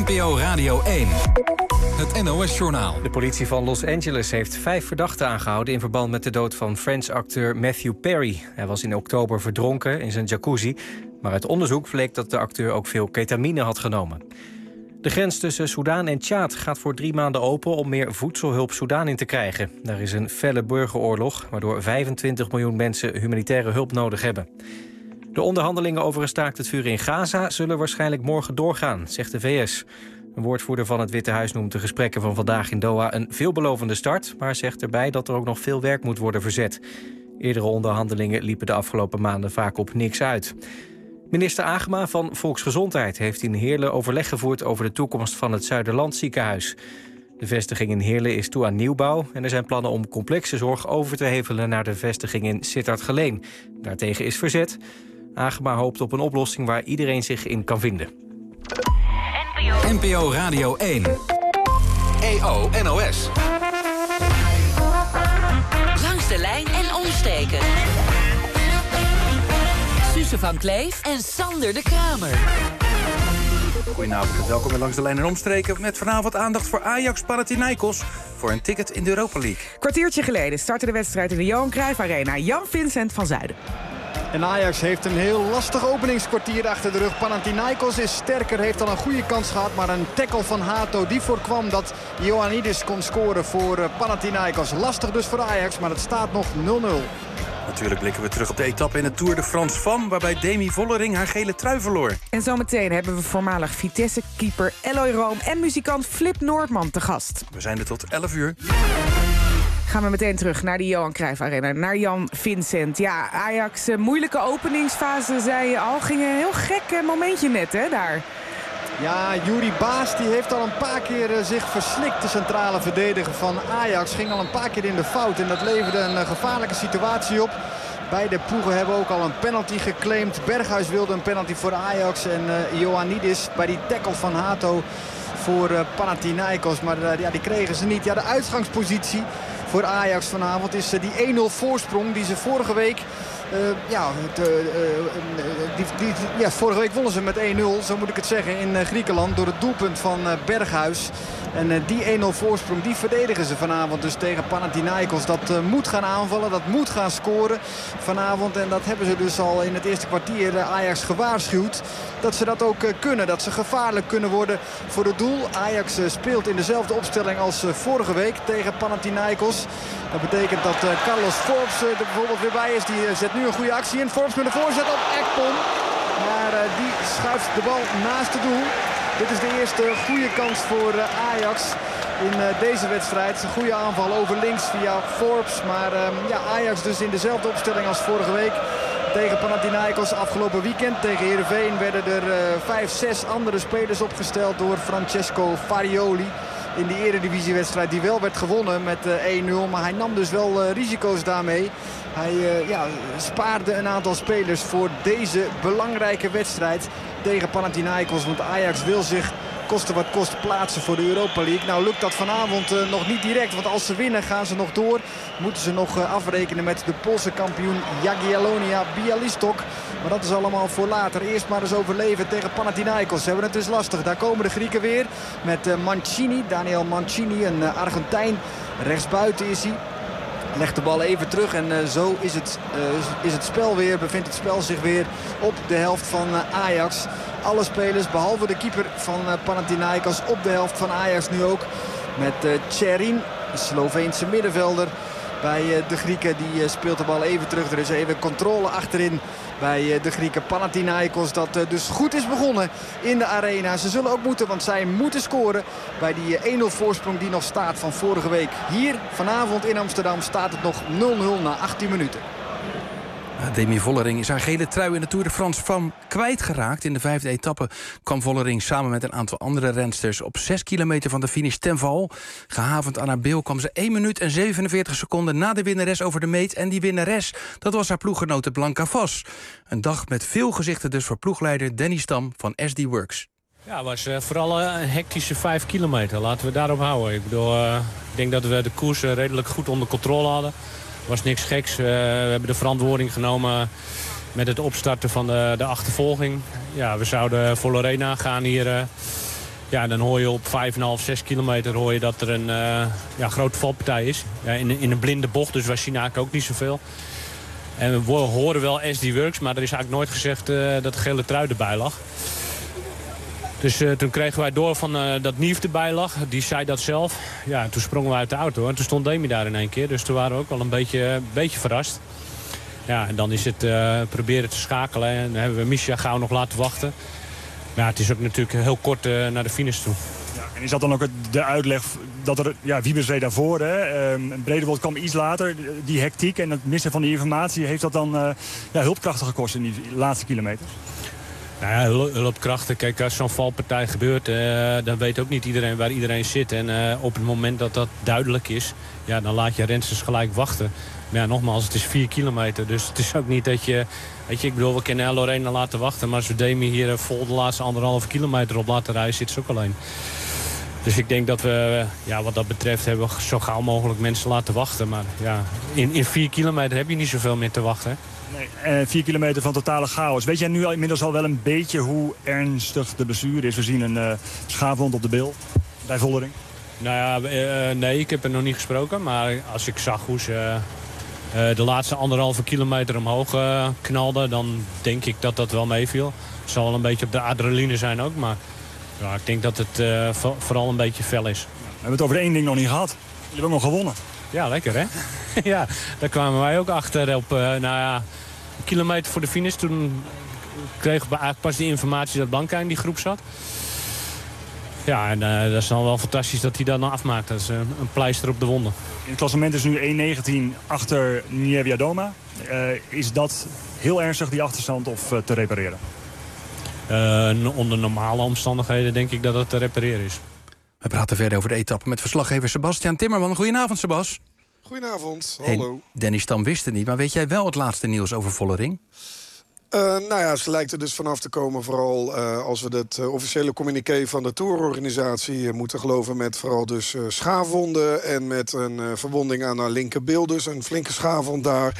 NPO Radio 1. Het NOS-journaal. De politie van Los Angeles heeft 5 verdachten aangehouden in verband met de dood van Friends-acteur Matthew Perry. Hij was in oktober verdronken in zijn jacuzzi, maar uit onderzoek bleek dat de acteur ook veel ketamine had genomen. De grens tussen Soedan en Tjaad gaat voor 3 maanden open om meer voedselhulp Soedan in te krijgen. Daar is een felle burgeroorlog, waardoor 25 miljoen mensen humanitaire hulp nodig hebben. De onderhandelingen over een staakt het vuren in Gaza zullen waarschijnlijk morgen doorgaan, zegt de VS. Een woordvoerder van het Witte Huis noemt de gesprekken van vandaag in Doha een veelbelovende start, maar zegt erbij dat er ook nog veel werk moet worden verzet. Eerdere onderhandelingen liepen de afgelopen maanden vaak op niks uit. Minister Agema van Volksgezondheid heeft in Heerlen overleg gevoerd over de toekomst van het Zuiderland ziekenhuis. De vestiging in Heerlen is toe aan nieuwbouw en er zijn plannen om complexe zorg over te hevelen naar de vestiging in Sittard-Geleen. Daartegen is verzet. Agema hoopt op een oplossing waar iedereen zich in kan vinden. NPO Radio 1. EO NOS. Langs de lijn en omsteken. Suze van Kleef en Sander de Kramer. Goedenavond en welkom bij Langs de Lijn en Omstreken. Met vanavond aandacht voor Ajax Panathinaikos voor een ticket in de Europa League. Kwartiertje geleden startte de wedstrijd in de Johan Cruijff Arena. Jan Vincent van Zuiden. En Ajax heeft een heel lastig openingskwartier achter de rug. Panathinaikos is sterker, heeft al een goede kans gehad. Maar een tackle van Hato die voorkwam dat Ioannidis kon scoren voor Panathinaikos. Lastig dus voor Ajax, maar het staat nog 0-0. Natuurlijk blikken we terug op de etappe in het Tour de France Van, waarbij Demi Vollering haar gele trui verloor. En zometeen hebben we voormalig Vitesse-keeper Eloy Room en muzikant Flip Noordman te gast. We zijn er tot 11 uur. Gaan we meteen terug naar de Johan Cruijff Arena, naar Jan Vincent. Ja, Ajax, moeilijke openingsfase, zei je al. Ging een heel gek momentje net, hè, daar. Ja, Juri Baas die heeft al een paar keer zich verslikt. De centrale verdediger van Ajax ging al een paar keer in de fout. En dat leverde een gevaarlijke situatie op. Beide ploegen hebben ook al een penalty geclaimd. Berghuis wilde een penalty voor Ajax. En Ioannidis bij die tackle van Hato voor Panathinaikos. Maar die kregen ze niet. Ja, de uitgangspositie voor Ajax vanavond is die 1-0 voorsprong die ze vorige week... vorige week wonnen ze met 1-0, zo moet ik het zeggen, in Griekenland door het doelpunt van Berghuis. En die 1-0 voorsprong, die verdedigen ze vanavond dus tegen Panathinaikos. Dat moet gaan aanvallen, dat moet gaan scoren vanavond. En dat hebben ze dus al in het eerste kwartier Ajax gewaarschuwd. Dat ze dat ook kunnen, dat ze gevaarlijk kunnen worden voor het doel. Ajax speelt in dezelfde opstelling als vorige week tegen Panathinaikos. Dat betekent dat Carlos Forbes er bijvoorbeeld weer bij is. Die zet nu een goede actie in. Forbes met een voorzet op Ekpom. Maar die schuift de bal naast het doel. Dit is de eerste goede kans voor Ajax in deze wedstrijd. Een goede aanval over links via Forbes. Maar Ajax dus in dezelfde opstelling als vorige week tegen Panathinaikos. Afgelopen weekend tegen Heerenveen werden er 5-6 andere spelers opgesteld door Francesco Farioli. In die eredivisiewedstrijd die wel werd gewonnen met 1-0. Maar hij nam dus wel risico's daarmee. Hij spaarde een aantal spelers voor deze belangrijke wedstrijd tegen Panathinaikos. Want Ajax wil zich koste wat kost plaatsen voor de Europa League. Nou lukt dat vanavond nog niet direct. Want als ze winnen gaan ze nog door. Moeten ze nog afrekenen met de Poolse kampioen Jagiellonia Białystok. Maar dat is allemaal voor later. Eerst maar eens overleven tegen Panathinaikos. Ze hebben het dus lastig. Daar komen de Grieken weer met Mancini. Daniel Mancini, een Argentijn. Rechtsbuiten is hij. Legt de bal even terug en zo is het spel weer. Bevindt het spel zich weer op de helft van Ajax. Alle spelers, behalve de keeper van Panathinaikos, op de helft van Ajax nu ook. Met Tjerin, de Sloveense middenvelder. Bij de Grieken, die speelt de bal even terug. Er is even controle achterin bij de Grieken. Panathinaikos dat dus goed is begonnen in de arena. Ze zullen ook moeten, want zij moeten scoren bij die 1-0 voorsprong die nog staat van vorige week. Hier vanavond in Amsterdam staat het nog 0-0 na 18 minuten. Demi Vollering is haar gele trui in de Tour de France Van kwijtgeraakt. In de 5e etappe kwam Vollering samen met een aantal andere rensters op 6 kilometer van de finish ten val. Gehavend aan haar bil kwam ze 1 minuut en 47 seconden na de winnares over de meet. En die winnares, dat was haar ploeggenote Blanca Vos. Een dag met veel gezichten dus voor ploegleider Danny Stam van SD Works. Ja, het was vooral een hectische 5 kilometer. Laten we daarop houden. Ik bedoel, ik denk dat we de koers redelijk goed onder controle hadden. Er was niks geks. We hebben de verantwoording genomen met het opstarten van de achtervolging. Ja, we zouden voor Lorena gaan hier Ja, dan hoor je op 5,5, 6 kilometer hoor je dat er een grote valpartij is. Ja, in een blinde bocht, dus wij zien eigenlijk ook niet zoveel. En we horen wel SD Works, maar er is eigenlijk nooit gezegd dat de gele trui erbij lag. Dus toen kregen wij door van dat Nief erbij lag. Die zei dat zelf. Ja, toen sprongen we uit de auto en toen stond Demi daar in één keer. Dus toen waren we ook wel een beetje verrast. Ja, en dan is het proberen te schakelen. En dan hebben we Misha gauw nog laten wachten. Maar ja, het is ook natuurlijk heel kort naar de finish toe. Ja, en is dat dan ook de uitleg dat er... Ja, Wiebes reed daarvoor, hè? Bredewold kwam iets later. Die hectiek en het missen van die informatie... heeft dat dan hulpkrachten gekost in die laatste kilometers? Nou ja, hulpkrachten. Kijk, als zo'n valpartij gebeurt... dan weet ook niet iedereen waar iedereen zit. En op het moment dat dat duidelijk is... ja, dan laat je rensters gelijk wachten. Maar ja, nogmaals, het is 4 kilometer. Dus het is ook niet dat je... Weet je, ik bedoel, we kunnen Lorena laten wachten. Maar als we Demi hier vol de laatste 1,5 kilometer op laten rijden... zit ze ook alleen. Dus ik denk dat we, wat dat betreft... hebben we zo gauw mogelijk mensen laten wachten. Maar ja, in 4 kilometer heb je niet zoveel meer te wachten. Hè? Nee, 4 kilometer van totale chaos. Weet jij nu inmiddels al wel een beetje hoe ernstig de blessure is? We zien een schaafwond op de bil bij Vollering. Nou ja, nee, ik heb er nog niet gesproken. Maar als ik zag hoe ze de laatste 1,5 kilometer omhoog knalde... dan denk ik dat dat wel meeviel. Het zal wel een beetje op de adrenaline zijn ook. Maar ja, ik denk dat het vooral een beetje fel is. We hebben het over 1 ding nog niet gehad. Jullie hebben ook nog gewonnen. Ja, lekker hè? Ja, daar kwamen wij ook achter op een kilometer voor de finish. Toen kregen we eigenlijk pas die informatie dat Blanca in die groep zat. Ja, en dat is dan wel fantastisch dat hij dat dan afmaakt. Dat is een pleister op de wonden. In het klassement is nu 1:19 achter Niewiadoma. Is dat heel ernstig, die achterstand, of te repareren? Onder normale omstandigheden denk ik dat het te repareren is. We praten verder over de etappe met verslaggever Sebastian Timmerman. Goedenavond, Sebas. Goedenavond, hallo. Hey, Danny Stam wist het niet, maar weet jij wel het laatste nieuws over Vollering? Ze lijkt er dus vanaf te komen, vooral als we het officiële communiqué van de tourorganisatie moeten geloven, met vooral dus schaafwonden en met een verwonding aan haar linkerbil, dus een flinke schaafwond daar.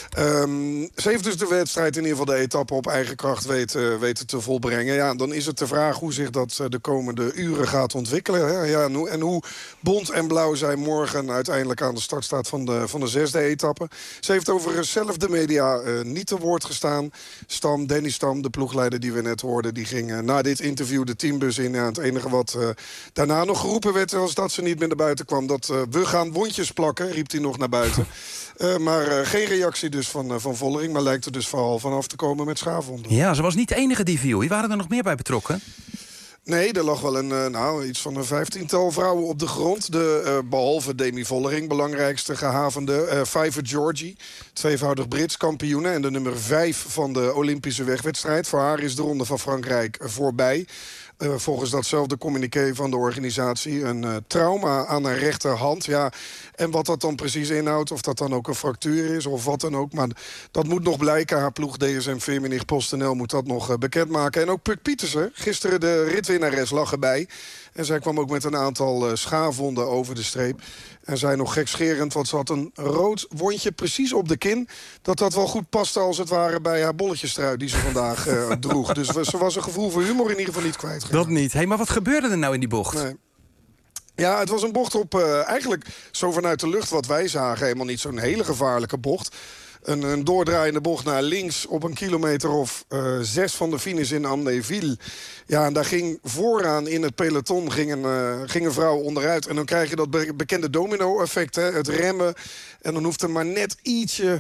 Ze heeft dus de wedstrijd, in ieder geval de etappe, op eigen kracht weten te volbrengen. Ja, dan is het de vraag hoe zich dat de komende uren gaat ontwikkelen. Hè? Ja, en hoe bont en blauw zij morgen uiteindelijk aan de start staat van de 6e etappe. Ze heeft overigens zelf de media niet te woord gestaan. Danny Stam, de ploegleider die we net hoorden, die ging na dit interview de teambus in. Ja, het enige wat daarna nog geroepen werd, was dat ze niet meer naar buiten kwam. Dat we gaan wondjes plakken, riep hij nog naar buiten. Maar geen reactie dus van Vollering, maar lijkt er dus vooral vanaf te komen met schaafwonden. Ja, ze was niet de enige die viel. Wie waren er nog meer bij betrokken? Nee, er lag wel iets van een 15-tal vrouwen op de grond. Behalve Demi Vollering, belangrijkste gehavende. Fiver Georgie, tweevoudig Brits kampioene en de nummer 5 van de Olympische wegwedstrijd. Voor haar is de Ronde van Frankrijk voorbij. Volgens datzelfde communiqué van de organisatie. Een trauma aan haar rechterhand. Ja, en wat dat dan precies inhoudt, of dat dan ook een fractuur is of wat dan ook. Maar dat moet nog blijken. Haar ploeg DSM Firmenich PostNL moet dat nog bekendmaken. En ook Puk Pietersen, gisteren de ritwinnares, lag erbij. En zij kwam ook met een aantal schaafwonden over de streep. En zij nog gekscherend, want ze had een rood wondje precies op de kin. Dat wel goed paste als het ware bij haar bolletjestrui die ze vandaag droeg. Dus ze was een gevoel voor humor in ieder geval niet kwijt. Dat niet. Hey, maar wat gebeurde er nou in die bocht? Nee. Ja, het was een bocht op eigenlijk zo vanuit de lucht wat wij zagen. Helemaal niet zo'n hele gevaarlijke bocht. Een doordraaiende bocht naar links op een kilometer of 6 van de finish in Amnéville. Ja, en daar ging vooraan in het peloton ging een vrouw onderuit. En dan krijg je dat bekende domino-effect, hè, het remmen. En dan hoeft er maar net ietsje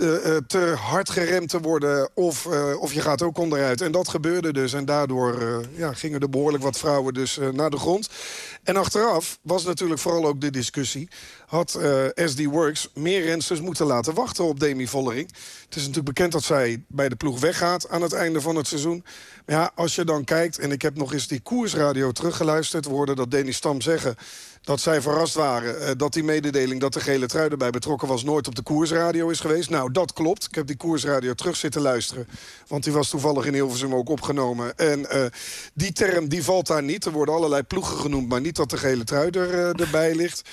te hard geremd te worden of je gaat ook onderuit. En dat gebeurde dus. En daardoor gingen er behoorlijk wat vrouwen dus naar de grond. En achteraf was natuurlijk vooral ook de discussie. Had SD Works meer rensters moeten laten wachten op Demi Vollering. Het is natuurlijk bekend dat zij bij de ploeg weggaat aan het einde van het seizoen. Maar ja, als je dan kijkt, en ik heb nog eens die koersradio teruggeluisterd, we hoorden dat Danny Stam zeggen dat zij verrast waren dat die mededeling dat de gele trui erbij betrokken was nooit op de koersradio is geweest. Nou, dat klopt. Ik heb die koersradio terug zitten luisteren, want die was toevallig in Hilversum ook opgenomen. En die term die valt daar niet. Er worden allerlei ploegen genoemd, maar niet dat de gele trui erbij ligt.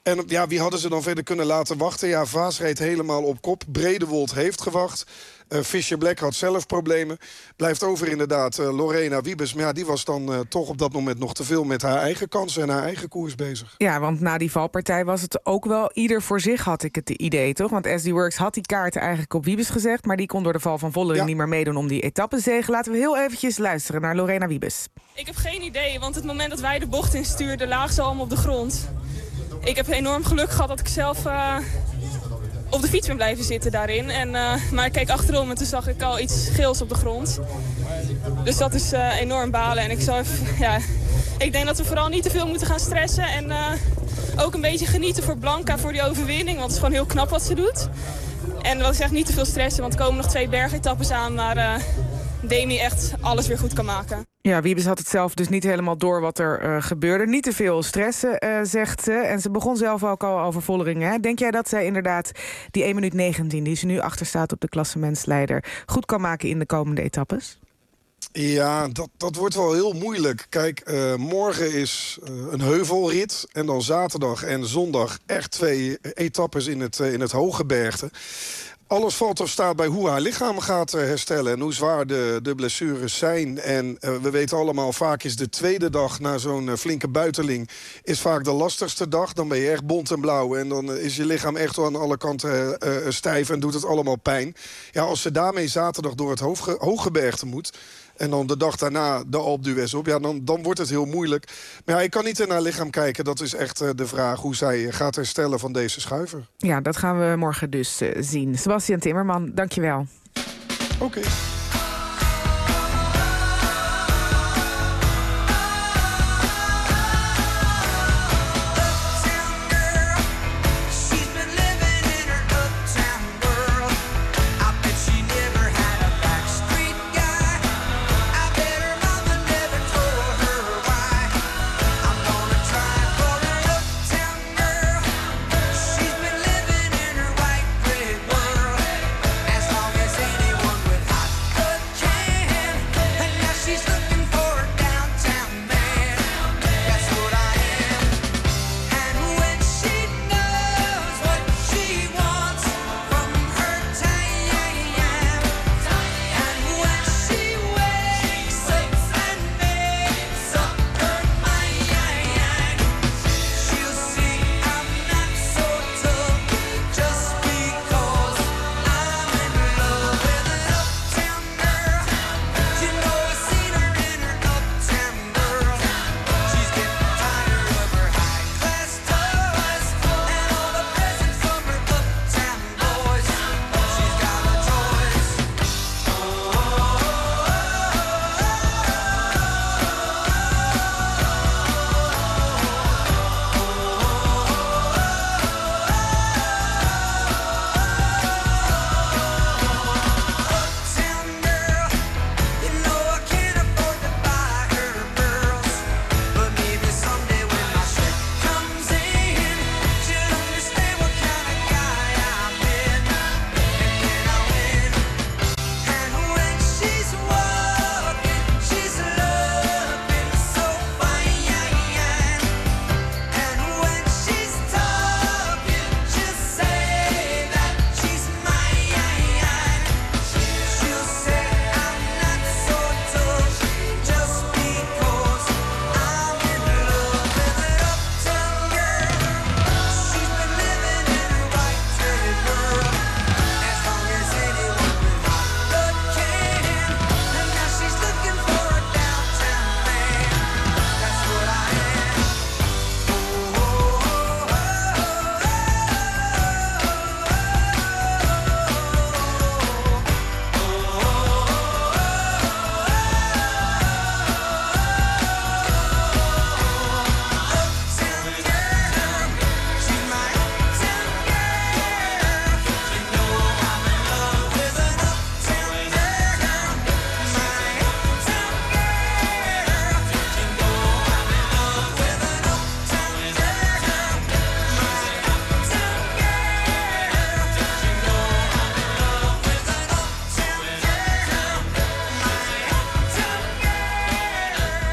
En ja, wie hadden ze dan verder kunnen laten wachten? Ja, Vaas reed helemaal op kop. Bredewold heeft gewacht. Fischer Black had zelf problemen. Blijft over inderdaad Lorena Wiebes. Maar ja, die was dan toch op dat moment nog te veel met haar eigen kansen en haar eigen koers bezig. Ja, want na die valpartij was het ook wel ieder voor zich, had ik het idee, toch? Want SD Works had die kaarten eigenlijk op Wiebes gezegd, maar die kon door de val van Vollering niet meer meedoen om die etappenzege. Laten we heel eventjes luisteren naar Lorena Wiebes. Ik heb geen idee, want het moment dat wij de bocht instuurden, lagen ze allemaal op de grond. Ik heb enorm geluk gehad dat ik zelf op de fiets ben blijven zitten daarin. Maar ik keek achterom en toen zag ik al iets geels op de grond. Dus dat is enorm balen. En ik denk dat we vooral niet te veel moeten gaan stressen. En ook een beetje genieten voor Blanca voor die overwinning. Want het is gewoon heel knap wat ze doet. En wat ik zeg, niet te veel stressen, want er komen nog 2 bergetappes aan. Maar Demi echt alles weer goed kan maken. Ja, Wiebes had het zelf dus niet helemaal door wat er gebeurde. Niet te veel stressen, zegt ze. En ze begon zelf ook al over Vollering. Hè? Denk jij dat zij inderdaad die 1 minuut 19... die ze nu achter staat op de klassementsleider... goed kan maken in de komende etappes? Ja, dat wordt wel heel moeilijk. Kijk, morgen is een heuvelrit. En dan zaterdag en zondag echt 2 etappes in het Hooggebergte. Alles valt of staat bij hoe haar lichaam gaat herstellen en hoe zwaar de blessures zijn. En we weten allemaal, vaak is de tweede dag na zo'n flinke buiteling is vaak de lastigste dag. Dan ben je echt bont en blauw en dan is je lichaam echt wel aan alle kanten stijf en doet het allemaal pijn. Ja, als ze daarmee zaterdag door het Hooggebergte moet en dan de dag daarna de Alpe d'Huez op, ja, dan wordt het heel moeilijk. Maar ja, ik kan niet in haar lichaam kijken. Dat is echt de vraag hoe zij gaat herstellen van deze schuiver. Ja, dat gaan we morgen dus zien. Sebastian Timmerman, dankjewel. Oké.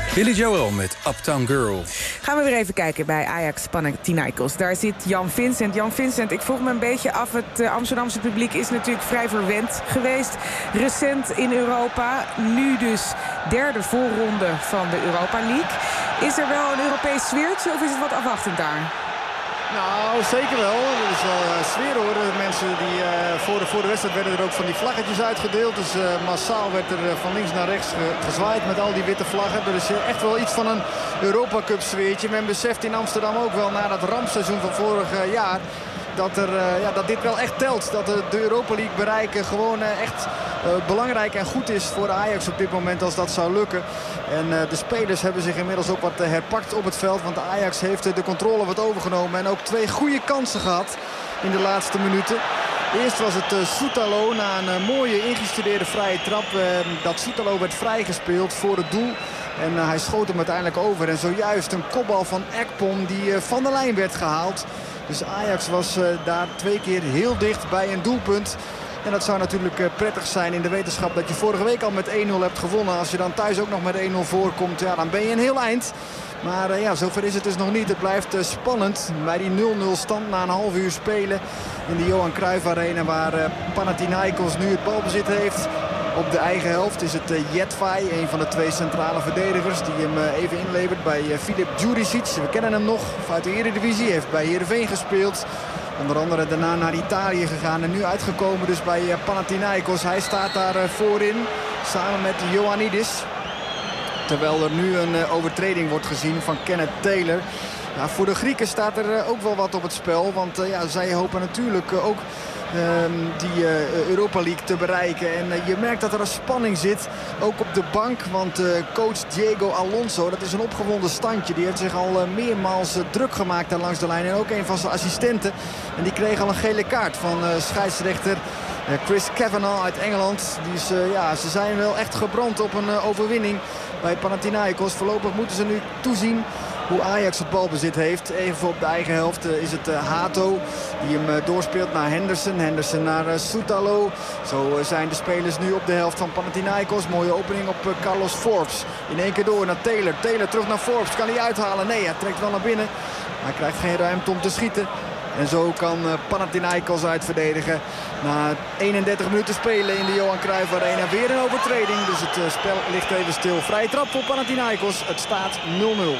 Billy Joel met Uptown Girl. Gaan we weer even kijken bij Ajax Panathinaikos. Daar zit Jan Vincent. Jan Vincent, ik vroeg me een beetje af. Het Amsterdamse publiek is natuurlijk vrij verwend geweest. Recent in Europa. Nu dus derde voorronde van de Europa League. Is er wel een Europees sfeertje of is het wat afwachtend daar? Nou, zeker wel. Er is wel sfeer hoor. Mensen die voor de wedstrijd werden er ook van die vlaggetjes uitgedeeld. Dus massaal werd er van links naar rechts gezwaaid met al die witte vlaggen. Er is echt wel iets van een Europa Cup sfeertje. Men beseft in Amsterdam ook wel na dat rampseizoen van vorig jaar dat dit wel echt telt. Dat de Europa League bereiken gewoon echt belangrijk en goed is voor de Ajax op dit moment als dat zou lukken. En de spelers hebben zich inmiddels ook wat herpakt op het veld. Want de Ajax heeft de controle wat overgenomen. En ook 2 goede kansen gehad in de laatste minuten. Eerst was het Soetalo na een mooie ingestudeerde vrije trap. Dat Soetalo werd vrijgespeeld voor het doel. En hij schoot hem uiteindelijk over. En zojuist een kopbal van Ekpom die van de lijn werd gehaald. Dus Ajax was daar 2 keer heel dicht bij een doelpunt. En dat zou natuurlijk prettig zijn in de wetenschap dat je vorige week al met 1-0 hebt gewonnen. Als je dan thuis ook nog met 1-0 voorkomt, ja, dan ben je een heel eind. Maar zover is het dus nog niet. Het blijft spannend bij die 0-0 stand na een half uur spelen in de Johan Cruijff Arena. Waar Panathinaikos nu het balbezit heeft. Op de eigen helft is het Jetvay, een van de 2 centrale verdedigers. Die hem even inlevert bij Filip Djuricic. We kennen hem nog uit de Eredivisie. Heeft bij Heerenveen gespeeld. Onder andere daarna naar Italië gegaan en nu uitgekomen dus bij Panathinaikos. Hij staat daar voorin samen met Ioannidis. Terwijl er nu een overtreding wordt gezien van Kenneth Taylor. Ja, voor de Grieken staat er ook wel wat op het spel. Want zij hopen natuurlijk ook die Europa League te bereiken. En je merkt dat er een spanning zit, ook op de bank. Want coach Diego Alonso, dat is een opgewonden standje. Die heeft zich al meermaals druk gemaakt daar langs de lijn. En ook een van zijn assistenten. En die kreeg al een gele kaart van scheidsrechter Chris Kavanagh uit Engeland. Ze zijn wel echt gebrand op een overwinning bij Panathinaikos. Voorlopig moeten ze nu toezien hoe Ajax het balbezit heeft. Even op de eigen helft is het Hato die hem doorspeelt naar Henderson. Henderson naar Soetalo. Zo zijn de spelers nu op de helft van Panathinaikos. Mooie opening op Carlos Forbes. In één keer door naar Taylor. Taylor terug naar Forbes. Kan hij uithalen? Nee, hij trekt wel naar binnen. Hij krijgt geen ruimte om te schieten. En zo kan Panathinaikos uitverdedigen. Na 31 minuten spelen in de Johan Cruijff Arena. Weer een overtreding. Dus het spel ligt even stil. Vrije trap voor Panathinaikos. Het staat 0-0.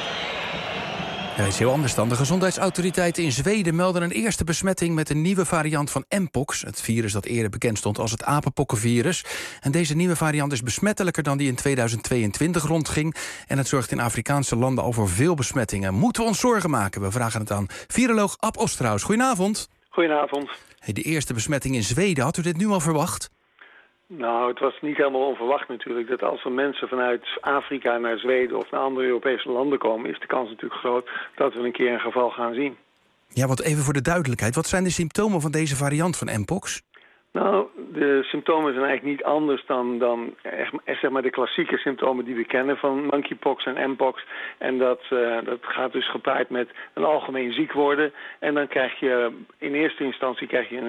Ja, iets heel anders dan. De gezondheidsautoriteiten in Zweden melden een eerste besmetting met een nieuwe variant van Mpox. Het virus dat eerder bekend stond als het apenpokkenvirus. En deze nieuwe variant is besmettelijker dan die in 2022 rondging. En het zorgt in Afrikaanse landen al voor veel besmettingen. Moeten we ons zorgen maken? We vragen het aan viroloog Ab Osterhaus. Goedenavond. Goedenavond. Hey, de eerste besmetting in Zweden, had u dit nu al verwacht? Nou, het was niet helemaal onverwacht natuurlijk. Dat als er mensen vanuit Afrika naar Zweden of naar andere Europese landen komen, is de kans natuurlijk groot dat we een keer een geval gaan zien. Ja, want even voor de duidelijkheid. Wat zijn de symptomen van deze variant van Mpox? Nou, de symptomen zijn eigenlijk niet anders dan echt zeg maar de klassieke symptomen die we kennen van monkeypox en Mpox. En dat gaat dus gepaard met een algemeen ziek worden. En dan krijg je in eerste instantie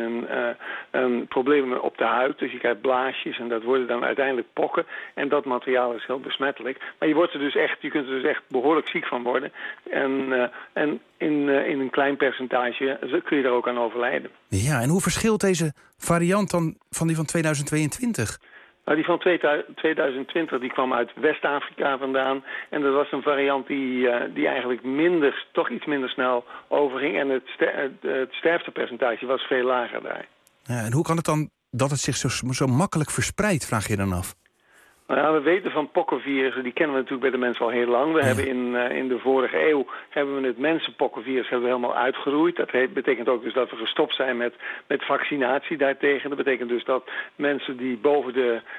een probleem op de huid. Dus je krijgt blaasjes en dat worden dan uiteindelijk pokken. En dat materiaal is heel besmettelijk. Maar je kunt er dus echt behoorlijk ziek van worden. En in een klein percentage kun je er ook aan overlijden. Ja, en hoe verschilt deze variant dan van die van 2022? Nou, die van 2020 die kwam uit West-Afrika vandaan. En dat was een variant die eigenlijk toch iets minder snel overging. En het sterftepercentage was veel lager daar. Ja, en hoe kan het dan dat het zich zo makkelijk verspreidt, vraag je dan af? Nou ja, we weten van pokkenvirussen, die kennen we natuurlijk bij de mensen al heel lang. We hebben in de vorige eeuw het mensenpokkenvirus helemaal uitgeroeid. Dat betekent ook dus dat we gestopt zijn met vaccinatie daartegen. Dat betekent dus dat mensen die boven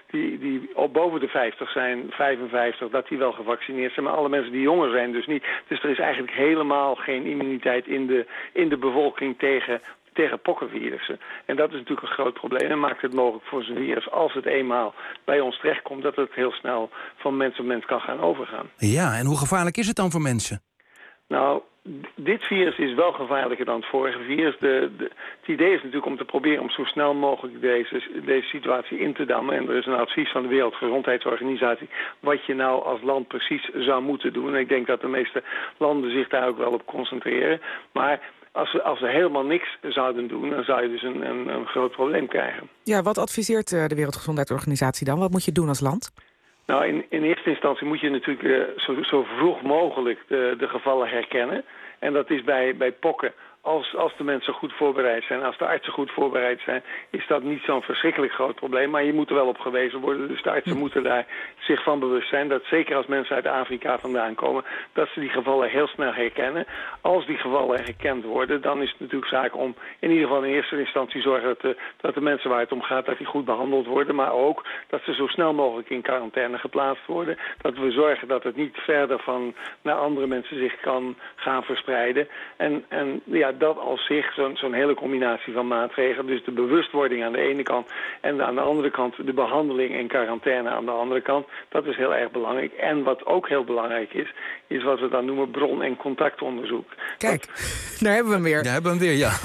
de 50 zijn, 55, dat die wel gevaccineerd zijn. Maar alle mensen die jonger zijn dus niet. Dus er is eigenlijk helemaal geen immuniteit in de bevolking tegen pokkenvirussen. En dat is natuurlijk een groot probleem en maakt het mogelijk voor zo'n virus, als het eenmaal bij ons terechtkomt, dat het heel snel van mens op mens kan gaan overgaan. Ja, en hoe gevaarlijk is het dan voor mensen? Nou, dit virus is wel gevaarlijker dan het vorige virus. Het idee is natuurlijk om te proberen om zo snel mogelijk deze situatie in te dammen. En er is een advies van de Wereldgezondheidsorganisatie wat je nou als land precies zou moeten doen. En ik denk dat de meeste landen zich daar ook wel op concentreren. Maar als we helemaal niks zouden doen, dan zou je dus een groot probleem krijgen. Ja, wat adviseert de Wereldgezondheidsorganisatie dan? Wat moet je doen als land? Nou, in eerste instantie moet je natuurlijk zo vroeg mogelijk de gevallen herkennen. En dat is bij pokken. Als de mensen goed voorbereid zijn, als de artsen goed voorbereid zijn, is dat niet zo'n verschrikkelijk groot probleem. Maar je moet er wel op gewezen worden. Dus de artsen moeten daar zich van bewust zijn dat zeker als mensen uit Afrika vandaan komen, dat ze die gevallen heel snel herkennen. Als die gevallen herkend worden, dan is het natuurlijk zaak om in ieder geval in eerste instantie zorgen dat de mensen waar het om gaat, dat die goed behandeld worden. Maar ook dat ze zo snel mogelijk in quarantaine geplaatst worden. Dat we zorgen dat het niet verder naar andere mensen zich kan gaan verspreiden. En ja, dat als zich, zo'n hele combinatie van maatregelen. Dus de bewustwording aan de ene kant en aan de andere kant de behandeling en quarantaine aan de andere kant. Dat is heel erg belangrijk. En wat ook heel belangrijk is wat we dan noemen bron- en contactonderzoek. Kijk, daar hebben we hem weer. Daar hebben we hem weer, ja.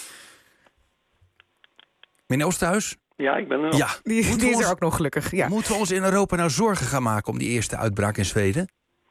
Meneer Oosterhuis? Ja, ik ben er nog. Ja. Die is er ook nog gelukkig, ja. Moeten we ons in Europa nou zorgen gaan maken om die eerste uitbraak in Zweden?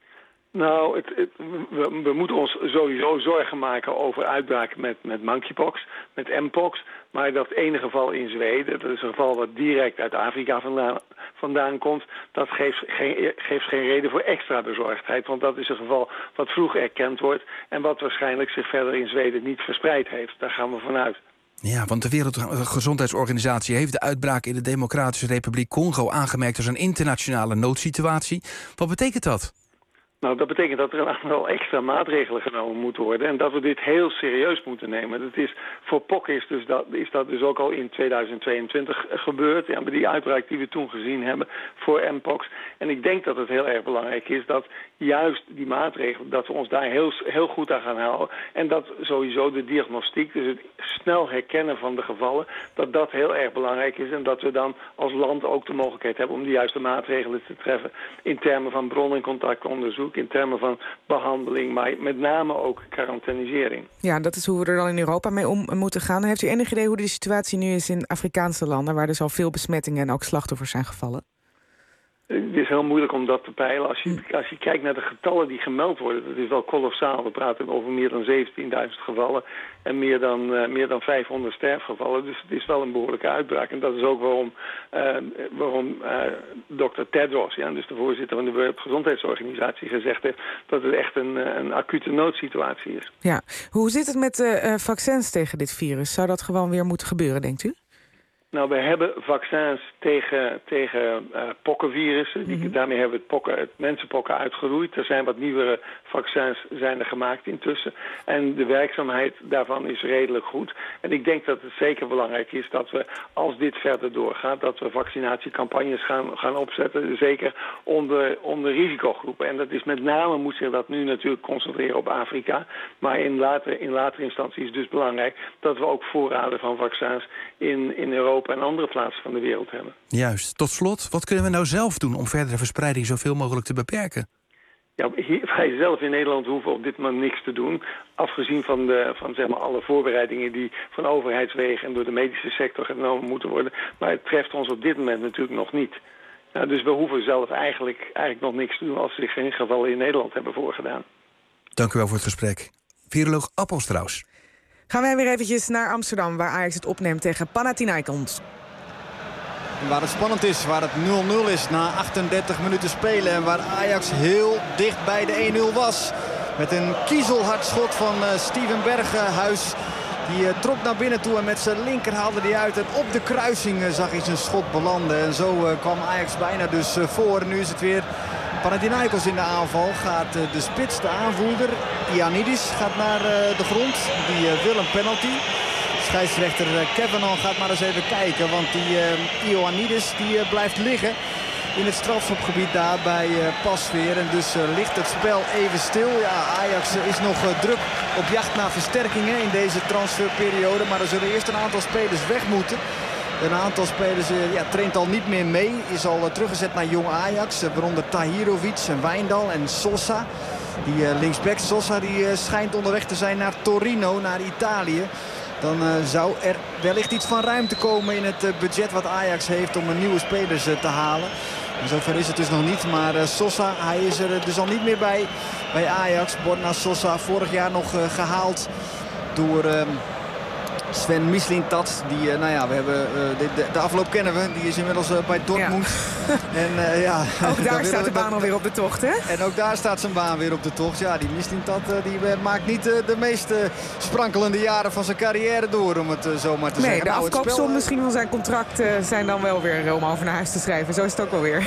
Nou, we moeten ons sowieso zorgen maken over uitbraken met monkeypox, met mpox. Maar dat ene geval in Zweden, dat is een geval wat direct uit Afrika vandaan komt, dat geeft geen reden voor extra bezorgdheid. Want dat is een geval wat vroeg erkend wordt en wat waarschijnlijk zich verder in Zweden niet verspreid heeft. Daar gaan we vanuit. Ja, want de Wereldgezondheidsorganisatie heeft de uitbraak in de Democratische Republiek Congo aangemerkt als een internationale noodsituatie. Wat betekent dat? Nou, dat betekent dat er een aantal extra maatregelen genomen moeten worden en dat we dit heel serieus moeten nemen. Dat is, voor pokken is dat dus ook al in 2022 gebeurd. Ja, met die uitbraak die we toen gezien hebben voor mpox. En ik denk dat het heel erg belangrijk is dat juist die maatregelen, dat we ons daar heel goed aan gaan houden. En dat sowieso de diagnostiek, dus het snel herkennen van de gevallen, dat heel erg belangrijk is. En dat we dan als land ook de mogelijkheid hebben om de juiste maatregelen te treffen in termen van bron- en contactonderzoek, in termen van behandeling, maar met name ook quarantainisering. Ja, dat is hoe we er dan in Europa mee om moeten gaan. Heeft u enig idee hoe de situatie nu is in Afrikaanse landen, waar dus al veel besmettingen en ook slachtoffers zijn gevallen? Het is heel moeilijk om dat te peilen. Als je kijkt naar de getallen die gemeld worden, dat is wel kolossaal. We praten over meer dan 17.000 gevallen en meer dan 500 sterfgevallen. Dus het is wel een behoorlijke uitbraak. En dat is ook waarom dokter Tedros, ja, dus de voorzitter van de Wereldgezondheidsorganisatie, gezegd heeft dat het echt een acute noodsituatie is. Ja. Hoe zit het met de vaccins tegen dit virus? Zou dat gewoon weer moeten gebeuren, denkt u? Nou, we hebben vaccins tegen pokkenvirussen. Daarmee hebben we het mensenpokken uitgeroeid. Er zijn wat nieuwere vaccins gemaakt intussen. En de werkzaamheid daarvan is redelijk goed. En ik denk dat het zeker belangrijk is dat we, als dit verder doorgaat, dat we vaccinatiecampagnes gaan opzetten. Zeker onder risicogroepen. En dat is met name, moet zich dat nu natuurlijk concentreren op Afrika. Maar in latere instantie is het dus belangrijk dat we ook voorraden van vaccins in Europa en andere plaatsen van de wereld hebben. Juist. Tot slot, wat kunnen we nou zelf doen om verdere verspreiding zoveel mogelijk te beperken? Ja, wij zelf in Nederland hoeven op dit moment niks te doen. Afgezien van zeg maar alle voorbereidingen die van overheidswegen en door de medische sector genomen moeten worden. Maar het treft ons op dit moment natuurlijk nog niet. Nou, dus we hoeven zelf eigenlijk nog niks te doen als zich geen gevallen in Nederland hebben voorgedaan. Dank u wel voor het gesprek. Viroloog Appelstraus. Gaan wij weer eventjes naar Amsterdam, waar Ajax het opneemt tegen Panathinaikos. Waar het spannend is, waar het 0-0 is na 38 minuten spelen. En waar Ajax heel dicht bij de 1-0 was. Met een kiezelhard schot van Steven Berghuis. Die trok naar binnen toe en met zijn linker haalde hij uit. En op de kruising zag hij zijn schot belanden. En zo kwam Ajax bijna dus voor. Nu is het weer Panathinaikos in de aanval. Gaat de spits, de aanvoerder, Ioannidis, gaat naar de grond. Die wil een penalty. Scheidsrechter Kevenon gaat maar eens even kijken. Want die Ioannidis die blijft liggen in het strafschopgebied daar bij Pasveer. En dus ligt het spel even stil. Ja, Ajax is nog druk op jacht naar versterkingen in deze transferperiode. Maar er zullen eerst een aantal spelers weg moeten. Een aantal spelers traint al niet meer mee. Is al teruggezet naar Jong Ajax. Waaronder Tahirovic en Wijndal en Sosa. Die linksback Sosa die schijnt onderweg te zijn naar Torino, naar Italië. Dan zou er wellicht iets van ruimte komen in het budget wat Ajax heeft om nieuwe spelers te halen. En zover is het dus nog niet. Maar Sosa, hij is er dus al niet meer bij Ajax. Borna Sosa, vorig jaar nog gehaald door Sven Mislintat. Die, we hebben de afloop kennen we. Die is inmiddels bij Dortmund. Ja. En, ook daar staat de baan alweer op de tocht, hè? En ook daar staat zijn baan weer op de tocht. Ja, die Mislintat die maakt niet de meest sprankelende jaren van zijn carrière door, om het zo maar te zeggen. Nee, de afkoopsom misschien van zijn contract zijn dan wel weer om over naar huis te schrijven. Zo is het ook wel weer.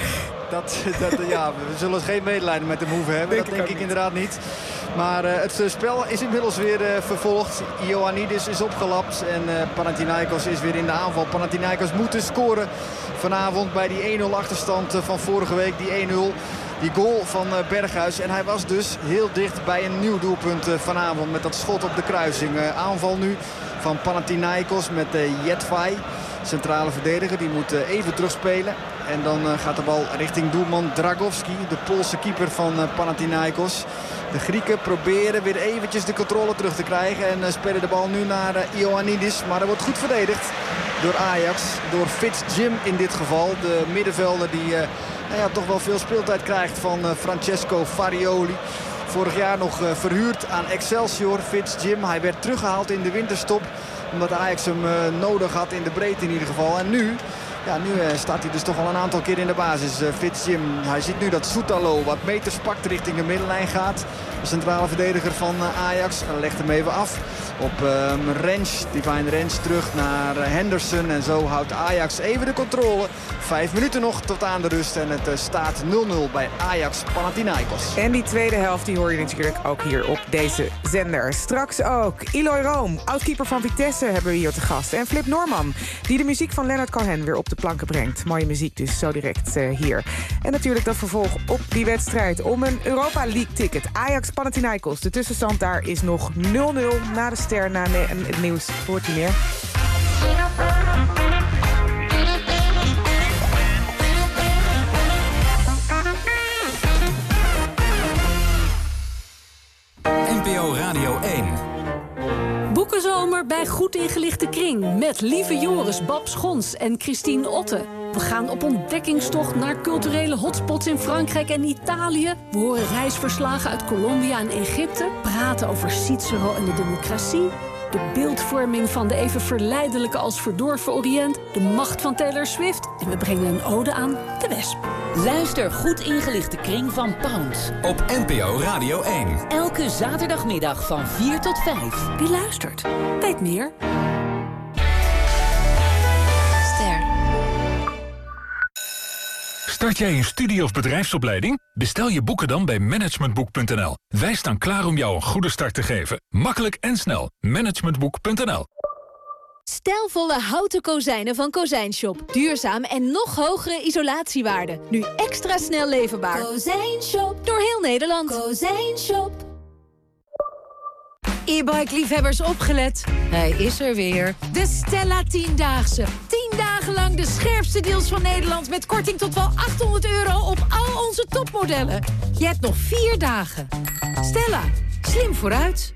We zullen geen medelijden met hem hoeven hebben. Dat denk ik inderdaad niet. Maar het spel is inmiddels weer vervolgd. Ioannidis is opgelapt en Panathinaikos is weer in de aanval. Panathinaikos moet dus scoren vanavond bij die 1-0 achterstand van vorige week. Die 1-0, die goal van Berghuis. En hij was dus heel dicht bij een nieuw doelpunt vanavond met dat schot op de kruising. Aanval nu van Panathinaikos met Yetvay. Centrale verdediger, die moet even terugspelen. En dan gaat de bal richting doelman Dragowski, de Poolse keeper van Panathinaikos. De Grieken proberen weer eventjes de controle terug te krijgen. En spelen de bal nu naar Ioannidis. Maar er wordt goed verdedigd door Ajax. Door Fitz-Jim in dit geval. De middenvelder die toch wel veel speeltijd krijgt van Francesco Farioli. Vorig jaar nog verhuurd aan Excelsior, Fitz-Jim. Hij werd teruggehaald in de winterstop. Omdat Ajax hem nodig had in de breedte in ieder geval. En nu staat hij dus toch al een aantal keer in de basis. Fitz-Jim, hij ziet nu dat Soetalo wat meters pakt richting de middenlijn gaat. De centrale verdediger van Ajax legt hem even af op Rens. Divine Rens terug naar Henderson. En zo houdt Ajax even de controle. 5 minuten nog tot aan de rust. En het staat 0-0 bij Ajax Panathinaikos. En die tweede helft die hoor je natuurlijk ook hier op deze zender. Straks ook Eloy Room, oudkeeper van Vitesse, hebben we hier te gast. En Flip Norman, die de muziek van Leonard Cohen weer op de planken brengt. Mooie muziek dus zo direct hier. En natuurlijk dat vervolg op die wedstrijd om een Europa League ticket. Ajax Panathinaikos. De tussenstand daar is nog 0-0 na de ster. Na het nieuws hoort u meer. NPO Radio 1. Boekenzomer bij Goed Ingelichte Kring. Met Lieve Joris, Bab Schons en Christine Otte. We gaan op ontdekkingstocht naar culturele hotspots in Frankrijk en Italië. We horen reisverslagen uit Colombia en Egypte. Praten over Cicero en de democratie. De beeldvorming van de even verleidelijke als verdorven Oriënt. De macht van Taylor Swift. En we brengen een ode aan de wesp. Luister Goed Ingelichte Kring van Pound. Op NPO Radio 1. Elke zaterdagmiddag van 4 tot 5. Wie luistert, weet meer. Start jij een studie- of bedrijfsopleiding? Bestel je boeken dan bij managementboek.nl. Wij staan klaar om jou een goede start te geven. Makkelijk en snel. Managementboek.nl. Stijlvolle houten kozijnen van Kozijnshop. Duurzaam en nog hogere isolatiewaarde. Nu extra snel leverbaar. Kozijnshop. Door heel Nederland. Kozijnshop. E-bike-liefhebbers opgelet. Hij is er weer. De Stella 10-daagse. 10 dagen lang de scherpste deals van Nederland... met korting tot wel €800 op al onze topmodellen. Je hebt nog 4 dagen. Stella. Slim vooruit.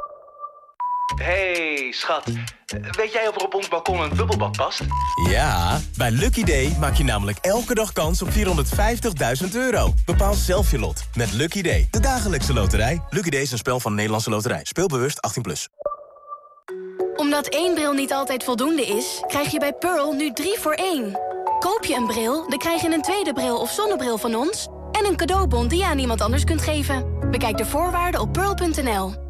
Hey, schat. Weet jij of er op ons balkon een bubbelbad past? Ja, bij Lucky Day maak je namelijk elke dag kans op €450.000. Bepaal zelf je lot met Lucky Day, de dagelijkse loterij. Lucky Day is een spel van Nederlandse Loterij. Speel bewust 18+. Omdat 1 bril niet altijd voldoende is, krijg je bij Pearl nu 3 voor 1. Koop je een bril, dan krijg je een tweede bril of zonnebril van ons... en een cadeaubon die je aan iemand anders kunt geven. Bekijk de voorwaarden op pearl.nl.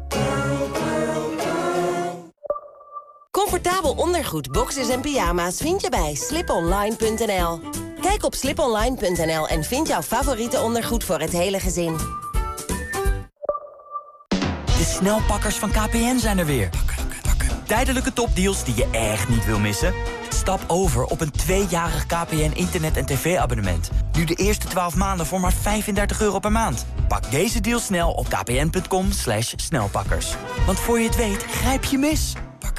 Comfortabel ondergoed, boxers en pyjama's vind je bij sliponline.nl. Kijk op sliponline.nl en vind jouw favoriete ondergoed voor het hele gezin. De snelpakkers van KPN zijn er weer. Tijdelijke topdeals die je echt niet wil missen? Stap over op een 2-jarig KPN internet- en tv-abonnement. Nu de eerste 12 maanden voor maar €35 per maand. Pak deze deal snel op kpn.com/snelpakkers. Want voor je het weet, grijp je mis.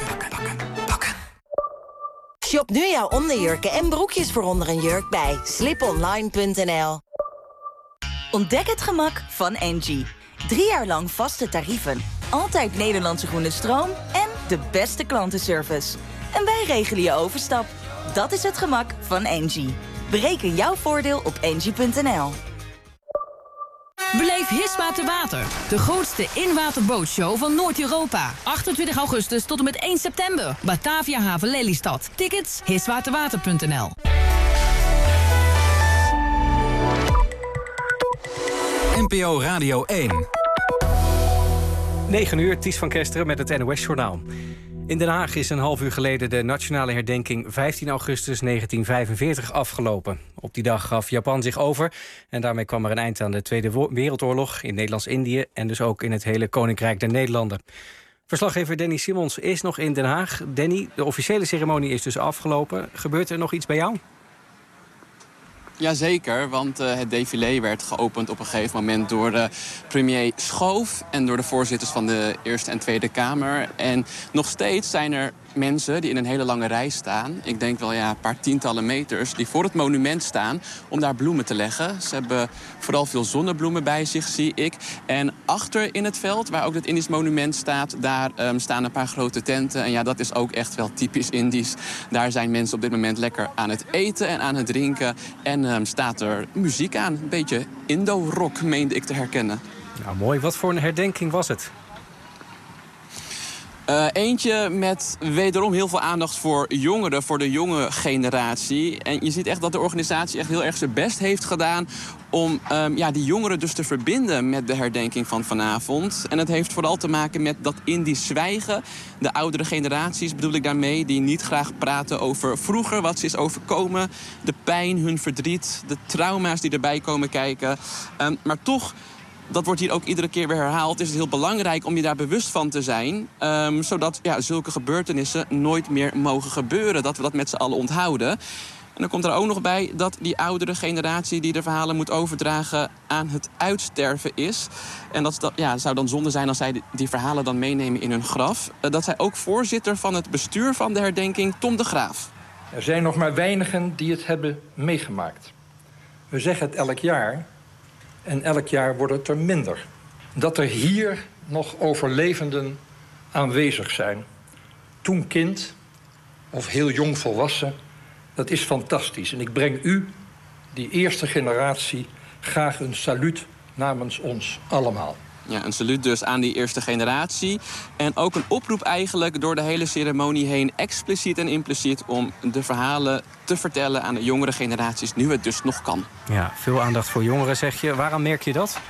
Shop nu jouw onderjurken en broekjes voor onder een jurk bij sliponline.nl. Ontdek het gemak van Engie. 3 jaar lang vaste tarieven, altijd Nederlandse groene stroom en de beste klantenservice. En wij regelen je overstap. Dat is het gemak van Engie. Bereken jouw voordeel op engie.nl. Beleef Hiswater Water, de grootste inwaterbootshow van Noord-Europa. 28 augustus tot en met 1 september. Batavia Haven Lelystad. Tickets hiswaterwater.nl. NPO Radio 1. 9 uur, Ties van Kesteren met het NOS-journaal. In Den Haag is een half uur geleden de nationale herdenking 15 augustus 1945 afgelopen. Op die dag gaf Japan zich over en daarmee kwam er een eind aan de Tweede Wereldoorlog in Nederlands-Indië en dus ook in het hele Koninkrijk der Nederlanden. Verslaggever Danny Simons is nog in Den Haag. Danny, de officiële ceremonie is dus afgelopen. Gebeurt er nog iets bij jou? Jazeker, want het défilé werd geopend op een gegeven moment door premier Schoof en door de voorzitters van de Eerste en Tweede Kamer. En nog steeds zijn er mensen die in een hele lange rij staan. Ik denk wel een paar tientallen meters die voor het monument staan om daar bloemen te leggen. Ze hebben vooral veel zonnebloemen bij zich, zie ik. En achter in het veld, waar ook het Indisch monument staat, daar staan een paar grote tenten. En ja, dat is ook echt wel typisch Indisch. Daar zijn mensen op dit moment lekker aan het eten en aan het drinken. En staat er muziek aan. Een beetje Indo-rock, meende ik te herkennen. Nou, mooi. Wat voor een herdenking was het? Eentje met wederom heel veel aandacht voor jongeren, voor de jonge generatie. En je ziet echt dat de organisatie echt heel erg zijn best heeft gedaan om die jongeren dus te verbinden met de herdenking van vanavond. En het heeft vooral te maken met dat Indisch zwijgen. De oudere generaties bedoel ik daarmee, die niet graag praten over vroeger, wat ze is overkomen. De pijn, hun verdriet, de trauma's die erbij komen kijken. Maar toch, dat wordt hier ook iedere keer weer herhaald, is het heel belangrijk om je daar bewust van te zijn. Zodat zulke gebeurtenissen nooit meer mogen gebeuren. Dat we dat met z'n allen onthouden. En dan komt er ook nog bij dat die oudere generatie die de verhalen moet overdragen aan het uitsterven is. En dat zou dan zonde zijn als zij die verhalen dan meenemen in hun graf. Dat zij ook voorzitter van het bestuur van de herdenking, Tom de Graaf. Er zijn nog maar weinigen die het hebben meegemaakt. We zeggen het elk jaar. En elk jaar wordt het er minder. Dat er hier nog overlevenden aanwezig zijn. Toen kind of heel jong volwassen, dat is fantastisch. En ik breng u, die eerste generatie, graag een saluut namens ons allemaal. Ja, een saluut dus aan die eerste generatie. En ook een oproep eigenlijk door de hele ceremonie heen, expliciet en impliciet, om de verhalen te vertellen aan de jongere generaties, nu het dus nog kan. Ja, veel aandacht voor jongeren, zeg je. Waaraan merk je dat?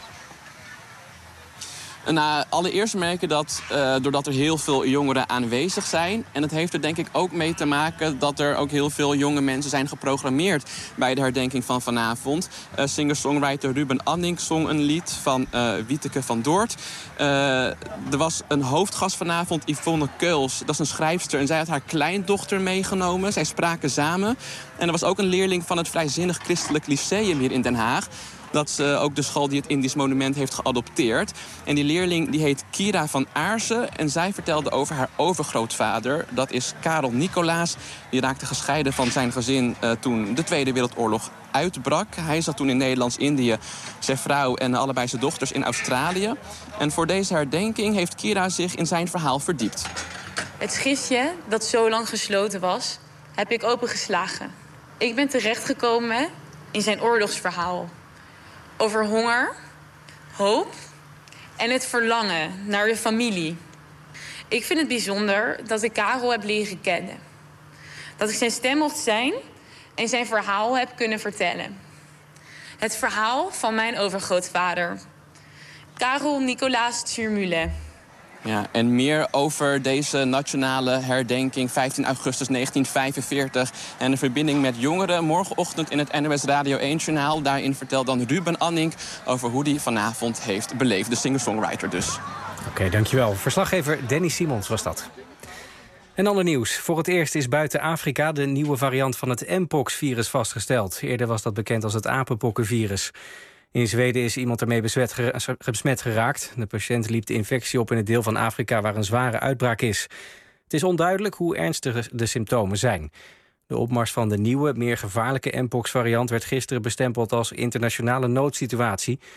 Nou, allereerst merken dat doordat er heel veel jongeren aanwezig zijn. En het heeft er denk ik ook mee te maken dat er ook heel veel jonge mensen zijn geprogrammeerd bij de herdenking van vanavond. Singer-songwriter Ruben Anning zong een lied van Wieteke van Doort. Er was een hoofdgast vanavond, Yvonne Keuls. Dat is een schrijfster en zij had haar kleindochter meegenomen. Zij spraken samen. En er was ook een leerling van het Vrijzinnig Christelijk Lyceum hier in Den Haag. Dat is ook de school die het Indisch monument heeft geadopteerd. En die leerling die heet Kira van Aarsen. En zij vertelde over haar overgrootvader. Dat is Karel Nicolaas. Die raakte gescheiden van zijn gezin toen de Tweede Wereldoorlog uitbrak. Hij zat toen in Nederlands-Indië. Zijn vrouw en allebei zijn dochters in Australië. En voor deze herdenking heeft Kira zich in zijn verhaal verdiept. Het schistje dat zo lang gesloten was, heb ik opengeslagen. Ik ben terechtgekomen in zijn oorlogsverhaal. Over honger, hoop en het verlangen naar de familie. Ik vind het bijzonder dat ik Karel heb leren kennen. Dat ik zijn stem mocht zijn en zijn verhaal heb kunnen vertellen. Het verhaal van mijn overgrootvader, Karel Nicolaas Tsurmule. Ja, en meer over deze nationale herdenking 15 augustus 1945... en de verbinding met jongeren morgenochtend in het NOS Radio 1-journaal. Daarin vertelt dan Ruben Anning over hoe hij vanavond heeft beleefd. De singer-songwriter dus. Oké, dankjewel. Verslaggever Danny Simons was dat. En ander nieuws. Voor het eerst is buiten Afrika de nieuwe variant van het Mpox-virus vastgesteld. Eerder was dat bekend als het apenpokkenvirus. In Zweden is iemand ermee besmet geraakt. De patiënt liep de infectie op in het deel van Afrika waar een zware uitbraak is. Het is onduidelijk hoe ernstig de symptomen zijn. De opmars van de nieuwe, meer gevaarlijke Mpox-variant werd gisteren bestempeld als internationale noodsituatie.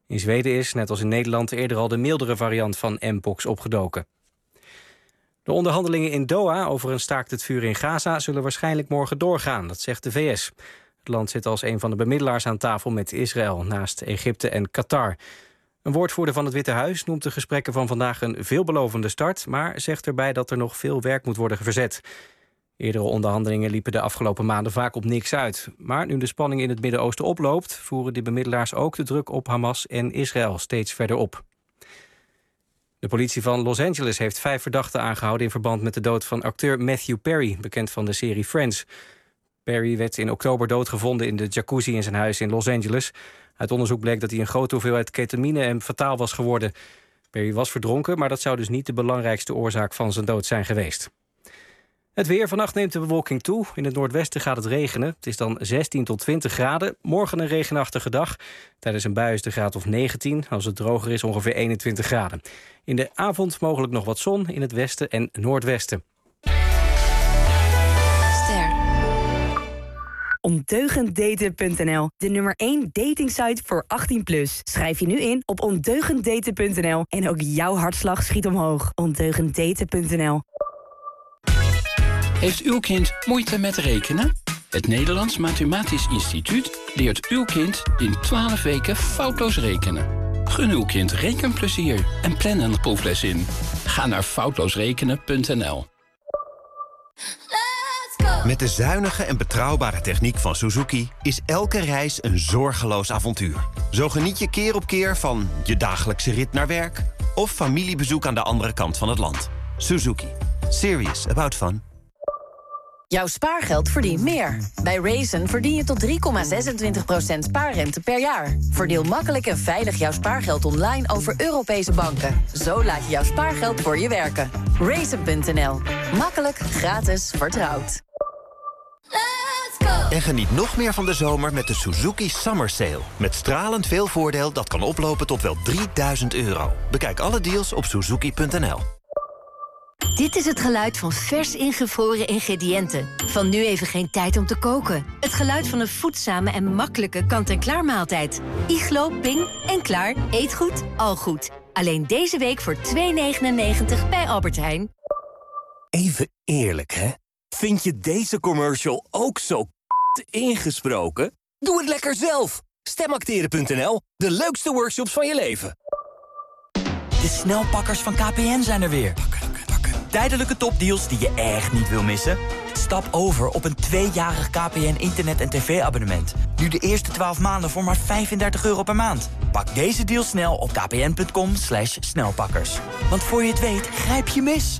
In Zweden is, net als in Nederland, eerder al de mildere variant van mpox opgedoken. De onderhandelingen in Doha over een staakt het vuur in Gaza zullen waarschijnlijk morgen doorgaan, dat zegt de VS. Het land zit als een van de bemiddelaars aan tafel met Israël, naast Egypte en Qatar. Een woordvoerder van het Witte Huis noemt de gesprekken van vandaag een veelbelovende start, maar zegt erbij dat er nog veel werk moet worden verzet. Eerdere onderhandelingen liepen de afgelopen maanden vaak op niks uit. Maar nu de spanning in het Midden-Oosten oploopt, voeren de bemiddelaars ook de druk op Hamas en Israël steeds verder op. De politie van Los Angeles heeft 5 verdachten aangehouden in verband met de dood van acteur Matthew Perry, bekend van de serie Friends. Perry werd in oktober doodgevonden in de jacuzzi in zijn huis in Los Angeles. Uit onderzoek bleek dat hij een grote hoeveelheid ketamine hem fataal was geworden. Perry was verdronken, maar dat zou dus niet de belangrijkste oorzaak van zijn dood zijn geweest. Het weer. Vannacht neemt de bewolking toe. In het noordwesten gaat het regenen. Het is dan 16 tot 20 graden. Morgen een regenachtige dag. Tijdens een bui is de graad of 19. Als het droger is ongeveer 21 graden. In de avond mogelijk nog wat zon in het westen en noordwesten. Ondeugenddaten.nl, de nummer 1 datingsite voor 18+. Schrijf je nu in op ondeugenddaten.nl en ook jouw hartslag schiet omhoog. Ondeugenddaten.nl. Heeft uw kind moeite met rekenen? Het Nederlands Mathematisch Instituut leert uw kind in 12 weken foutloos rekenen. Gun uw kind rekenplezier en plan een proefles in. Ga naar foutloosrekenen.nl. Met de zuinige en betrouwbare techniek van Suzuki is elke reis een zorgeloos avontuur. Zo geniet je keer op keer van je dagelijkse rit naar werk of familiebezoek aan de andere kant van het land. Suzuki. Serious about fun. Jouw spaargeld verdient meer. Bij Raisin verdien je tot 3,26% spaarrente per jaar. Verdeel makkelijk en veilig jouw spaargeld online over Europese banken. Zo laat je jouw spaargeld voor je werken. Raisin.nl. Makkelijk, gratis, vertrouwd. En geniet nog meer van de zomer met de Suzuki Summer Sale. Met stralend veel voordeel dat kan oplopen tot wel €3000. Bekijk alle deals op suzuki.nl. Dit is het geluid van vers ingevroren ingrediënten. Van nu even geen tijd om te koken. Het geluid van een voedzame en makkelijke kant-en-klaar maaltijd. Iglo, Ping en klaar. Eet goed, al goed. Alleen deze week voor €2,99 bij Albert Heijn. Even eerlijk, hè? Vind je deze commercial ook zo ingesproken? Doe het lekker zelf. Stemacteren.nl, de leukste workshops van je leven. De snelpakkers van KPN zijn er weer. Tijdelijke topdeals die je echt niet wil missen? Stap over op een 2-jarig KPN internet- en tv-abonnement. Nu de eerste 12 maanden voor maar €35 per maand. Pak deze deal snel op kpn.com/snelpakkers. Want voor je het weet, grijp je mis.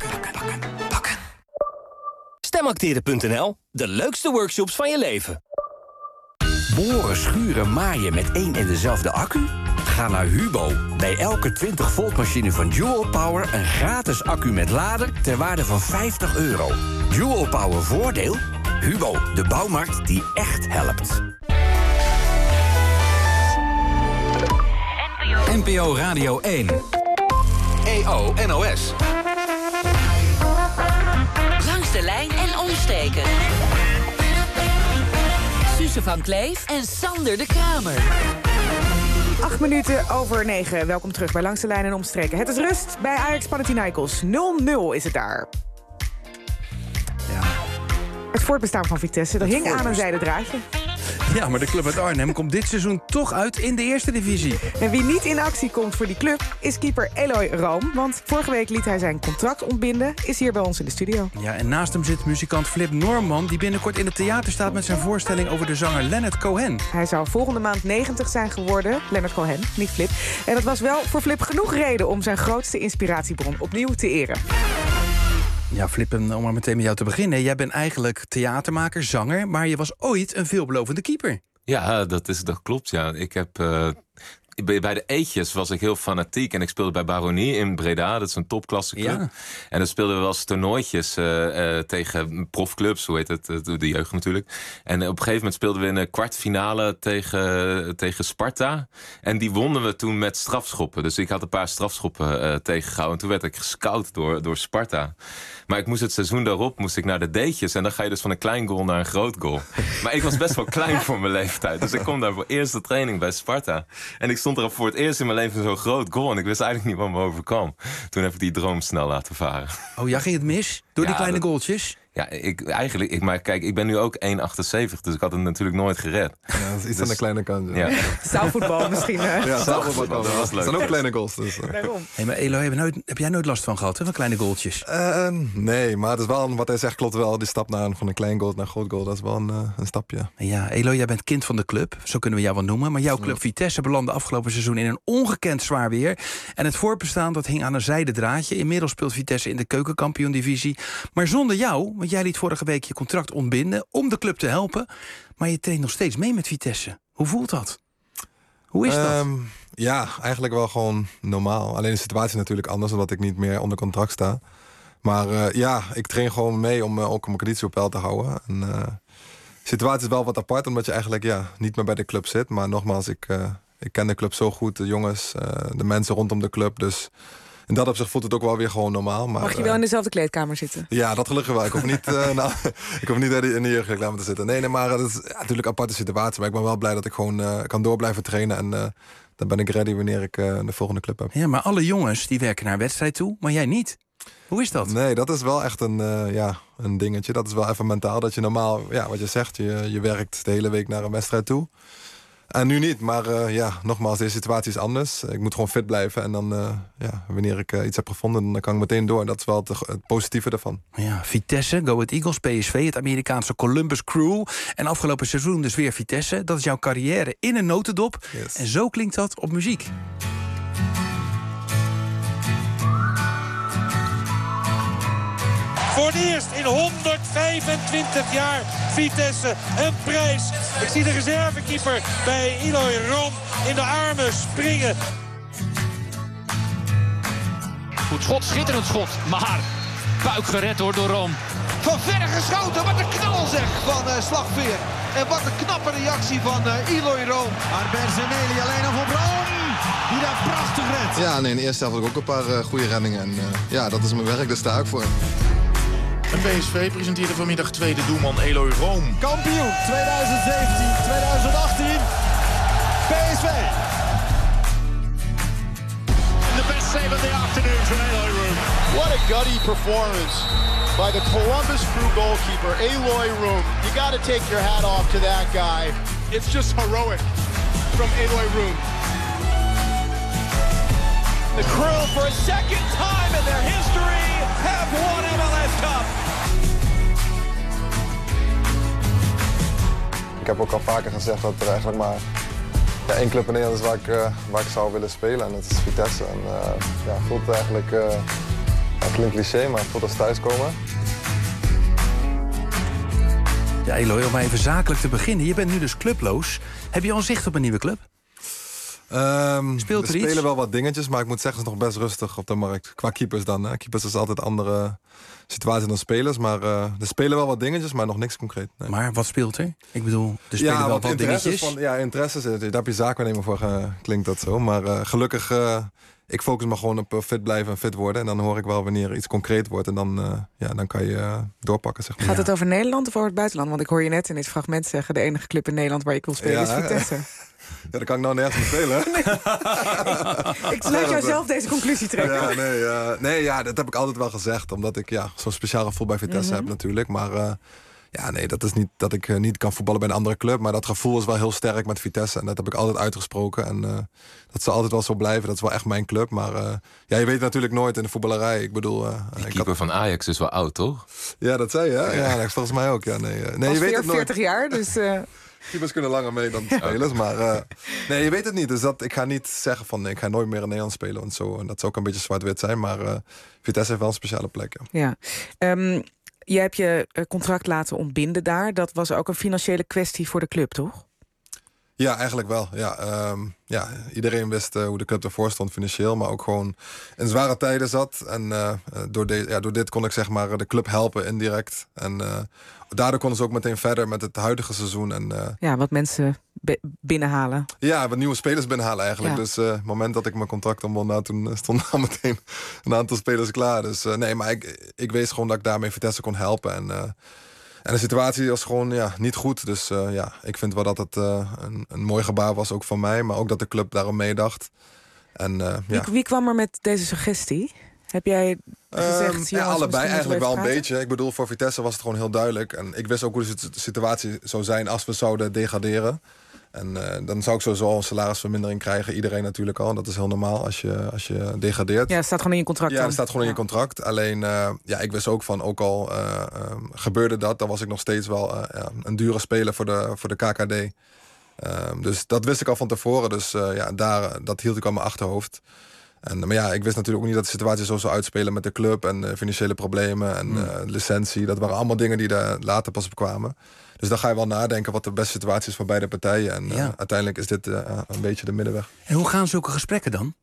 Stemacteren.nl, de leukste workshops van je leven. Boren, schuren, maaien met één en dezelfde accu? Ga naar Hubo. Bij elke 20 volt machine van Dual Power een gratis accu met lader ter waarde van €50. Dual Power voordeel? Hubo, de bouwmarkt die echt helpt. NPO Radio 1. EO NOS. Langs de lijn en omstreken. Suze van Kleef en Sander de Kramer. 8:08. Welkom terug bij Langs de Lijn en Omstreken. Het is rust bij Ajax Panathinaikos. 0-0 is het daar. Ja. Het voortbestaan van Vitesse, dat hing aan een zijden draadje. Ja, maar de club uit Arnhem komt dit seizoen toch uit in de eerste divisie. En wie niet in actie komt voor die club is keeper Eloy Room. Want vorige week liet hij zijn contract ontbinden. Is hier bij ons in de studio. Ja, en naast hem zit muzikant Flip Norman, die binnenkort in het theater staat met zijn voorstelling over de zanger Leonard Cohen. Hij zou volgende maand 90 zijn geworden. Leonard Cohen, niet Flip. En dat was wel voor Flip genoeg reden om zijn grootste inspiratiebron opnieuw te eren. Ja, Flip, om maar meteen met jou te beginnen. Jij bent eigenlijk theatermaker, zanger, maar je was ooit een veelbelovende keeper. Ja, dat klopt, ja. Ik heb... bij de Eetjes was ik heel fanatiek. En ik speelde bij Baronie in Breda. Dat is een topklasseclub. Ja. En dan speelden we wel eens toernooitjes tegen profclubs. Hoe heet het? De jeugd natuurlijk. En op een gegeven moment speelden we in een kwartfinale tegen Sparta. En die wonnen we toen met strafschoppen. Dus ik had een paar strafschoppen tegengehouden. En toen werd ik gescout door Sparta. Maar ik moest het seizoen daarop naar de D'tjes. En dan ga je dus van een klein goal naar een groot goal. Maar ik was best wel klein voor mijn leeftijd. Dus ik kom daar voor eerste training bij Sparta. En ik stond er voor het eerst in mijn leven zo'n groot goal. En ik wist eigenlijk niet wat me overkwam. Toen heb ik die droom snel laten varen. Oh ja, ging het mis? Door die kleine goaltjes? Ja, maar kijk, ik ben nu ook 1,78, dus ik had het natuurlijk nooit gered. Ja, dat is iets aan de kleine kant. Ja. Zaalvoetbal misschien. Ja, zaalvoetbal. Dat was leuk. Dat zijn ook kleine goals. Dus, Hey, maar Elo, heb jij nooit last van gehad, hè, van kleine goaltjes? Nee, maar het is wel, wat hij zegt klopt wel. Die stap van een klein goal naar een groot goal, dat is wel een stapje. Ja, Elo, jij bent kind van de club, zo kunnen we jou wel noemen. Maar jouw club Vitesse belandde afgelopen seizoen in een ongekend zwaar weer. En het voorbestaan dat hing aan een zijden draadje. Inmiddels speelt Vitesse in de keukenkampioen-divisie. Maar zonder jou, want jij liet vorige week je contract ontbinden om de club te helpen. Maar je traint nog steeds mee met Vitesse. Hoe voelt dat? Hoe is dat? Ja, eigenlijk wel gewoon normaal. Alleen de situatie is natuurlijk anders, omdat ik niet meer onder contract sta. Maar ik train gewoon mee om ook mijn conditie op peil te houden. En, de situatie is wel wat apart, omdat je eigenlijk niet meer bij de club zit. Maar nogmaals, ik ken de club zo goed, de jongens, de mensen rondom de club. Dus in dat opzicht voelt het ook wel weer gewoon normaal. Maar, mag je wel in dezelfde kleedkamer zitten? Ja, dat gelukkig wel. Ik hoef niet, ik hoef niet in de jeugdreclame te zitten. Nee, maar het is natuurlijk een aparte situatie. Maar ik ben wel blij dat ik gewoon kan door blijven trainen. En dan ben ik ready wanneer ik de volgende club heb. Ja, maar alle jongens die werken naar een wedstrijd toe, maar jij niet. Hoe is dat? Nee, dat is wel echt een dingetje. Dat is wel even mentaal. Dat je normaal, wat je zegt, je werkt de hele week naar een wedstrijd toe. En nu niet, maar nogmaals, deze situatie is anders. Ik moet gewoon fit blijven en dan, wanneer ik iets heb gevonden, dan kan ik meteen door. Dat is wel het positieve daarvan. Ja, Vitesse, Go Ahead Eagles, PSV, het Amerikaanse Columbus Crew. En afgelopen seizoen dus weer Vitesse. Dat is jouw carrière in een notendop. Yes. En zo klinkt dat op muziek. Voor het eerst in 125 jaar Vitesse een prijs. Ik zie de reservekeeper bij Eloy Room in de armen springen. Goed schot, schitterend schot. Maar buik gered hoor door Room. Van verre geschoten, wat een knal zeg van Slagveer. En wat een knappe reactie van Eloy Room. Maar Berzeneli alleen nog op Room. Die daar prachtig redt. Ja, nee, in de eerste helft had ik ook een paar goede reddingen. En dat is mijn werk, daar sta ik voor. En PSV presenteerde vanmiddag tweede doelman Eloy Room. Kampioen 2017-2018. PSV. The best save of the afternoon from Eloy Room. What a gutty performance by the Columbus Crew goalkeeper, Eloy Room. You got to take your hat off to that guy. It's just heroic from Eloy Room. The Crew for a second time in their history have won MLS Cup. Ik heb ook al vaker gezegd dat er eigenlijk maar één club in Nederland is waar ik zou willen spelen. En dat is Vitesse. En voelt eigenlijk, het klinkt cliché, maar het voelt als thuiskomen. Ja, Eloy, om maar even zakelijk te beginnen. Je bent nu dus clubloos. Heb je al zicht op een nieuwe club? Speelt er spelen wel wat dingetjes, maar ik moet zeggen, het is nog best rustig op de markt. Qua keepers dan. Hè. Keepers is altijd een andere situatie dan spelers. Maar er spelen wel wat dingetjes, maar nog niks concreet. Nee. Maar wat speelt er? Ik bedoel, er spelen wel wat dingetjes. Interesses. Daar heb je zaakwaarnemer voor, klinkt dat zo. Maar gelukkig, ik focus me gewoon op fit blijven en fit worden. En dan hoor ik wel wanneer iets concreet wordt. En dan kan je doorpakken, zeg maar. Gaat het over Nederland of over het buitenland? Want ik hoor je net in dit fragment zeggen, de enige club in Nederland waar ik wil spelen is Vitesse. Ja, daar kan ik nou nergens mee spelen. Ik laat jou zelf deze conclusie trekken. Dat heb ik altijd wel gezegd. Omdat ik zo'n speciaal gevoel bij Vitesse heb natuurlijk. Maar dat is niet dat ik niet kan voetballen bij een andere club. Maar dat gevoel is wel heel sterk met Vitesse. En dat heb ik altijd uitgesproken. En dat zal altijd wel zo blijven. Dat is wel echt mijn club. Maar je weet natuurlijk nooit in de voetballerij. Ik bedoel... Die keeper van Ajax is wel oud, toch? Ja, dat zei je, hè? Ja, volgens mij ook. Ja, nee, je weet het nooit. 40 jaar, dus... Keepers kunnen langer mee dan spelers, maar je weet het niet. Dus ik ga niet zeggen van ik ga nooit meer in Nederland spelen en zo. En dat zou ook een beetje zwart-wit zijn, maar Vitesse heeft wel een speciale plek. Ja. Je hebt je contract laten ontbinden daar. Dat was ook een financiële kwestie voor de club, toch? Ja, eigenlijk wel. Ja, iedereen wist hoe de club ervoor stond financieel, maar ook gewoon in zware tijden zat. En door dit kon ik zeg maar de club helpen indirect. En daardoor konden ze ook meteen verder met het huidige seizoen. En, wat mensen binnenhalen. Ja, wat nieuwe spelers binnenhalen eigenlijk. Ja. Dus het moment dat ik mijn contract omwon, toen stonden al meteen een aantal spelers klaar. Dus maar ik wees gewoon dat ik daarmee Vitesse kon helpen. En En de situatie was gewoon niet goed. Dus ik vind wel dat het een mooi gebaar was, ook van mij. Maar ook dat de club daarom meedacht. En, Wie kwam er met deze suggestie? Heb jij gezegd... allebei eigenlijk wel een beetje. Ik bedoel, voor Vitesse was het gewoon heel duidelijk. En ik wist ook hoe de situatie zou zijn als we zouden degraderen. En dan zou ik sowieso een salarisvermindering krijgen. Iedereen natuurlijk al. Dat is heel normaal als je degradeert. Ja, dat staat gewoon in je contract. Ja, dat staat gewoon in je contract. Alleen, ik wist ook van, ook al gebeurde dat... dan was ik nog steeds wel een dure speler voor de KKD. Dus dat wist ik al van tevoren. Dus dat hield ik aan mijn achterhoofd. Maar ik wist natuurlijk ook niet dat de situatie zo zou uitspelen met de club... en financiële problemen en licentie. Dat waren allemaal dingen die daar later pas op kwamen. Dus dan ga je wel nadenken wat de beste situatie is voor beide partijen. En uiteindelijk is dit een beetje de middenweg. En hoe gaan zulke gesprekken dan?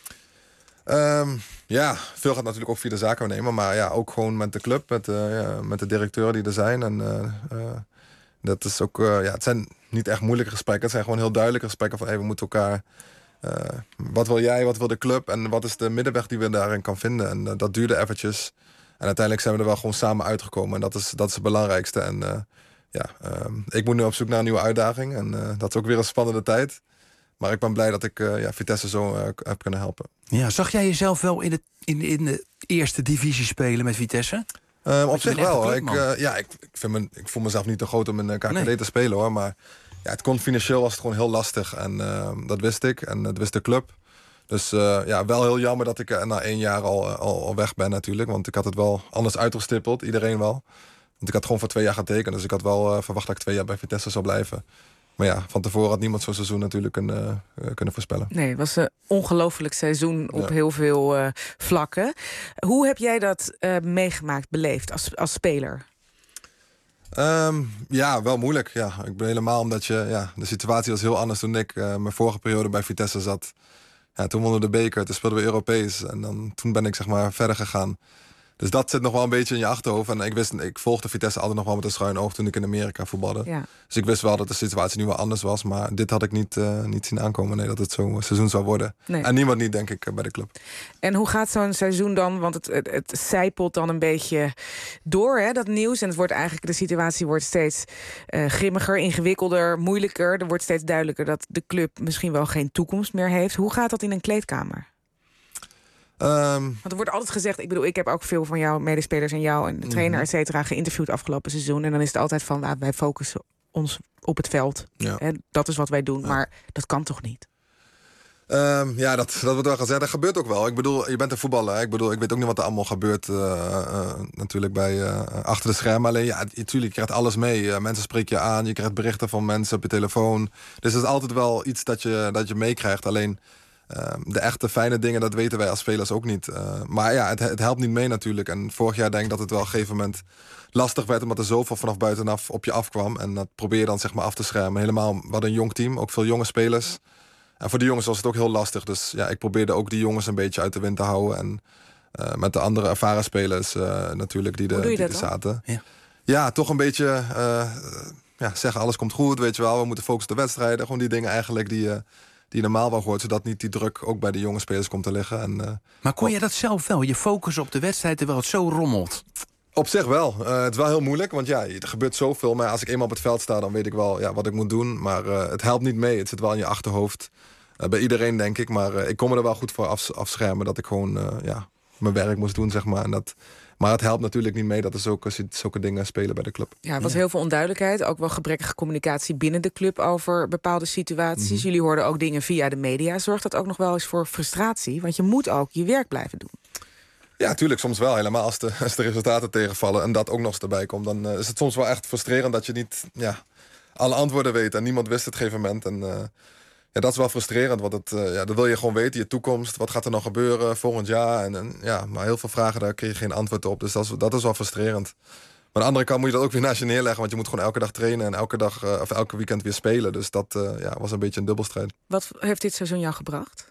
Veel gaat natuurlijk ook via de zakenwaarnemer. Maar ook gewoon met de club, met de directeuren die er zijn. En dat is ook... het zijn niet echt moeilijke gesprekken. Het zijn gewoon heel duidelijke gesprekken van... we moeten elkaar... wat wil jij, wat wil de club... en wat is de middenweg die we daarin kan vinden. En dat duurde eventjes. En uiteindelijk zijn we er wel gewoon samen uitgekomen. En dat is het belangrijkste. En ik moet nu op zoek naar een nieuwe uitdaging. En dat is ook weer een spannende tijd. Maar ik ben blij dat ik Vitesse zo heb kunnen helpen. Ja, zag jij jezelf wel in de eerste divisie spelen met Vitesse? Op zich wel. Ik voel mezelf niet te groot om in de KKD te spelen, hoor. Maar het kon financieel was het gewoon heel lastig. En dat wist ik. En dat wist de club. Dus wel heel jammer dat ik na 1 jaar al weg ben natuurlijk. Want ik had het wel anders uitgestippeld. Iedereen wel. Want ik had gewoon voor 2 jaar getekend. Dus ik had wel verwacht dat ik 2 jaar bij Vitesse zou blijven. Maar van tevoren had niemand zo'n seizoen natuurlijk kunnen voorspellen. Nee, het was een ongelooflijk seizoen op heel veel vlakken. Hoe heb jij dat meegemaakt, beleefd als speler? Wel moeilijk. Ja. Ik ben helemaal omdat de situatie was heel anders toen ik mijn vorige periode bij Vitesse zat. Ja, toen wonnen we de beker, toen speelden we Europees. En toen ben ik verder gegaan. Dus dat zit nog wel een beetje in je achterhoofd. En ik volgde Vitesse altijd nog wel met een schuin oog toen ik in Amerika voetbalde. Ja. Dus ik wist wel dat de situatie nu wel anders was. Maar dit had ik niet zien aankomen. Nee, dat het zo'n seizoen zou worden. Nee. En niemand niet, denk ik, bij de club. En hoe gaat zo'n seizoen dan? Want het zijpelt dan een beetje door, hè, dat nieuws. En de situatie wordt steeds grimmiger, ingewikkelder, moeilijker. Er wordt steeds duidelijker dat de club misschien wel geen toekomst meer heeft. Hoe gaat dat in een kleedkamer? Want er wordt altijd gezegd, ik heb ook veel van jouw medespelers en jou en de trainer, et cetera, geïnterviewd afgelopen seizoen. En dan is het altijd van, wij focussen ons op het veld. Ja. En dat is wat wij doen, maar dat kan toch niet? Dat wordt wel gezegd. Dat gebeurt ook wel. Ik bedoel, je bent een voetballer. Hè? Ik weet ook niet wat er allemaal gebeurt natuurlijk bij achter de schermen. Alleen, natuurlijk, je krijgt alles mee. Mensen spreken je aan, je krijgt berichten van mensen op je telefoon. Dus dat is altijd wel iets dat je meekrijgt. Alleen... de echte fijne dingen, dat weten wij als spelers ook niet. Maar het helpt niet mee natuurlijk. En vorig jaar denk ik dat het wel op een gegeven moment lastig werd... omdat er zoveel vanaf buitenaf op je afkwam. En dat probeer je dan af te schermen. Helemaal, wat een jong team, ook veel jonge spelers. En voor die jongens was het ook heel lastig. Dus ik probeerde ook die jongens een beetje uit de wind te houden. En met de andere ervaren spelers natuurlijk die er zaten. Ja, toch een beetje zeggen alles komt goed, weet je wel. We moeten focussen op de wedstrijden. Gewoon die dingen eigenlijk die normaal wel hoort, zodat niet die druk ook bij de jonge spelers komt te liggen. Maar kon je dat zelf wel, je focussen op de wedstrijd terwijl het zo rommelt? Op zich wel. Het is wel heel moeilijk, want er gebeurt zoveel. Maar als ik eenmaal op het veld sta, dan weet ik wel wat ik moet doen. Maar het helpt niet mee. Het zit wel in je achterhoofd. Bij iedereen, denk ik. Maar ik kon me er wel goed voor afschermen dat ik gewoon mijn werk moest doen, zeg maar. Maar het helpt natuurlijk niet mee dat er zulke dingen spelen bij de club. Ja, er was heel veel onduidelijkheid. Ook wel gebrekkige communicatie binnen de club over bepaalde situaties. Jullie hoorden ook dingen via de media. Zorgt dat ook nog wel eens voor frustratie? Want je moet ook je werk blijven doen. Ja, tuurlijk, soms wel. Helemaal als de resultaten tegenvallen en dat ook nog eens erbij komt. Dan is het soms wel echt frustrerend dat je niet alle antwoorden weet. En niemand wist het op een gegeven moment. En dat is wel frustrerend, want dat wil je gewoon weten, je toekomst. Wat gaat er nog gebeuren volgend jaar? Maar heel veel vragen, daar kreeg je geen antwoord op. Dus dat is wel frustrerend. Maar aan de andere kant moet je dat ook weer naast je neerleggen. Want je moet gewoon elke dag trainen en elke weekend weer spelen. Dus dat was een beetje een dubbelstrijd. Wat heeft dit seizoen jou gebracht?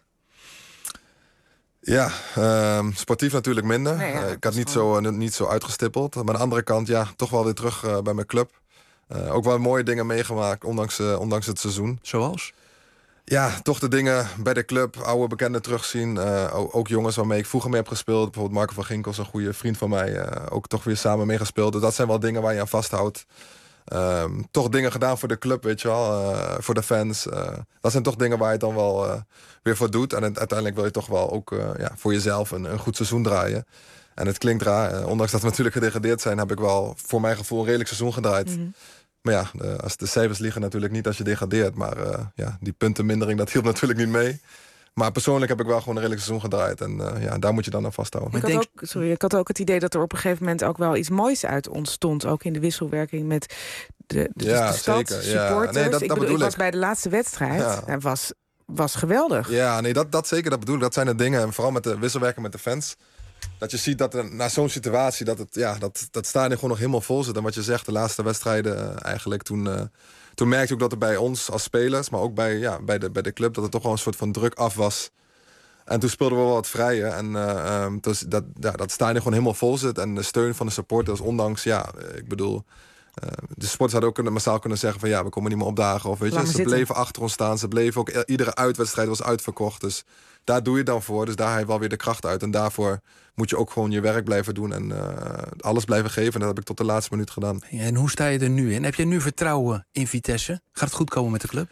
Ja, sportief natuurlijk minder. Nee, ik had niet zo uitgestippeld. Maar aan de andere kant, toch wel weer terug bij mijn club. Ook wel mooie dingen meegemaakt, ondanks het seizoen. Zoals? Ja, toch de dingen bij de club, oude bekenden terugzien. Ook jongens waarmee ik vroeger mee heb gespeeld. Bijvoorbeeld Marco van Ginkels, een goede vriend van mij. Ook toch weer samen meegespeeld. Dus dat zijn wel dingen waar je aan vasthoudt. Toch dingen gedaan voor de club, weet je wel. Voor de fans. Dat zijn toch dingen waar je dan wel weer voor doet. En uiteindelijk wil je toch wel ook voor jezelf een goed seizoen draaien. En het klinkt raar. Ondanks dat we natuurlijk gedegradeerd zijn, heb ik wel voor mijn gevoel een redelijk seizoen gedraaid. Mm-hmm. Maar ja, als de cijfers liegen natuurlijk niet als je degradeert. Maar die puntenmindering, dat hielp natuurlijk niet mee. Maar persoonlijk heb ik wel gewoon een redelijk seizoen gedraaid. En daar moet je dan aan vasthouden. Ik had ook het idee dat er op een gegeven moment ook wel iets moois uit ontstond. Ook in de wisselwerking met de stad, zeker. supporters. Ja. Nee, ik was bij de laatste wedstrijd en was geweldig. Ja, nee, dat zeker, dat bedoel ik. Dat zijn de dingen, en vooral met de wisselwerking met de fans. Dat je ziet dat na zo'n situatie dat stadion gewoon nog helemaal vol zit. En wat je zegt, de laatste wedstrijden eigenlijk toen merkte ik ook dat er bij ons als spelers, maar ook bij de club, dat er toch wel een soort van druk af was. En toen speelden we wel wat vrijer. En dus dat stadion gewoon helemaal vol zit. En de steun van de supporters, ondanks, ik bedoel, de sporters hadden ook massaal kunnen zeggen van we komen niet meer opdagen. Of weet je, ze bleven achter ons staan. Ze bleven ook, iedere uitwedstrijd was uitverkocht. Dus daar doe je dan voor. Dus daar haal je wel weer de kracht uit. En daarvoor moet je ook gewoon je werk blijven doen. En alles blijven geven. En dat heb ik tot de laatste minuut gedaan. En hoe sta je er nu in? Heb je nu vertrouwen in Vitesse? Gaat het goed komen met de club?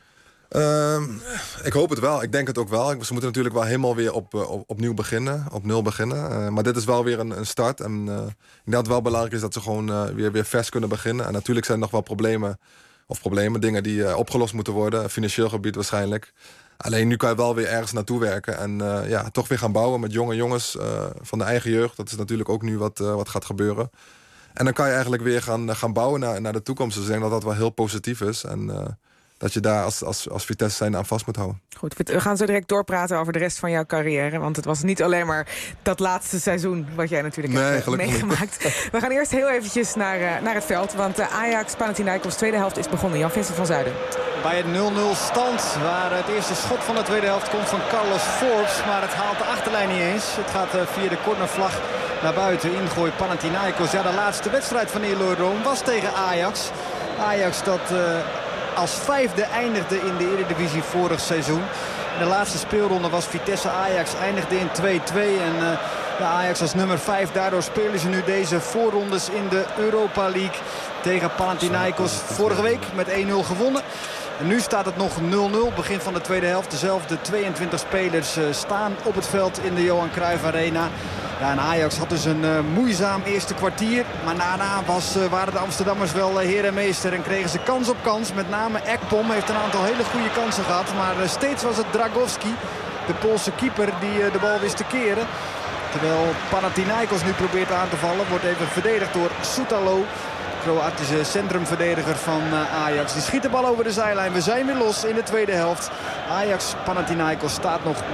Ik hoop het wel. Ik denk het ook wel. Ze moeten natuurlijk wel helemaal weer opnieuw beginnen. Op nul beginnen. Maar dit is wel weer een start. En ik denk dat het wel belangrijk is dat ze gewoon weer vers kunnen beginnen. En natuurlijk zijn er nog wel problemen. Dingen die opgelost moeten worden. Financieel gebied waarschijnlijk. Alleen nu kan je wel weer ergens naartoe werken. En toch weer gaan bouwen met jonge jongens van de eigen jeugd. Dat is natuurlijk ook nu wat gaat gebeuren. En dan kan je eigenlijk weer gaan bouwen naar de toekomst. Dus ik denk dat dat wel heel positief is. En dat je daar als Vitesse zijn aan vast moet houden. Goed, we gaan zo direct doorpraten over de rest van jouw carrière. Want het was niet alleen maar dat laatste seizoen wat jij natuurlijk hebt meegemaakt. We gaan eerst heel eventjes naar het veld. Want Ajax Panathinaikos tweede helft is begonnen. Jan-Vincent van Zuiden. Bij een 0-0 stand waar het eerste schot van de tweede helft komt van Carlos Forbes. Maar het haalt de achterlijn niet eens. Het gaat via de cornervlag naar buiten. Ingooi Panathinaikos. Ja, de laatste wedstrijd van Eloy Room was tegen Ajax. Ajax dat als vijfde eindigde in de Eredivisie vorig seizoen. In de laatste speelronde was Vitesse-Ajax, eindigde in 2-2. En Ajax als nummer 5. Daardoor spelen ze nu deze voorrondes in de Europa League tegen Panathinaikos. Vorige week met 1-0 gewonnen. En nu staat het nog 0-0. Begin van de tweede helft. Dezelfde 22 spelers staan op het veld in de Johan Cruijff Arena. Ja, en Ajax had dus een moeizaam eerste kwartier. Maar daarna waren de Amsterdammers wel heer en meester. En kregen ze kans op kans. Met name Ekpom heeft een aantal hele goede kansen gehad. Maar steeds was het Dragowski, de Poolse keeper, die de bal wist te keren. Terwijl Panathinaikos nu probeert aan te vallen. Wordt even verdedigd door Soetalo. Kroatische centrumverdediger van Ajax. Die schiet de bal over de zijlijn. We zijn weer los in de tweede helft. Ajax Panathinaikos staat nog 0-0.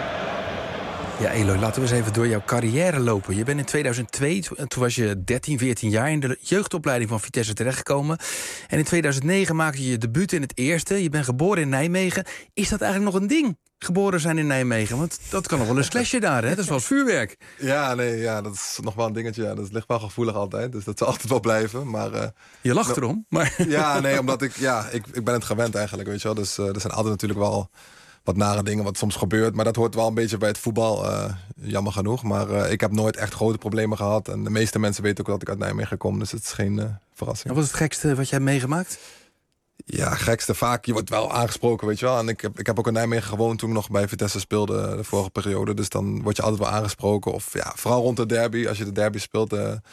Ja, Eloy, laten we eens even door jouw carrière lopen. Je bent in 2002, toen was je 13, 14 jaar... in de jeugdopleiding van Vitesse terechtgekomen. En in 2009 maakte je je debuut in het eerste. Je bent geboren in Nijmegen. Is dat eigenlijk nog een ding, geboren zijn in Nijmegen? Want dat kan nog wel een slesje daar, hè? Dat is wel vuurwerk. Ja, dat is nog wel een dingetje. Ja. Dat ligt wel gevoelig altijd, dus dat zal altijd wel blijven. Maar, je lacht erom, maar... Ja, nee, omdat ik ben het gewend eigenlijk, weet je wel. Dus er zijn altijd natuurlijk wel wat nare dingen wat soms gebeurt. Maar dat hoort wel een beetje bij het voetbal, jammer genoeg. Maar ik heb nooit echt grote problemen gehad. En de meeste mensen weten ook dat ik uit Nijmegen kom. Dus het is geen verrassing. Wat was het gekste wat jij hebt meegemaakt? Ja, gekste vaak. Je wordt wel aangesproken, weet je wel. En ik heb ook in Nijmegen gewoond toen ik nog bij Vitesse speelde de vorige periode. Dus dan word je altijd wel aangesproken. Of vooral rond de derby. Als je de derby speelt,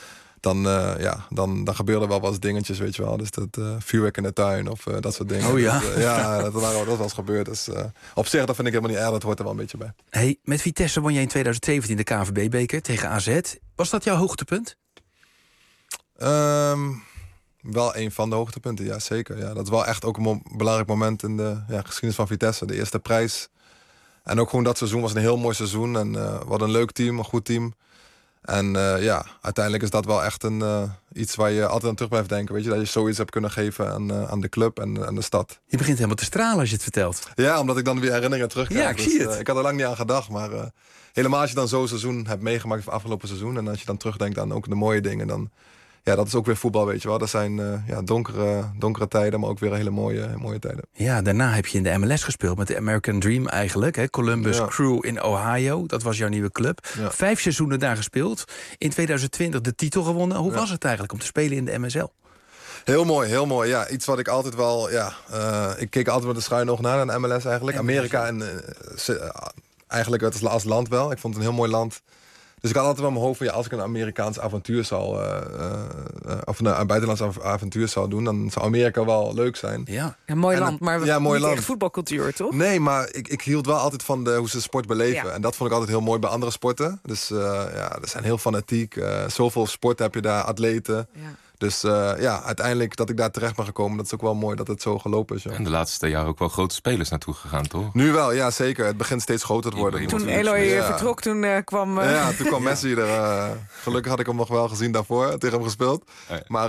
dan gebeuren er wel wat dingetjes, weet je wel. Dus dat vuurwerk in de tuin of dat soort dingen. Oh ja? Dat was wel eens gebeurd. Dus op zich, dat vind ik helemaal niet erg. Dat hoort er wel een beetje bij. Hey, met Vitesse won je in 2017 de KNVB-beker tegen AZ. Was dat jouw hoogtepunt? Wel een van de hoogtepunten, ja zeker. Ja, dat is wel echt ook een belangrijk moment in de geschiedenis van Vitesse. De eerste prijs. En ook gewoon dat seizoen was een heel mooi seizoen. En wat een leuk team, een goed team. En uiteindelijk is dat wel echt iets waar je altijd aan terug blijft denken. Weet je, dat je zoiets hebt kunnen geven aan de club en aan de stad. Je begint helemaal te stralen als je het vertelt. Ja, omdat ik dan weer herinneringen terugkrijg. Ja, ik zie het. Ik had er lang niet aan gedacht, maar helemaal als je dan zo'n seizoen hebt meegemaakt van afgelopen seizoen. En als je dan terugdenkt aan ook de mooie dingen, dan ja, dat is ook weer voetbal, weet je wel. Dat zijn donkere tijden, maar ook weer hele mooie tijden. Ja, daarna heb je in de MLS gespeeld met de American Dream eigenlijk. Hè? Columbus Crew in Ohio, dat was jouw nieuwe club. Ja. 5 seizoenen daar gespeeld. In 2020 de titel gewonnen. Hoe was het eigenlijk om te spelen in de MSL? Heel mooi. Ja, iets wat ik altijd wel... ik keek altijd met een schuin oog naar de MLS eigenlijk. Amerika en eigenlijk het als land wel. Ik vond het een heel mooi land. Dus ik had altijd wel in mijn hoofd van... als ik een Amerikaans avontuur of een buitenlands avontuur zou doen... dan zou Amerika wel leuk zijn. Ja, mooi land, maar niet echt voetbalcultuur, toch? Nee, maar ik hield wel altijd van hoe ze sport beleven. Ja. En dat vond ik altijd heel mooi bij andere sporten. Dus er zijn heel fanatiek. Zoveel sport heb je daar, atleten... Ja. Dus uiteindelijk dat ik daar terecht ben gekomen... dat is ook wel mooi dat het zo gelopen is. Ja. En de laatste jaren ook wel grote spelers naartoe gegaan, toch? Nu wel, ja zeker. Het begint steeds groter te worden. Toen Eloy vertrok, toen kwam... toen kwam Messi er. Gelukkig had ik hem nog wel gezien daarvoor. Tegen hem gespeeld. Ja. Maar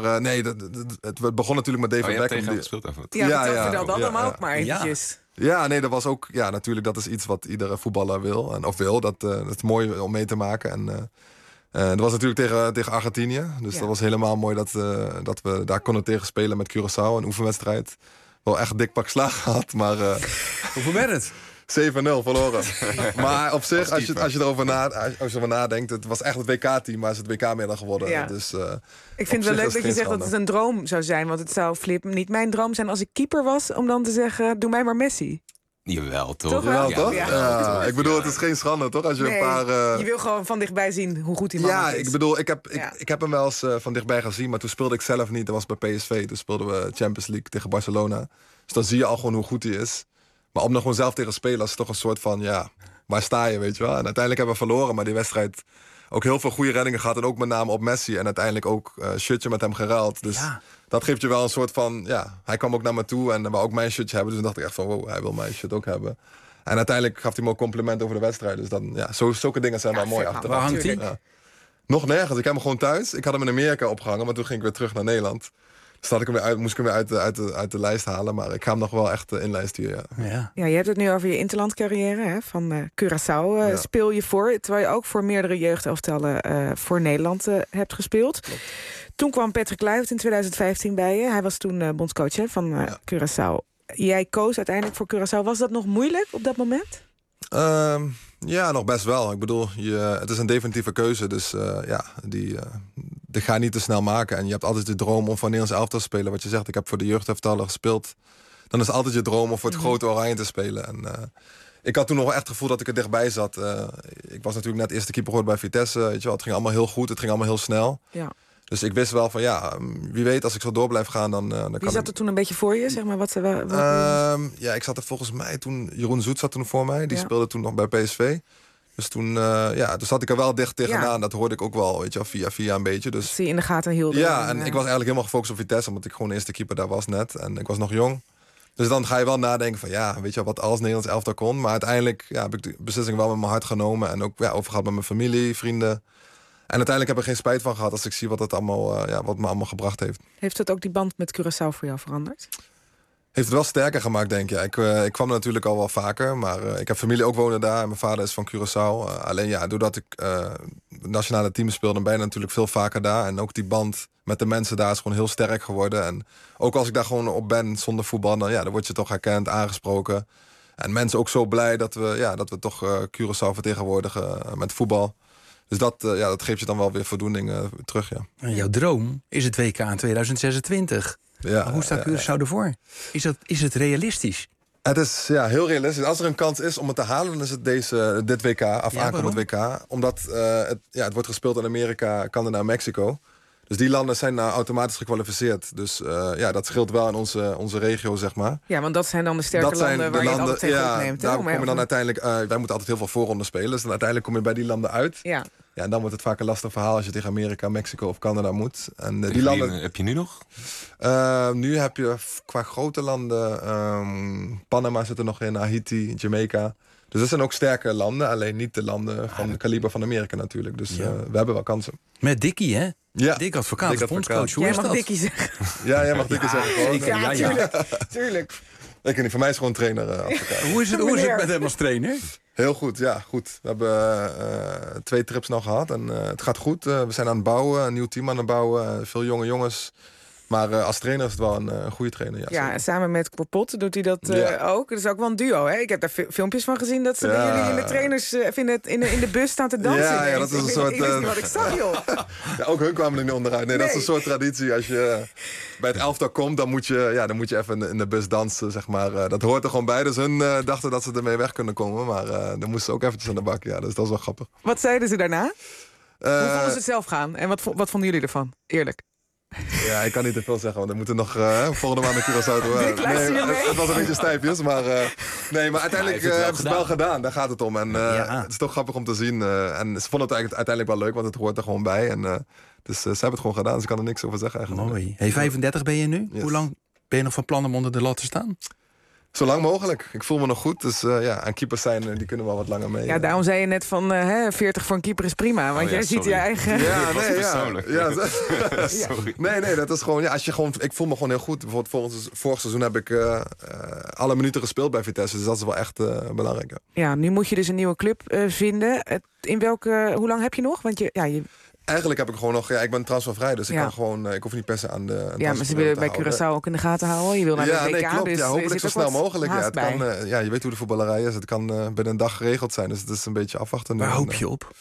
het begon natuurlijk met David Beckham. Tegen hem gespeeld daarvoor. Vertel dat dan ook maar eventjes. Ja, nee, dat was ook... Ja, natuurlijk, dat is iets wat iedere voetballer wil. Dat is mooi om mee te maken. En... dat was natuurlijk tegen Argentinië. Dus dat was helemaal mooi dat we daar konden tegen spelen met Curaçao. Een oefenwedstrijd. Wel echt dik pak slaag gehad. Maar, hoeveel werd het? 7-0 verloren. Maar op zich, als je erover nadenkt... het was echt het WK-team, maar is het WK meer dan geworden. Ja. Dus, ik vind het wel leuk dat je zegt dat het een droom zou zijn. Want het zou, Flip, niet mijn droom zijn als ik keeper was... om dan te zeggen, doe mij maar Messi. Jawel, toch? Jawel, toch? Ja. Ik bedoel, het is geen schande, toch? Als je een paar... Je wil gewoon van dichtbij zien hoe goed die man is. Ja, ik bedoel, ik heb hem wel eens van dichtbij gezien... maar toen speelde ik zelf niet. Dat was bij PSV. Toen speelden we Champions League tegen Barcelona. Dus dan zie je al gewoon hoe goed hij is. Maar om nog gewoon zelf tegen spelen... is toch een soort van, waar sta je, weet je wel? En uiteindelijk hebben we verloren, maar die wedstrijd... ook heel veel goede reddingen gehad. En ook met name op Messi. En uiteindelijk ook shirtje met hem geruild. Dus dat geeft je wel een soort van... hij kwam ook naar me toe en wou ook mijn shirtje hebben. Dus dan dacht ik echt van, wow, hij wil mijn shirt ook hebben. En uiteindelijk gaf hij me ook compliment over de wedstrijd. Dus dan, zulke dingen zijn wel mooi achteraf. Waar hangt hij? Ja. Nog nergens. Ik heb hem gewoon thuis. Ik had hem in Amerika opgehangen, maar toen ging ik weer terug naar Nederland. Dus moest ik hem weer uit de lijst halen. Maar ik ga hem nog wel echt inlijsten hier. Ja, je hebt het nu over je interlandcarrière. Hè? Van Curaçao speel je voor. Terwijl je ook voor meerdere jeugdelftallen voor Nederland hebt gespeeld. Klopt. Toen kwam Patrick Kluivert in 2015 bij je. Hij was toen bondscoach van Curaçao. Jij koos uiteindelijk voor Curaçao. Was dat nog moeilijk op dat moment? Ja, nog best wel. Ik bedoel, het is een definitieve keuze. Dus die ga je niet te snel maken. En je hebt altijd de droom om voor Nederlands elftal te spelen. Wat je zegt, ik heb voor de jeugdelftallen gespeeld. Dan is het altijd je droom om voor het grote Oranje te spelen. En ik had toen nog wel echt het gevoel dat ik er dichtbij zat. Ik was natuurlijk net eerste keeper geworden bij Vitesse. Weet je wel. Het ging allemaal heel goed, het ging allemaal heel snel. Ja. Dus ik wist wel van wie weet, als ik zo door blijf gaan, dan Wie zat er toen een beetje voor je, zeg maar? Ik zat er volgens mij toen... Jeroen Zoet zat toen voor mij. Die speelde toen nog bij PSV. Dus toen zat ik er wel dicht tegenaan. Ja. Dat hoorde ik ook wel, weet je wel, via een beetje. Dus die in de gaten hielden. Ja, en ik was eigenlijk helemaal gefocust op Vitesse, omdat ik gewoon eerste keeper daar was net. En ik was nog jong. Dus dan ga je wel nadenken van weet je wel, wat als Nederlands elftal kon. Maar uiteindelijk heb ik de beslissing wel met mijn hart genomen. En ook over gehad met mijn familie, vrienden. En uiteindelijk heb ik er geen spijt van gehad als ik zie wat het allemaal, wat me allemaal gebracht heeft. Heeft het ook die band met Curaçao voor jou veranderd? Heeft het wel sterker gemaakt, denk ik. Ik kwam er natuurlijk al wel vaker, maar ik heb familie ook wonen daar. En mijn vader is van Curaçao. Alleen doordat ik nationale team speelde, dan ben je natuurlijk veel vaker daar. En ook die band met de mensen daar is gewoon heel sterk geworden. En ook als ik daar gewoon op ben zonder voetbal, dan word je toch herkend, aangesproken. En mensen ook zo blij dat we toch Curaçao vertegenwoordigen met voetbal. Dus dat geeft je dan wel weer voldoening terug, ja. En jouw droom is het WK in 2026. Ja, hoe staat Curaçao ervoor? Is het realistisch? Het is heel realistisch. Als er een kans is om het te halen, dan is het dit WK, aankomend WK. Omdat het wordt gespeeld in Amerika, Canada en Mexico. Dus die landen zijn automatisch gekwalificeerd. Dus dat scheelt wel in onze regio, zeg maar. Ja, want dat zijn dan de sterke landen waar je het altijd tegen neemt. Daar kom je dan uiteindelijk... wij moeten altijd heel veel voorronden spelen. Dus dan uiteindelijk kom je bij die landen uit. Ja. Ja, en dan wordt het vaak een lastig verhaal als je tegen Amerika, Mexico of Canada moet. En die landen heb je nu nog? Nu heb je qua grote landen... Panama zit er nog in, Haiti, Jamaica. Dus dat zijn ook sterke landen. Alleen niet de landen van de kaliber van Amerika natuurlijk. Dus we hebben wel kansen. Met Dickie, hè? Ja. Dick Advocaat, bondscoach. Jij mag Dickie zeggen. Ja, jij mag Dickie zeggen. Ja, tuurlijk. Ik weet niet, voor mij is gewoon trainer. Hoe is het met hem als trainer? Heel goed, ja, goed. We hebben 2 trips nog gehad en het gaat goed. We zijn aan het bouwen, een nieuw team aan het bouwen. Veel jonge jongens. Maar als trainer is het wel een goede trainer. Ja, en samen met Corpot doet hij dat ook. Dat is ook wel een duo, hè? Ik heb daar filmpjes van gezien dat ze bij jullie in de trainers in de bus staan te dansen. Ja, dat is een soort... Ik wist niet wat ik zag, joh. Ja, ook hun kwamen er niet onderuit. Nee, dat is een soort traditie. Als je bij het elftal komt, dan moet je even in de bus dansen, zeg maar. Dat hoort er gewoon bij. Dus hun dachten dat ze ermee weg kunnen komen. Maar dan moesten ze ook eventjes aan de bak. Ja, dus dat is wel grappig. Wat zeiden ze daarna? Hoe vonden ze het zelf gaan? En wat vonden jullie ervan? Eerlijk. Ja, ik kan niet te veel zeggen, want we moeten nog volgende maand naar Curaçao toe. Het was een beetje stijfjes, maar uiteindelijk hebben ze het wel gedaan. Daar gaat het om. En het is toch grappig om te zien. En ze vonden het uiteindelijk wel leuk, want het hoort er gewoon bij. En, dus ze hebben het gewoon gedaan, dus ik kan er niks over zeggen eigenlijk. Mooi. Hey, 35 ben je nu? Yes. Hoe lang ben je nog van plan om onder de lat te staan? Zo lang mogelijk. Ik voel me nog goed. Dus en keepers die kunnen wel wat langer mee. Ja, daarom zei je net van 40 voor een keeper is prima. Want jij ziet je eigen... Nee, dat is gewoon... Ja, als je gewoon... Ik voel me gewoon heel goed. Bijvoorbeeld vorig seizoen heb ik alle minuten gespeeld bij Vitesse. Dus dat is wel echt belangrijk. Ja, nu moet je dus een nieuwe club vinden. Hoe lang heb je nog? Want je eigenlijk heb ik gewoon nog... Ja, ik ben transfervrij, dus ik kan gewoon... Ik hoef niet per se aan de... Ja, maar ze willen bij Curaçao ook in de gaten houden. Je wil naar de WK, nee, klopt. Dus hopelijk zo snel mogelijk. Ja, het kan, je weet hoe de voetballerij is. Het kan binnen een dag geregeld zijn. Dus het is een beetje afwachten. Waar hoop je op?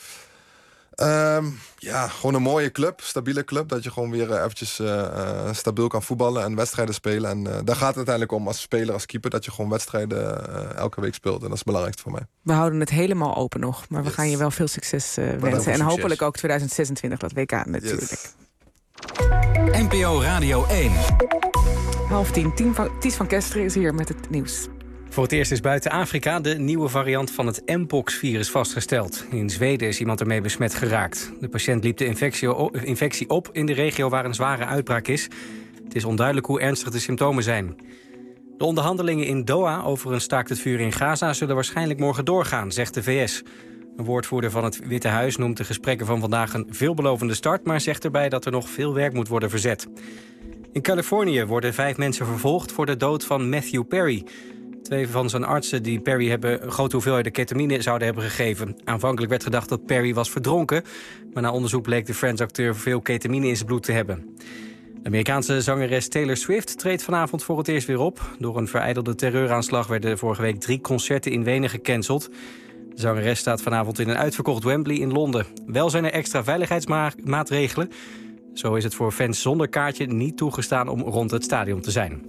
Gewoon een mooie club, stabiele club. Dat je gewoon weer eventjes stabiel kan voetballen en wedstrijden spelen. En daar gaat het uiteindelijk om als speler, als keeper... dat je gewoon wedstrijden elke week speelt. En dat is het belangrijkste voor mij. We houden het helemaal open nog. Maar we gaan je wel veel succes wensen. En hopelijk ook 2026, dat WK natuurlijk. Yes. NPO Radio 1. 9:30. Ties van Kesteren is hier met het nieuws. Voor het eerst is buiten Afrika de nieuwe variant van het Mpox-virus vastgesteld. In Zweden is iemand ermee besmet geraakt. De patiënt liep de infectie op in de regio waar een zware uitbraak is. Het is onduidelijk hoe ernstig de symptomen zijn. De onderhandelingen in Doha over een staakt het vuur in Gaza zullen waarschijnlijk morgen doorgaan, zegt de VS. Een woordvoerder van het Witte Huis noemt de gesprekken van vandaag een veelbelovende start, maar zegt erbij dat er nog veel werk moet worden verzet. In Californië worden 5 mensen vervolgd voor de dood van Matthew Perry. 2 van zijn artsen die Perry een grote hoeveelheden ketamine zouden hebben gegeven. Aanvankelijk werd gedacht dat Perry was verdronken, maar na onderzoek bleek de Friends-acteur veel ketamine in zijn bloed te hebben. De Amerikaanse zangeres Taylor Swift treedt vanavond voor het eerst weer op. Door een verijdelde terreuraanslag werden vorige week 3 concerten in Wenen gecanceld. De zangeres staat vanavond in een uitverkocht Wembley in Londen. Wel zijn er extra veiligheidsmaatregelen. Zo is het voor fans zonder kaartje niet toegestaan om rond het stadion te zijn.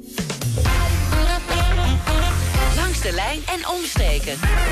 Langs de lijn en omstreken.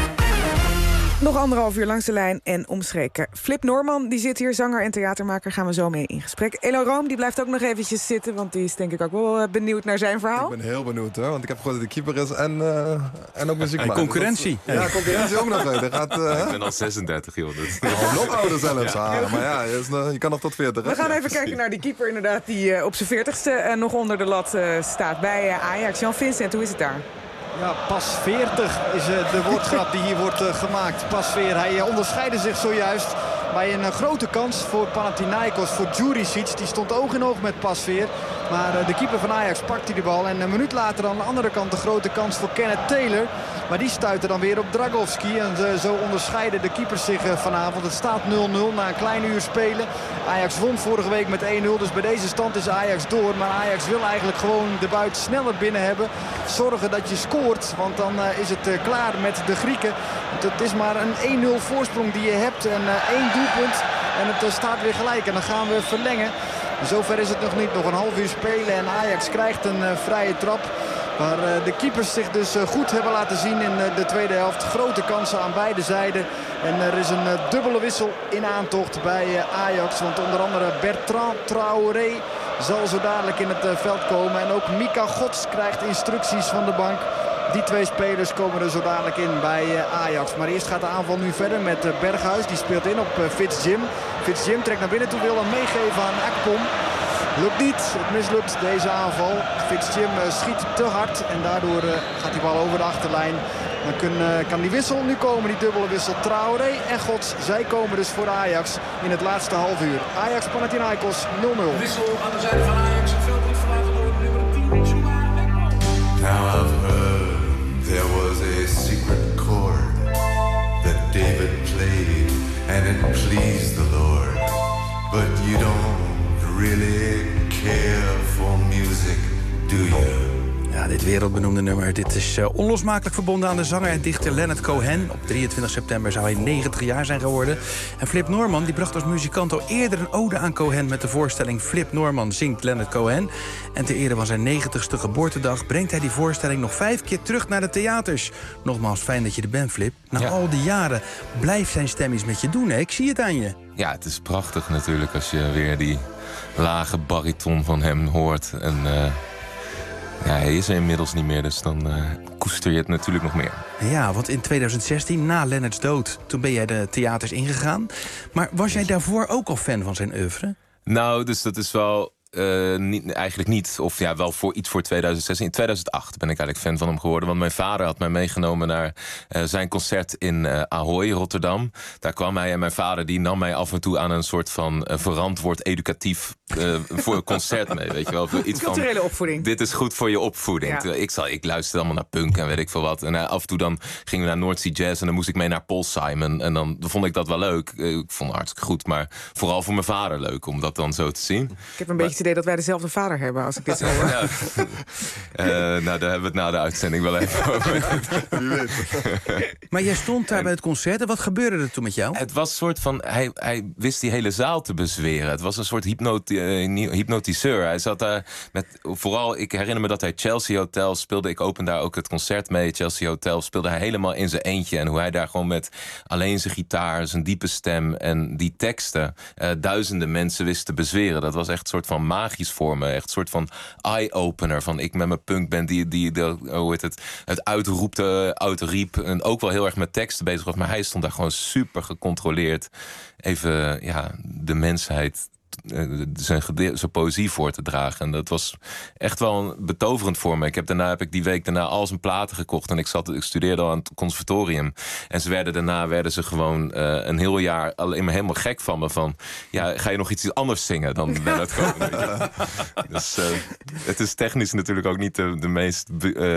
Nog 1,5 uur langs de lijn en omstreken. Flip Norman, die zit hier, zanger en theatermaker, gaan we zo mee in gesprek. Elo Room, die blijft ook nog eventjes zitten, want die is denk ik ook wel benieuwd naar zijn verhaal. Ik ben heel benieuwd, hoor, want ik heb gehoord dat hij keeper is en ook muziek maakt. En concurrentie. Ja, concurrentie ook nog. Ik ben al 36, joh. Nog ouder zelfs. Ja. Maar ja, je kan nog tot 40. We gaan even kijken naar die keeper inderdaad, die op zijn 40ste nog onder de lat staat bij Ajax. Jan Vincent, hoe is het daar? Ja, pas 40 is de woordgrap die hier wordt gemaakt. Pasveer, hij onderscheidde zich zojuist bij een grote kans voor Panathinaikos, voor Djuricic. Die stond oog in oog met Pasveer. Maar de keeper van Ajax pakt hij de bal. En een minuut later aan de andere kant de grote kans voor Kenneth Taylor. Maar die stuitte dan weer op Dragowski. En zo onderscheiden de keepers zich vanavond. Het staat 0-0 na een klein uur spelen. Ajax won vorige week met 1-0. Dus bij deze stand is Ajax door. Maar Ajax wil eigenlijk gewoon de buit sneller binnen hebben. Zorgen dat je scoort. Want dan is het klaar met de Grieken. Het is maar een 1-0 voorsprong die je hebt. En 1 doelpunt. En het staat weer gelijk. En dan gaan we verlengen. Zover is het nog niet. Nog een half uur spelen. En Ajax krijgt een vrije trap. Waar de keepers zich dus goed hebben laten zien in de tweede helft. Grote kansen aan beide zijden. En er is een dubbele wissel in aantocht bij Ajax. Want onder andere Bertrand Traoré zal zo dadelijk in het veld komen. En ook Mika Gods krijgt instructies van de bank. Die 2 spelers komen er zo dadelijk in bij Ajax. Maar eerst gaat de aanval nu verder met Berghuis. Die speelt in op Fitzjim. Fitzjim trekt naar binnen toe, wil hem meegeven aan Akpom. Lukt niet, het mislukt deze aanval. Fitzjim schiet te hard en daardoor gaat die bal over de achterlijn. Dan kan die wissel nu komen, die dubbele wissel. Traoré en Gods, zij komen dus voor Ajax in het laatste half uur. Ajax Panathinaikos 0-0. Wissel aan de zijde van Ajax, een veldgoed verlaten door nummer 10. Now I've heard please the Lord, but you don't really care for music, do you? Ja, dit wereldbenoemde nummer, dit is onlosmakelijk verbonden aan de zanger en dichter Leonard Cohen. Op 23 september zou hij 90 jaar zijn geworden. En Flip Norman die bracht als muzikant al eerder een ode aan Cohen met de voorstelling Flip Norman zingt Leonard Cohen. En ter ere van zijn 90ste geboortedag brengt hij die voorstelling nog 5 keer terug naar de theaters. Nogmaals, fijn dat je er bent, Flip. Na al die jaren blijft zijn stem iets met je doen, hè? Ik zie het aan je. Ja, het is prachtig natuurlijk als je weer die lage bariton van hem hoort. En ja, hij is er inmiddels niet meer, dus dan koester je het natuurlijk nog meer. Ja, want in 2016, na Leonards dood, toen ben jij de theaters ingegaan. Maar was jij daarvoor ook al fan van zijn oeuvre? Nou, dus dat is wel... eigenlijk niet. Of ja, wel voor iets voor 2016. In 2008 ben ik eigenlijk fan van hem geworden. Want mijn vader had mij meegenomen naar zijn concert in Ahoy, Rotterdam. Daar kwam hij en mijn vader die nam mij af en toe aan een soort van verantwoord educatief voor een concert mee. Weet je wel? Iets culturele van, opvoeding. Dit is goed voor je opvoeding. Ja. Ik luisterde allemaal naar punk en weet ik veel wat. En af en toe dan gingen we naar North Sea Jazz en dan moest ik mee naar Paul Simon. En dan vond ik dat wel leuk. Ik vond het hartstikke goed. Maar vooral voor mijn vader leuk om dat dan zo te zien. Ik heb een beetje het idee dat wij dezelfde vader hebben, als ik dit zo hoor. Ja. Nou, daar hebben we het na de uitzending wel even over. Maar jij stond daar bij het concert en wat gebeurde er toen met jou? Het was een soort van... Hij wist die hele zaal te bezweren. Het was een soort hypnotiseur. Hij zat daar met... Vooral, ik herinner me dat hij Chelsea Hotel speelde. Ik opende daar ook het concert mee. Chelsea Hotel speelde hij helemaal in zijn eentje. En hoe hij daar gewoon met alleen zijn gitaar, zijn diepe stem en die teksten duizenden mensen wist te bezweren. Dat was echt een soort van magisch voor me. Echt een soort van eye-opener. Van ik met mijn punkband die hoe heet het uitriep. En ook wel heel erg met teksten bezig was. Maar hij stond daar gewoon super gecontroleerd. Even de mensheid, zijn poëzie voor te dragen. En dat was echt wel betoverend voor me. Heb ik die week daarna al zijn platen gekocht. En ik studeerde al aan het conservatorium. En daarna werden ze gewoon een heel jaar helemaal gek van me. Van, ga je nog iets anders zingen dan Leonard Cohen? Dus het is technisch natuurlijk ook niet de meest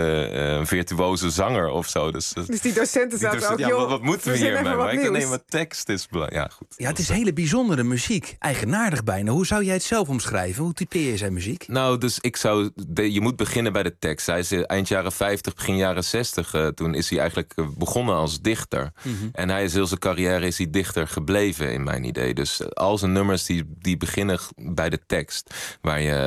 virtuoze zanger of zo. Dus die docenten zaten ook, wat moeten we hiermee? Maar tekst is belangrijk. Ja, goed. Ja, het is hele bijzondere muziek. Eigenaardig bijna. Hoe zou jij het zelf omschrijven? Hoe typeer je zijn muziek? Nou, dus je moet beginnen bij de tekst. Hij is eind jaren 50, begin jaren 60. Toen is hij eigenlijk begonnen als dichter. Mm-hmm. En hij is heel zijn carrière is hij dichter gebleven, in mijn idee. Dus al zijn nummers die beginnen bij de tekst. Waar je,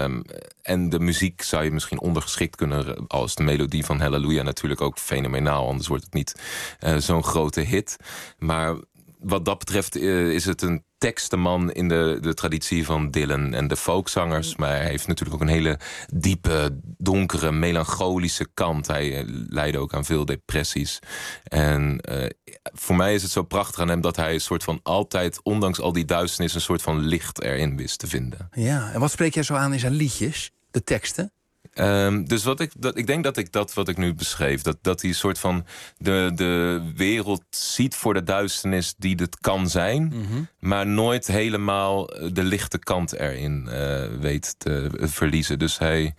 en de muziek zou je misschien ondergeschikt kunnen... als de melodie van Hallelujah natuurlijk ook fenomenaal. Anders wordt het niet zo'n grote hit. Maar wat dat betreft is het een tekstenman in de traditie van Dylan en de folkzangers. Maar hij heeft natuurlijk ook een hele diepe, donkere, melancholische kant. Hij leidde ook aan veel depressies. En voor mij is het zo prachtig aan hem dat hij een soort van altijd, ondanks al die duisternis, een soort van licht erin wist te vinden. Ja, en wat spreek jij zo aan in zijn liedjes? De teksten? Dus ik denk dat wat ik nu beschreef, dat hij een soort van de wereld ziet voor de duisternis die het kan zijn, mm-hmm. maar nooit helemaal de lichte kant erin weet te verliezen. Dus hij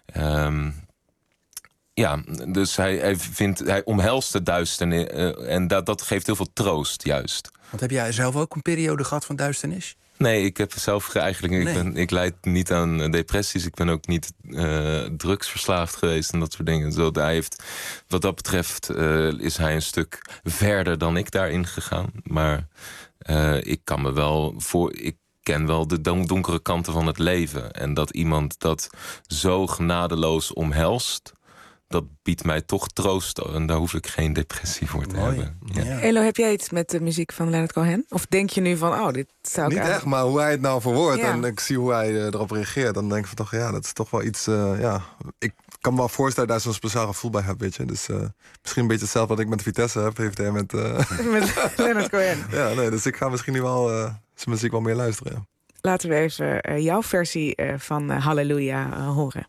hij omhelst de duisternis en dat geeft heel veel troost, juist. Want heb jij zelf ook een periode gehad van duisternis? Nee, ik heb zelf eigenlijk... Ik lijd niet aan depressies. Ik ben ook niet drugsverslaafd geweest en dat soort dingen. Zo, hij heeft, wat dat betreft is hij een stuk verder dan ik daarin gegaan. Maar ik kan me wel ik ken wel de donkere kanten van het leven. En dat iemand dat zo genadeloos omhelst, dat biedt mij toch troost. En daar hoef ik geen depressie voor te hebben. Ja. Elo, heb jij iets met de muziek van Leonard Cohen? Of denk je nu van, dit zou ik niet echt, maar hoe hij het nou verwoordt en ik zie hoe hij erop reageert, dan denk ik van toch, dat is toch wel iets, ik kan me wel voorstellen dat hij zo'n speciaal gevoel bij hebt, weet je. Dus misschien een beetje hetzelfde wat ik met Vitesse heb, heeft hij met met Leonard Cohen. Ja, nee, dus ik ga misschien nu wel zijn muziek wel meer luisteren. Ja. Laten we even jouw versie van Halleluja horen.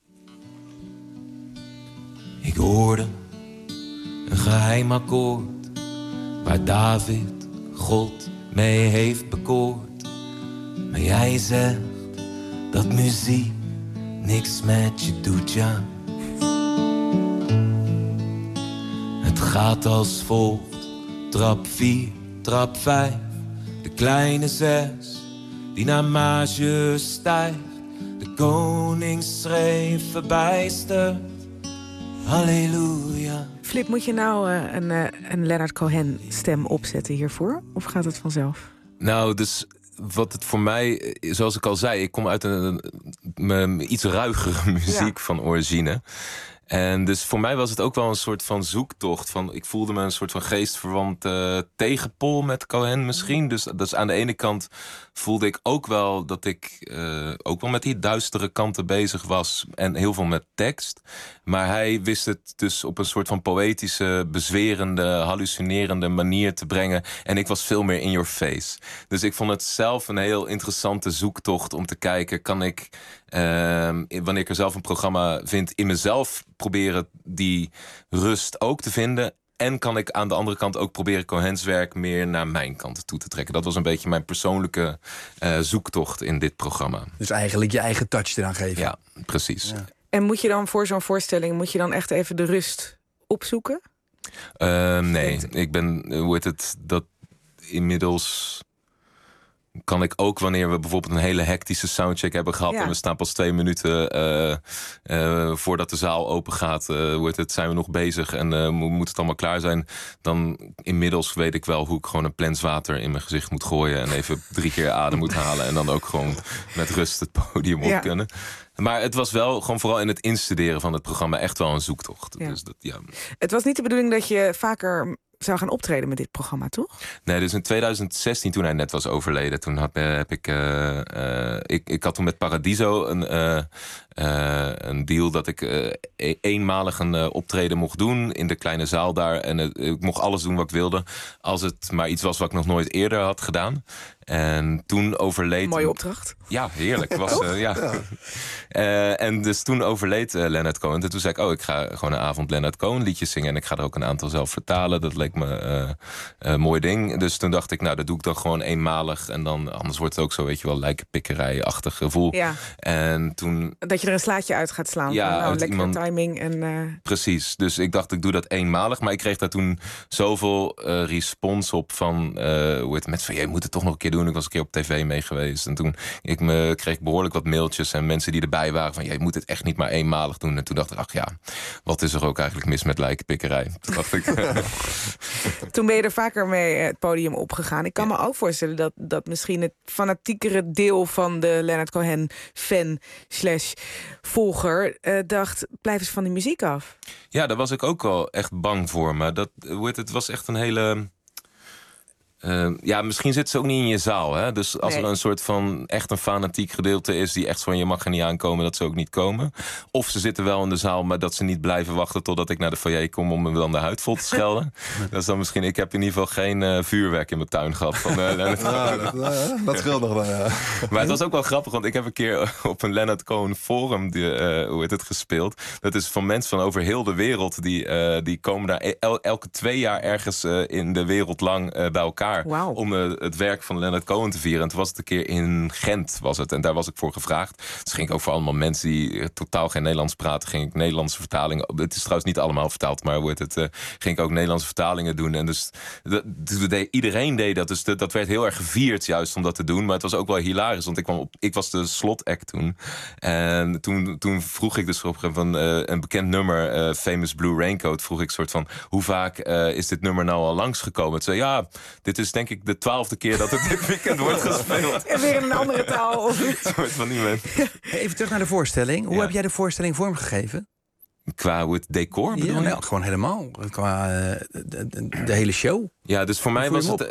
Ik hoorde een geheim akkoord waar David God mee heeft bekoord. Maar jij zegt dat muziek niks met je doet, ja. Het gaat als volgt: trap 4, trap 5, De kleine 6 die naar Mage stijgt. De koning schreef verbijsterd. Halleluja. Flip, moet je nou een Leonard Cohen stem opzetten hiervoor? Of gaat het vanzelf? Nou, dus wat het voor mij, zoals ik al zei, ik kom uit een iets ruigere muziek van origine. En dus voor mij was het ook wel een soort van zoektocht. Ik voelde me een soort van geestverwant tegenpol met Cohen misschien. Dus aan de ene kant voelde ik ook wel dat ik ook wel met die duistere kanten bezig was. En heel veel met tekst. Maar hij wist het dus op een soort van poëtische, bezwerende, hallucinerende manier te brengen. En ik was veel meer in your face. Dus ik vond het zelf een heel interessante zoektocht om te kijken, kan ik, wanneer ik er zelf een programma vind, in mezelf proberen die rust ook te vinden. En kan ik aan de andere kant ook proberen Cohen's werk meer naar mijn kant toe te trekken. Dat was een beetje mijn persoonlijke zoektocht in dit programma. Dus eigenlijk je eigen touch eraan geven. Ja, precies. Ja. En moet je dan voor zo'n voorstelling, echt even de rust opzoeken? Nee, ik ben, dat inmiddels kan ik ook, wanneer we bijvoorbeeld een hele hectische soundcheck hebben gehad, en we staan pas 2 minuten voordat de zaal open gaat, zijn we nog bezig en moet het allemaal klaar zijn. Dan inmiddels weet ik wel hoe ik gewoon een plens water in mijn gezicht moet gooien en even 3 keer adem moet halen en dan ook gewoon met rust het podium op kunnen. Maar het was wel gewoon vooral in het instuderen van het programma echt wel een zoektocht. Ja. Dus Het was niet de bedoeling dat je vaker zou gaan optreden met dit programma, toch? Nee, dus in 2016, toen hij net was overleden, toen heb ik had toen met Paradiso een deal dat ik eenmalig een optreden mocht doen in de kleine zaal daar. En ik mocht alles doen wat ik wilde, als het maar iets was wat ik nog nooit eerder had gedaan. En toen overleed... Mooie opdracht. Ja, heerlijk. En dus toen overleed Leonard Cohen. En toen zei ik, ik ga gewoon een avond Leonard Cohen liedjes zingen. En ik ga er ook een aantal zelf vertalen. Dat leek me een mooi ding. Dus toen dacht ik, dat doe ik dan gewoon eenmalig. En dan, anders wordt het ook zo, weet je wel, lijkenpikkerij-achtig gevoel. Ja. En toen... Dat je er een slaatje uit gaat slaan. Ja, lekker iemand... timing. En, Precies. Dus ik dacht, ik doe dat eenmalig. Maar ik kreeg daar toen zoveel respons op van... je moet het toch nog een keer doen. Ik was een keer op tv mee geweest. En toen kreeg ik behoorlijk wat mailtjes en mensen die erbij waren van, je moet het echt niet maar eenmalig doen. En toen dacht ik, wat is er ook eigenlijk mis met lijkenpikkerij? Toen dacht ik... Toen ben je er vaker mee het podium opgegaan. Ik kan me ook voorstellen dat misschien het fanatiekere deel van de Leonard Cohen fan / volger dacht, blijf eens van die muziek af. Ja, daar was ik ook wel echt bang voor. Maar het was echt een hele... misschien zit ze ook niet in je zaal. Hè? Dus als er een soort van echt een fanatiek gedeelte is die echt van, je mag er niet aankomen, dat ze ook niet komen. Of ze zitten wel in de zaal, maar dat ze niet blijven wachten totdat ik naar de foyer kom om me dan de huid vol te schelden. Dat is dan misschien... Ik heb in ieder geval geen vuurwerk in mijn tuin gehad van Leonard Cohen. Dat scheelt nog dan, ja. Maar het was ook wel grappig, want ik heb een keer op een Leonard Cohen forum gespeeld. Dat is van mensen van over heel de wereld. Die komen daar elke 2 jaar ergens in de wereld lang bij elkaar. Wow. Om het werk van Leonard Cohen te vieren. En toen was het een keer in Gent, was het. En daar was ik voor gevraagd. Dus ging ik ook voor allemaal mensen die totaal geen Nederlands praten, ging ik Nederlandse vertalingen... Het is trouwens niet allemaal vertaald, maar ging ik ook Nederlandse vertalingen doen. En dus iedereen deed dat. Dus dat werd heel erg gevierd juist om dat te doen. Maar het was ook wel hilarisch, want ik was de slotact toen. En toen vroeg ik dus op van een bekend nummer, Famous Blue Raincoat, vroeg ik soort van, hoe vaak is dit nummer nou al langsgekomen? Het zei, dit is denk ik de 12e keer dat het dit weekend wordt gespeeld. En weer in een andere taal. Soort van iemand. Even terug naar de voorstelling. Hoe heb jij de voorstelling vormgegeven? Qua het decor bedoel je? Gewoon helemaal. Qua de hele show. Ja, dus voor mij was het...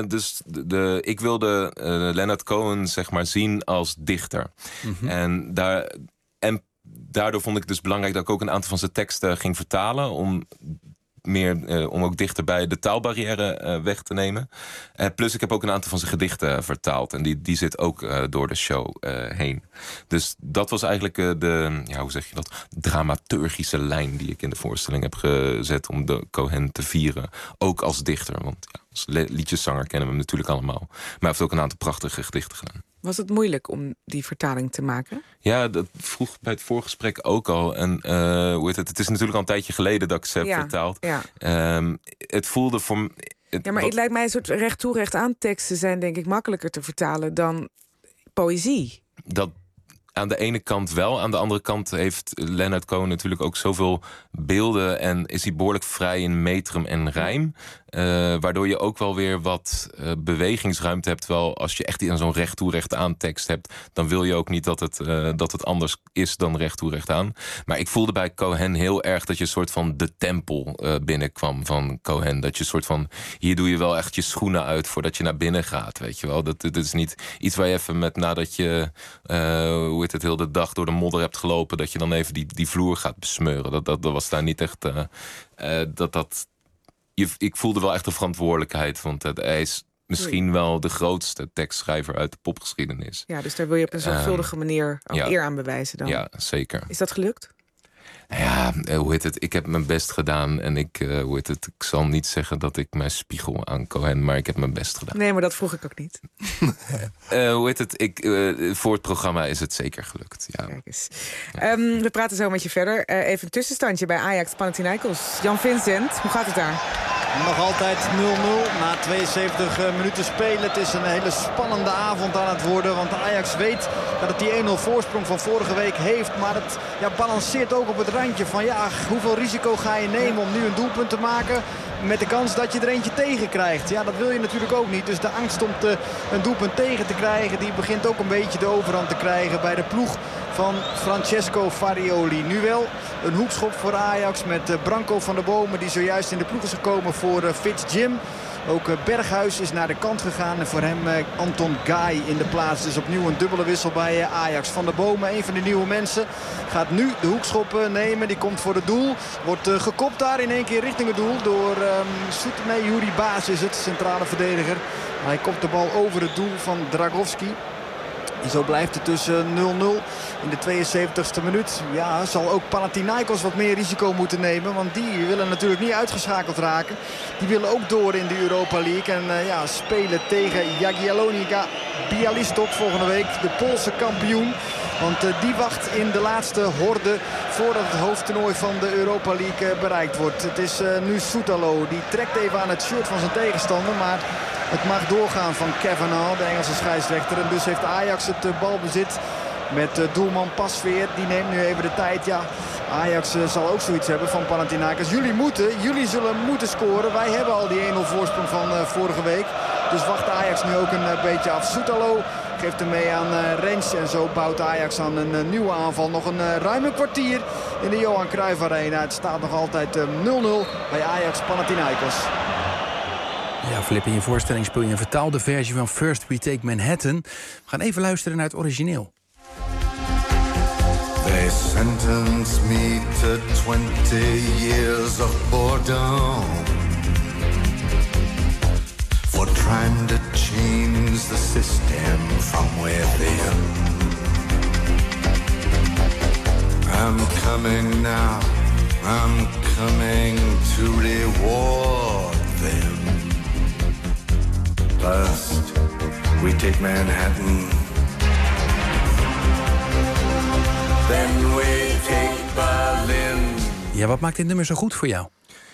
ik wilde Leonard Cohen zeg maar zien als dichter. Mm-hmm. En daardoor vond ik dus belangrijk dat ik ook een aantal van zijn teksten ging vertalen, om ook dichter bij de taalbarrière weg te nemen. Plus ik heb ook een aantal van zijn gedichten vertaald. En die zit ook door de show heen. Dus dat was eigenlijk hoe zeg je dat? Dramaturgische lijn die ik in de voorstelling heb gezet om de Cohen te vieren. Ook als dichter. Want als liedjeszanger kennen we hem natuurlijk allemaal. Maar hij heeft ook een aantal prachtige gedichten gedaan. Was het moeilijk om die vertaling te maken? Ja, dat vroeg bij het voorgesprek ook al. En het is natuurlijk al een tijdje geleden dat ik ze heb vertaald. Ja. Het voelde Ja, maar het lijkt mij een soort recht toe, recht aan teksten zijn denk ik makkelijker te vertalen dan poëzie. Dat aan de ene kant wel. Aan de andere kant heeft Leonard Cohen natuurlijk ook zoveel beelden en is hij behoorlijk vrij in metrum en rijm. Waardoor je ook wel weer wat bewegingsruimte hebt. Wel, als je echt zo'n recht toe recht aan tekst hebt, dan wil je ook niet dat het anders is dan recht toe recht aan. Maar ik voelde bij Cohen heel erg dat je een soort van de tempel binnenkwam van Cohen. Dat je een soort van, hier doe je wel echt je schoenen uit voordat je naar binnen gaat, weet je wel. Dat is niet iets waar je even met nadat je heel de dag door de modder hebt gelopen, dat je dan even die vloer gaat besmeuren. Dat was daar niet echt ik voelde wel echt de verantwoordelijkheid, want hij is misschien wel de grootste tekstschrijver uit de popgeschiedenis. Ja, dus daar wil je op een zorgvuldige manier ook eer aan bewijzen dan. Ja, zeker. Is dat gelukt? Ja, ik heb mijn best gedaan en ik zal niet zeggen dat ik mij spiegel aan Cohen, maar ik heb mijn best gedaan. Nee, maar dat vroeg ik ook niet. Voor het programma is het zeker gelukt. Ja. Kijk eens. We praten zo met je verder. Even een tussenstandje bij Ajax Panathinaikos. Jan Vincent, hoe gaat het daar? Nog altijd 0-0 na 72 minuten spelen. Het is een hele spannende avond aan het worden. Want Ajax weet dat het die 1-0 voorsprong van vorige week heeft. Maar het balanceert ook op het randje van hoeveel risico ga je nemen om nu een doelpunt te maken. Met de kans dat je er eentje tegen krijgt. Ja, dat wil je natuurlijk ook niet. Dus de angst om een doelpunt tegen te krijgen, die begint ook een beetje de overhand te krijgen bij de ploeg van Francesco Farioli. Nu wel een hoekschop voor Ajax met Branko van der Bomen, die zojuist in de ploeg is gekomen voor Fitz Jim. Ook Berghuis is naar de kant gegaan en voor hem Anton Guy in de plaats. Dus opnieuw een dubbele wissel bij Ajax. Van der Bomen, een van de nieuwe mensen, gaat nu de hoekschop nemen. Die komt voor het doel. Wordt gekopt daar in één keer richting het doel door Yuri Baas is het, centrale verdediger. Hij kopt de bal over het doel van Dragowski. En zo blijft het tussen 0-0 in de 72e minuut. Ja, zal ook Panathinaikos wat meer risico moeten nemen. Want die willen natuurlijk niet uitgeschakeld raken. Die willen ook door in de Europa League. En spelen tegen Jagiellonia Białystok volgende week. De Poolse kampioen. Want die wacht in de laatste horde voordat het hoofdtoernooi van de Europa League bereikt wordt. Het is nu Soetalo. Die trekt even aan het shirt van zijn tegenstander. Maar het mag doorgaan van Kavanagh, de Engelse scheidsrechter. En dus heeft Ajax het balbezit met doelman Pasveer. Die neemt nu even de tijd. Ja, Ajax zal ook zoiets hebben van Panathinaikos. Jullie zullen moeten scoren. Wij hebben al die 1-0 voorsprong van vorige week. Dus wacht Ajax nu ook een beetje af. Soetalo geeft hem mee aan Rens. En zo bouwt Ajax aan een nieuwe aanval. Nog een ruime kwartier in de Johan Cruijff Arena. Het staat nog altijd 0-0 bij Ajax Panathinaikos. Ja, Flip, in je voorstelling speel je een vertaalde versie van First We Take Manhattan. We gaan even luisteren naar het origineel. They sentenced me to 20 years of boredom for trying to change the system from within. I'm coming now, I'm coming to reward them. First, we take Manhattan. Then we take Berlin. Ja, wat maakt dit nummer zo goed voor jou?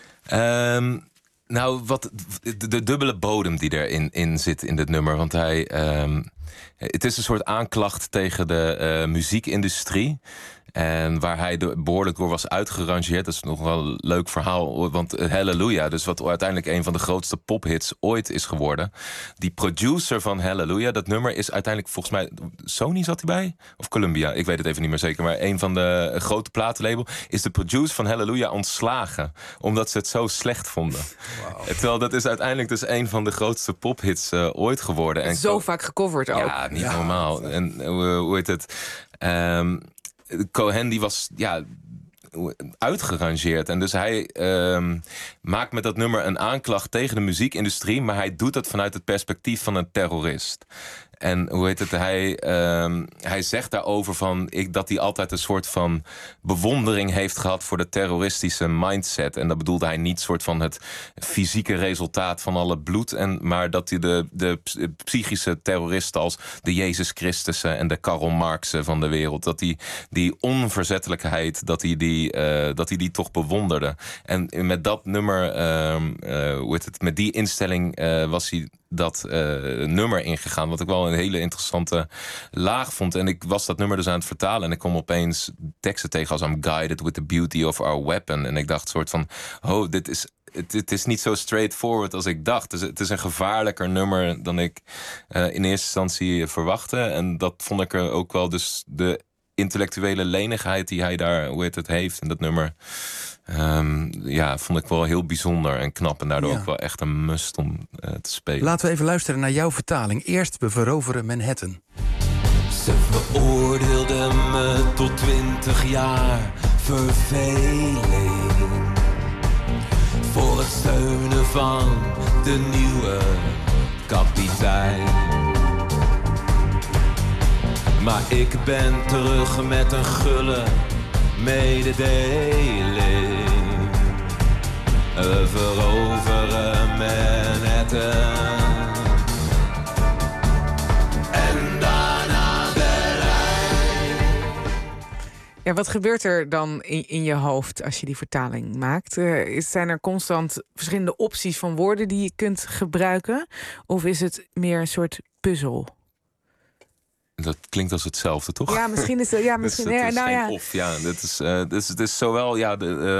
De dubbele bodem die erin zit in dit nummer. Want het is een soort aanklacht tegen de muziekindustrie. En waar hij behoorlijk door was uitgerangeerd. Dat is nog wel een leuk verhaal. Want Hallelujah, dus wat uiteindelijk een van de grootste pophits ooit is geworden. Die producer van Hallelujah, dat nummer is uiteindelijk volgens mij... Sony zat hij bij? Of Columbia? Ik weet het even niet meer zeker. Maar een van de grote platenlabel is de producer van Hallelujah ontslagen. Omdat ze het zo slecht vonden. Wow. Terwijl dat is uiteindelijk dus een van de grootste pophits ooit geworden. En zo vaak gecoverd ook. Ja, niet normaal. En hoe heet het... Cohen die was uitgerangeerd. En dus hij maakt met dat nummer een aanklacht tegen de muziekindustrie. Maar hij doet dat vanuit het perspectief van een terrorist. En hoe heet het? Hij zegt daarover dat hij altijd een soort van bewondering heeft gehad voor de terroristische mindset. En dat bedoelde hij niet soort van het fysieke resultaat van alle bloed, maar dat hij de psychische terroristen als de Jezus Christussen en de Karl Marxen van de wereld, dat die onverzettelijkheid, dat hij die toch bewonderde. En met dat nummer, met die instelling was hij dat nummer ingegaan, wat ik wel een hele interessante laag vond. En ik was dat nummer dus aan het vertalen en ik kom opeens teksten tegen als I'm guided with the beauty of our weapon. En ik dacht soort van, het is niet zo straightforward als ik dacht. Het is een gevaarlijker nummer dan ik in eerste instantie verwachtte. En dat vond ik er ook wel, dus de intellectuele lenigheid die hij daar, heeft in dat nummer, vond ik wel heel bijzonder en knap. En daardoor ook wel echt een must om te spelen. Laten we even luisteren naar jouw vertaling. Eerst We veroveren Manhattan. Ze veroordeelden me tot 20 jaar verveling voor het steunen van de nieuwe kapitein. Maar ik ben terug met een gulle mededeling. We veroveren Manhattan. En daarna Berlijn. Ja, wat gebeurt er dan in je hoofd als je die vertaling maakt? Zijn er constant verschillende opties van woorden die je kunt gebruiken? Of is het meer een soort puzzel? Dat klinkt als hetzelfde, toch? Ja, misschien is het... Ja, misschien, dus het is geen of, ja. Het is zowel... Ja,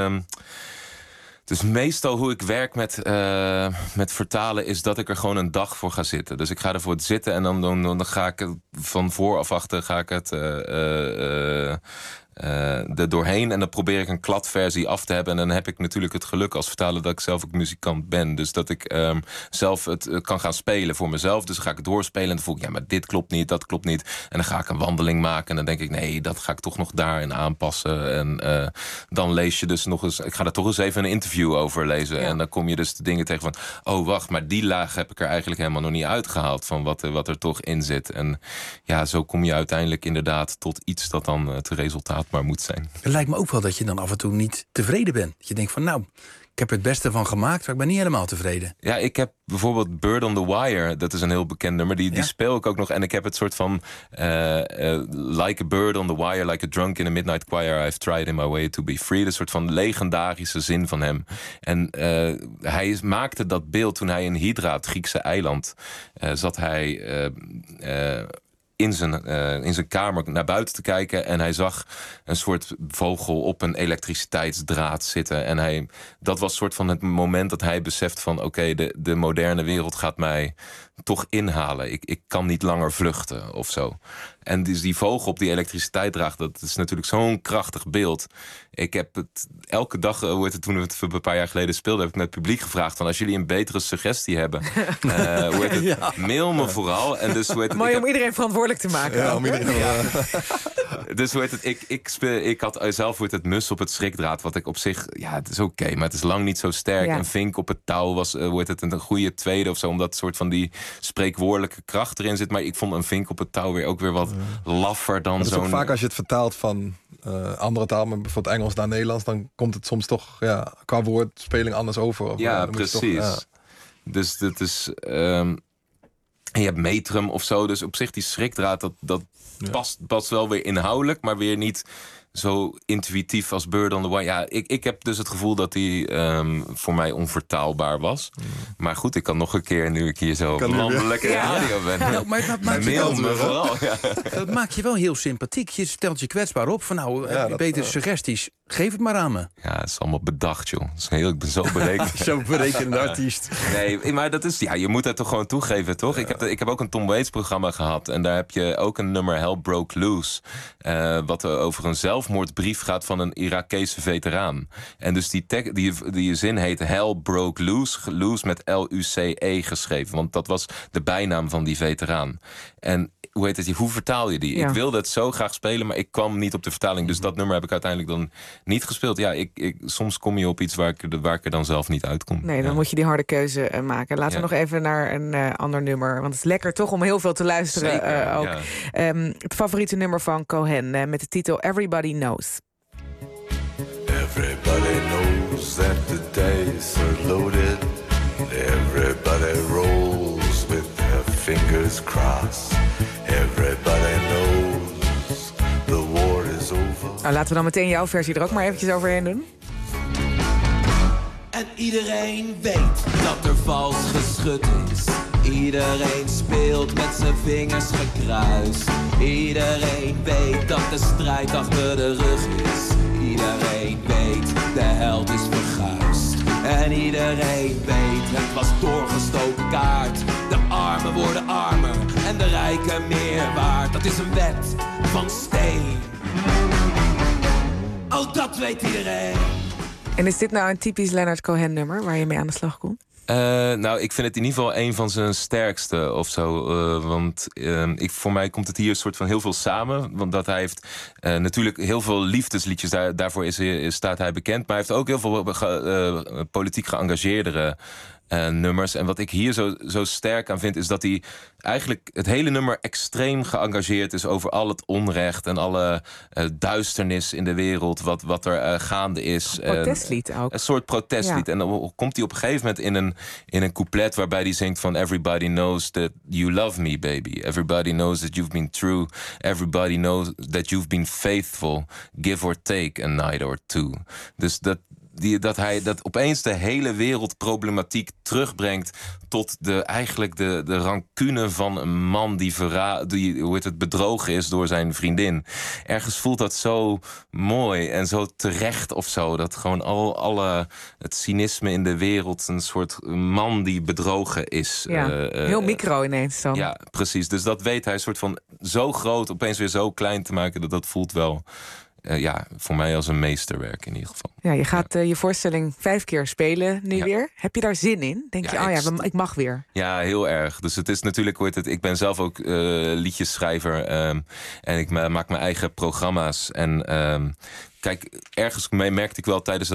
dus meestal hoe ik werk met vertalen is dat ik er gewoon een dag voor ga zitten. Dus ik ga ervoor zitten en dan ga ik van voor of achter ga ik het er doorheen. En dan probeer ik een kladversie af te hebben. En dan heb ik natuurlijk het geluk als vertaler dat ik zelf ook muzikant ben. Dus dat ik zelf het kan gaan spelen voor mezelf. Dus dan ga ik het doorspelen en dan voel ik, ja, maar dit klopt niet, dat klopt niet. En dan ga ik een wandeling maken en dan denk ik, nee, dat ga ik toch nog daarin aanpassen. En dan lees je dus nog eens, ik ga er toch eens even een interview over lezen. Ja. En dan kom je dus de dingen tegen van, oh wacht, maar die laag heb ik er eigenlijk helemaal nog niet uitgehaald van wat er toch in zit. En ja, zo kom je uiteindelijk inderdaad tot iets dat dan het resultaat maar moet zijn. Het lijkt me ook wel dat je dan af en toe niet tevreden bent. Dat je denkt van, nou, ik heb er het beste van gemaakt, maar ik ben niet helemaal tevreden. Ja, ik heb bijvoorbeeld Bird on the Wire, dat is een heel bekend nummer, die speel ik ook nog. En ik heb het soort van like a bird on the wire, like a drunk in a midnight choir, I've tried in my way to be free. Een soort van legendarische zin van hem. En hij maakte dat beeld toen hij in Hydra, het Griekse eiland, zat hij in zijn kamer naar buiten te kijken en hij zag een soort vogel op een elektriciteitsdraad zitten. En dat was soort van het moment dat hij beseft van oké, de moderne wereld gaat mij toch inhalen. Ik kan niet langer vluchten of zo. En dus die vogel op die elektriciteitsdraad, dat is natuurlijk zo'n krachtig beeld. Ik heb het elke dag, toen we het een paar jaar geleden speelden, heb ik naar het publiek gevraagd van als jullie een betere suggestie hebben, mail me vooral. En dus, mooi om iedereen verantwoordelijk te maken. Ja, om iedereen Dus ik had zelf het mus op het schrikdraad, wat ik op zich, ja, het is oké, maar het is lang niet zo sterk. Ja. Een vink op het touw was een goede tweede of zo, omdat soort van die spreekwoordelijke kracht erin zit. Maar ik vond een vink op het touw ook weer wat laffer dan zo'n... Dat is ook vaak als je het vertaalt van andere taal, maar bijvoorbeeld Engels naar Nederlands, dan komt het soms toch qua woordspeling anders over. Of, ja, precies. Dus dat is... en je hebt metrum of zo, dus op zich die schrikdraad, dat past wel weer inhoudelijk, maar weer niet zo intuïtief als Bird on the Wire. Ja, ik heb dus het gevoel dat die voor mij onvertaalbaar was. Maar goed, ik kan nog een keer, nu ik hier zo landelijk radio ben. Nou, maar dat maakt dat maakt je wel heel sympathiek. Je stelt je kwetsbaar op van beter suggesties. Geef het maar aan me. Ja, het is allemaal bedacht, joh. Ik ben zo berekend. Zo berekenende artiest. Nee, maar dat is... Ja, je moet het toch gewoon toegeven, toch? Ik heb ook een Tom Waits programma gehad. En daar heb je ook een nummer, Hell Broke Loose. Wat over een zelfmoordbrief gaat van een Irakese veteraan. En dus die zin heet Hell Broke Loose. Loose met L-U-C-E geschreven. Want dat was de bijnaam van die veteraan. En hoe vertaal je die? Ja. Ik wilde het zo graag spelen, maar ik kwam niet op de vertaling. Dus dat nummer heb ik uiteindelijk dan niet gespeeld. Ja, soms kom je op iets waar ik er dan zelf niet uitkom. Nee, dan moet je die harde keuze maken. Laten we nog even naar een ander nummer. Want het is lekker toch om heel veel te luisteren. Zeker, ook. Het favoriete nummer van Cohen met de titel Everybody Knows. Everybody knows that the dice are loaded. Everybody rolls with their fingers crossed. Everybody knows the war is over. Nou, laten we dan meteen jouw versie er ook maar eventjes overheen doen. En iedereen weet dat er vals geschud is. Iedereen speelt met zijn vingers gekruist. Iedereen weet dat de strijd achter de rug is. Iedereen weet, de held is verguisd. En iedereen weet, het was doorgestoken kaart. De armen worden armer en de rijken meer waard. Dat is een wet van steen. Oh, dat weet iedereen. En is dit nou een typisch Leonard Cohen nummer waar je mee aan de slag komt? Nou, ik vind het in ieder geval een van zijn sterkste of zo. Want voor mij komt het hier een soort van heel veel samen. Want dat hij heeft natuurlijk heel veel liefdesliedjes. Daarvoor staat hij bekend. Maar hij heeft ook heel veel politiek geëngageerdere nummers. En wat ik hier zo sterk aan vind, is dat hij eigenlijk het hele nummer extreem geëngageerd is over al het onrecht en alle duisternis in de wereld, wat er gaande is. Protestlied ook. Een soort protestlied. Ja. En dan komt hij op een gegeven moment in een couplet waarbij hij zingt van Everybody knows that you love me, baby. Everybody knows that you've been true. Everybody knows that you've been faithful. Give or take a night or two. Dus dat hij opeens de hele wereldproblematiek terugbrengt tot de rancune van een man die bedrogen is door zijn vriendin. Ergens voelt dat zo mooi en zo terecht of zo. Dat gewoon het cynisme in de wereld, een soort man die bedrogen is. Ja, heel micro ineens dan. Ja, precies. Dus dat weet hij soort van zo groot opeens weer zo klein te maken. Dat voelt wel voor mij als een meesterwerk in ieder geval. Ja, je gaat je voorstelling 5 keer spelen nu weer. Heb je daar zin in? Denk je, ik mag weer? Ja, heel erg. Dus het is natuurlijk, ik ben zelf ook liedjesschrijver. En ik maak mijn eigen programma's. En kijk, ergens merkte ik wel tijdens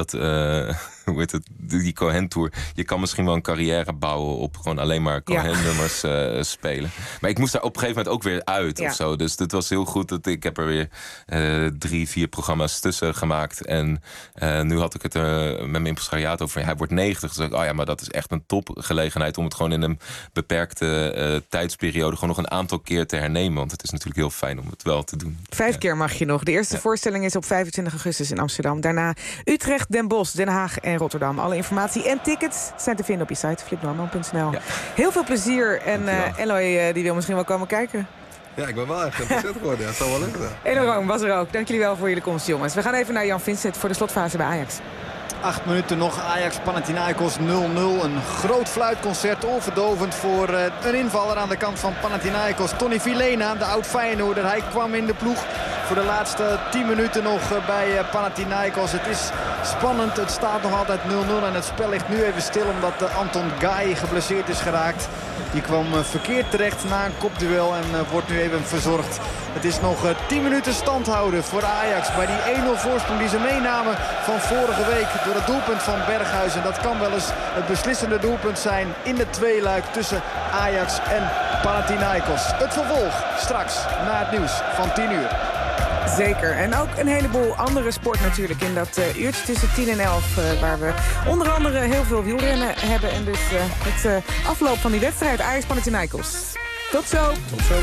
die Cohen-tour, je kan misschien wel een carrière bouwen op gewoon alleen maar Cohen-nummers spelen. Maar ik moest daar op een gegeven moment ook weer uit of zo. Dus het was heel goed dat ik heb er weer 3-4 programma's tussen gemaakt. En nu had ik het met mijn impresariaat over. Hij wordt 90. Dus ik, maar dat is echt een topgelegenheid om het gewoon in een beperkte tijdsperiode gewoon nog een aantal keer te hernemen. Want het is natuurlijk heel fijn om het wel te doen. 5 keer mag je nog. De eerste voorstelling is op 25 augustus in Amsterdam. Daarna Utrecht, Den Bosch, Den Haag en Rotterdam. Alle informatie en tickets zijn te vinden op je site flipnorman.nl. Ja. Heel veel plezier. En Eloy die wil misschien wel komen kijken. Ja, ik ben wel echt geïnteresseerd geworden. Ja, het zal wel lukken. Eloy Room was er ook. Dank jullie wel voor jullie komst, jongens. We gaan even naar Jan Vincent voor de slotfase bij Ajax. 8 minuten nog, Ajax-Panathinaikos 0-0. Een groot fluitconcert, onverdovend voor een invaller aan de kant van Panathinaikos. Tony Vilena, de oud-Feyenoorder, hij kwam in de ploeg voor de laatste 10 minuten nog bij Panathinaikos. Het is spannend, het staat nog altijd 0-0 en het spel ligt nu even stil omdat Anton Gai geblesseerd is geraakt. Die kwam verkeerd terecht na een kopduel en wordt nu even verzorgd. Het is nog 10 minuten stand houden voor Ajax bij die 1-0 voorsprong die ze meenamen van vorige week door het doelpunt van Berghuis. En dat kan wel eens het beslissende doelpunt zijn in de tweeluik tussen Ajax en Panathinaikos. Het vervolg straks na het nieuws van 10 uur. Zeker. En ook een heleboel andere sport natuurlijk in dat uurtje tussen 10 en 11... waar we onder andere heel veel wielrennen hebben. En dus het afloop van die wedstrijd Ajax-Panathinaikos. Tot zo. Tot zo.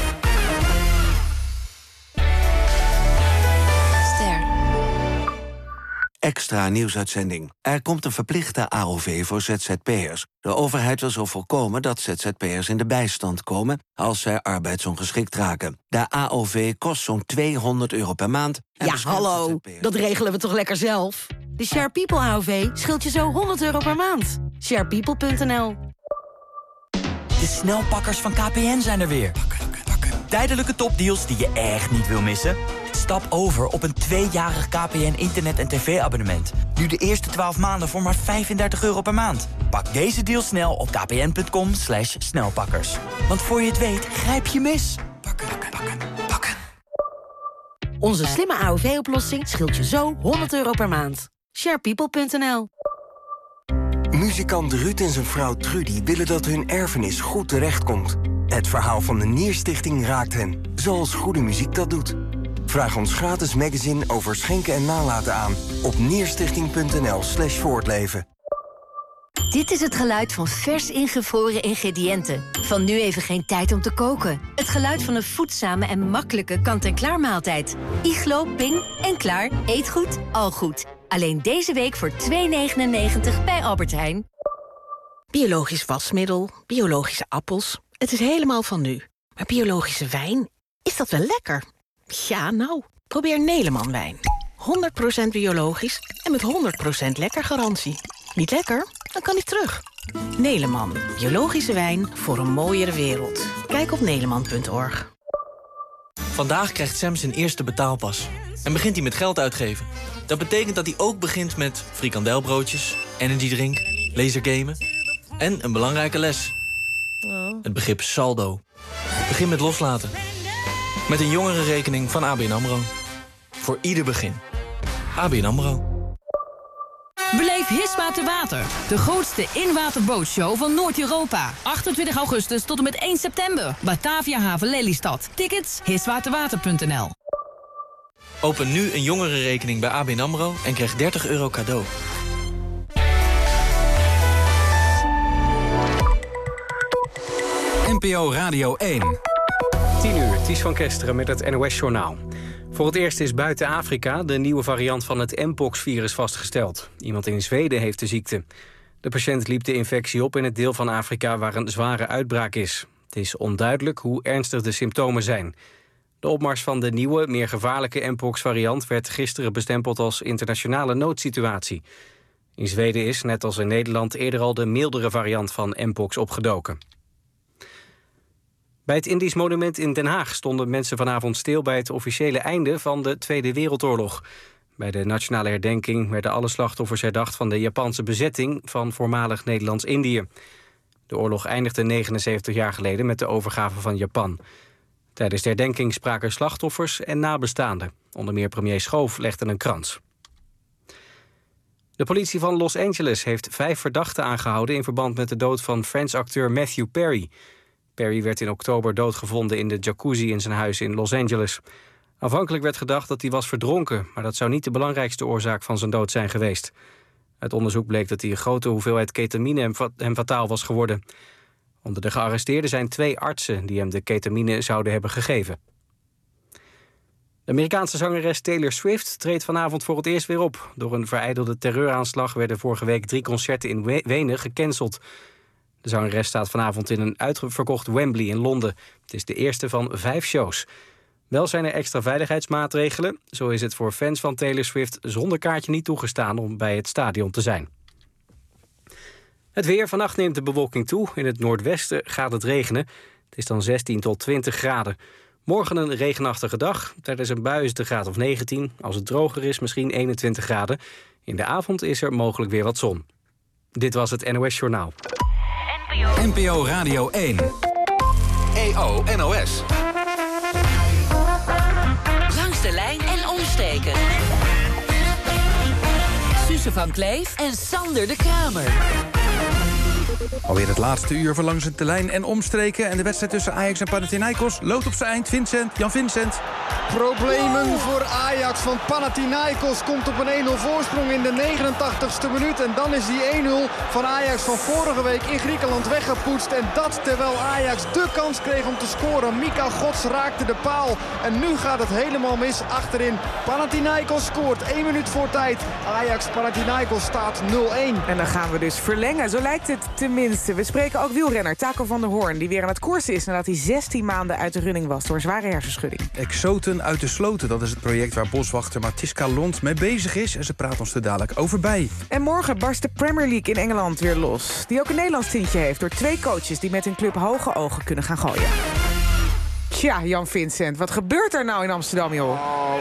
Extra nieuwsuitzending. Er komt een verplichte AOV voor ZZP'ers. De overheid wil zo voorkomen dat ZZP'ers in de bijstand komen als zij arbeidsongeschikt raken. De AOV kost zo'n €200 per maand. Ja, hallo, dat regelen we toch lekker zelf? De Share People AOV scheelt je zo €100 per maand. Sharepeople.nl. De snelpakkers van KPN zijn er weer. Tijdelijke topdeals die je echt niet wil missen? Stap over op een 2-jarig KPN internet- en tv-abonnement. Nu de eerste 12 maanden voor maar €35 per maand. Pak deze deal snel op kpn.com/snelpakkers. Want voor je het weet, grijp je mis. Onze slimme AOV-oplossing scheelt je zo €100 per maand. sharepeople.nl. Muzikant Ruud en zijn vrouw Trudy willen dat hun erfenis goed terechtkomt. Het verhaal van de Nierstichting raakt hen, zoals goede muziek dat doet. Vraag ons gratis magazine over schenken en nalaten aan op nierstichting.nl/voortleven. Dit is het geluid van vers ingevroren ingrediënten. Van nu even geen tijd om te koken. Het geluid van een voedzame en makkelijke kant-en-klaar maaltijd. Iglo, Ping en klaar. Eet goed, al goed. Alleen deze week voor €2,99 bij Albert Heijn. Biologisch wasmiddel, biologische appels. Het is helemaal van nu. Maar biologische wijn, is dat wel lekker? Ja, nou, probeer Neleman wijn. 100% biologisch en met 100% lekker garantie. Niet lekker? Dan kan hij terug. Neleman, biologische wijn voor een mooiere wereld. Kijk op neleman.org. Vandaag krijgt Sam zijn eerste betaalpas. En begint hij met geld uitgeven. Dat betekent dat hij ook begint met frikandelbroodjes, energydrink, lasergamen en een belangrijke les. Het begrip saldo. Begin met loslaten. Met een jongerenrekening van ABN AMRO. Voor ieder begin. ABN AMRO. Beleef Hispa te Water, de grootste in-waterbootshow van Noord-Europa. 28 augustus tot en met 1 september. Batavia Haven Lelystad. Tickets hiswaterwater.nl. Open nu een jongerenrekening bij ABN AMRO en krijg €30 cadeau. NPO Radio 1. 10:00, Ties van Kesteren met het NOS-journaal. Voor het eerst is buiten Afrika de nieuwe variant van het Mpox-virus vastgesteld. Iemand in Zweden heeft de ziekte. De patiënt liep de infectie op in het deel van Afrika waar een zware uitbraak is. Het is onduidelijk hoe ernstig de symptomen zijn. De opmars van de nieuwe, meer gevaarlijke Mpox-variant werd gisteren bestempeld als internationale noodsituatie. In Zweden is, net als in Nederland, eerder al de mildere variant van Mpox opgedoken. Bij het Indisch Monument in Den Haag stonden mensen vanavond stil bij het officiële einde van de Tweede Wereldoorlog. Bij de nationale herdenking werden alle slachtoffers herdacht van de Japanse bezetting van voormalig Nederlands-Indië. De oorlog eindigde 79 jaar geleden met de overgave van Japan. Tijdens de herdenking spraken slachtoffers en nabestaanden. Onder meer premier Schoof legde een krans. De politie van Los Angeles heeft 5 verdachten aangehouden in verband met de dood van Friends-acteur Matthew Perry. Perry werd in oktober doodgevonden in de jacuzzi in zijn huis in Los Angeles. Aanvankelijk werd gedacht dat hij was verdronken, maar dat zou niet de belangrijkste oorzaak van zijn dood zijn geweest. Uit onderzoek bleek dat hij een grote hoeveelheid ketamine hem fataal was geworden. Onder de gearresteerden zijn 2 artsen die hem de ketamine zouden hebben gegeven. De Amerikaanse zangeres Taylor Swift treedt vanavond voor het eerst weer op. Door een verijdelde terreuraanslag werden vorige week 3 concerten in Wenen gecanceld. De zangeres staat vanavond in een uitverkocht Wembley in Londen. Het is de eerste van 5 shows. Wel zijn er extra veiligheidsmaatregelen. Zo is het voor fans van Taylor Swift zonder kaartje niet toegestaan om bij het stadion te zijn. Het weer. Vannacht neemt de bewolking toe. In het noordwesten gaat het regenen. Het is dan 16 tot 20 graden. Morgen een regenachtige dag. Tijdens een bui is het een graad of 19. Als het droger is, misschien 21 graden. In de avond is er mogelijk weer wat zon. Dit was het NOS Journaal. NPO Radio 1. EO NOS. Langs de lijn en omstreken. Suze van Kleef en Sander de Kramer. Alweer het laatste uur van Langs de Lijn en omstreken. En de wedstrijd tussen Ajax en Panathinaikos loopt op zijn eind. Jan Vincent. Problemen voor Ajax, van Panathinaikos komt op een 1-0 voorsprong in de 89ste minuut. En dan is die 1-0 van Ajax van vorige week in Griekenland weggepoetst. En dat terwijl Ajax de kans kreeg om te scoren. Mika Gods raakte de paal. En nu gaat het helemaal mis achterin. Panathinaikos scoort 1 minuut voor tijd. Ajax-Panathinaikos staat 0-1. En dan gaan we dus verlengen. Zo lijkt het tenminste. We spreken ook wielrenner Taco van der Hoorn, die weer aan het koersen is nadat hij 16 maanden uit de running was door zware hersenschudding. Exoten uit de sloten, dat is het project waar boswachter Matiska Lond mee bezig is. En ze praat ons er dadelijk over bij. En morgen barst de Premier League in Engeland weer los. Die ook een Nederlands tintje heeft door 2 coaches die met hun club hoge ogen kunnen gaan gooien. Tja, Jan Vincent, wat gebeurt er nou in Amsterdam, joh?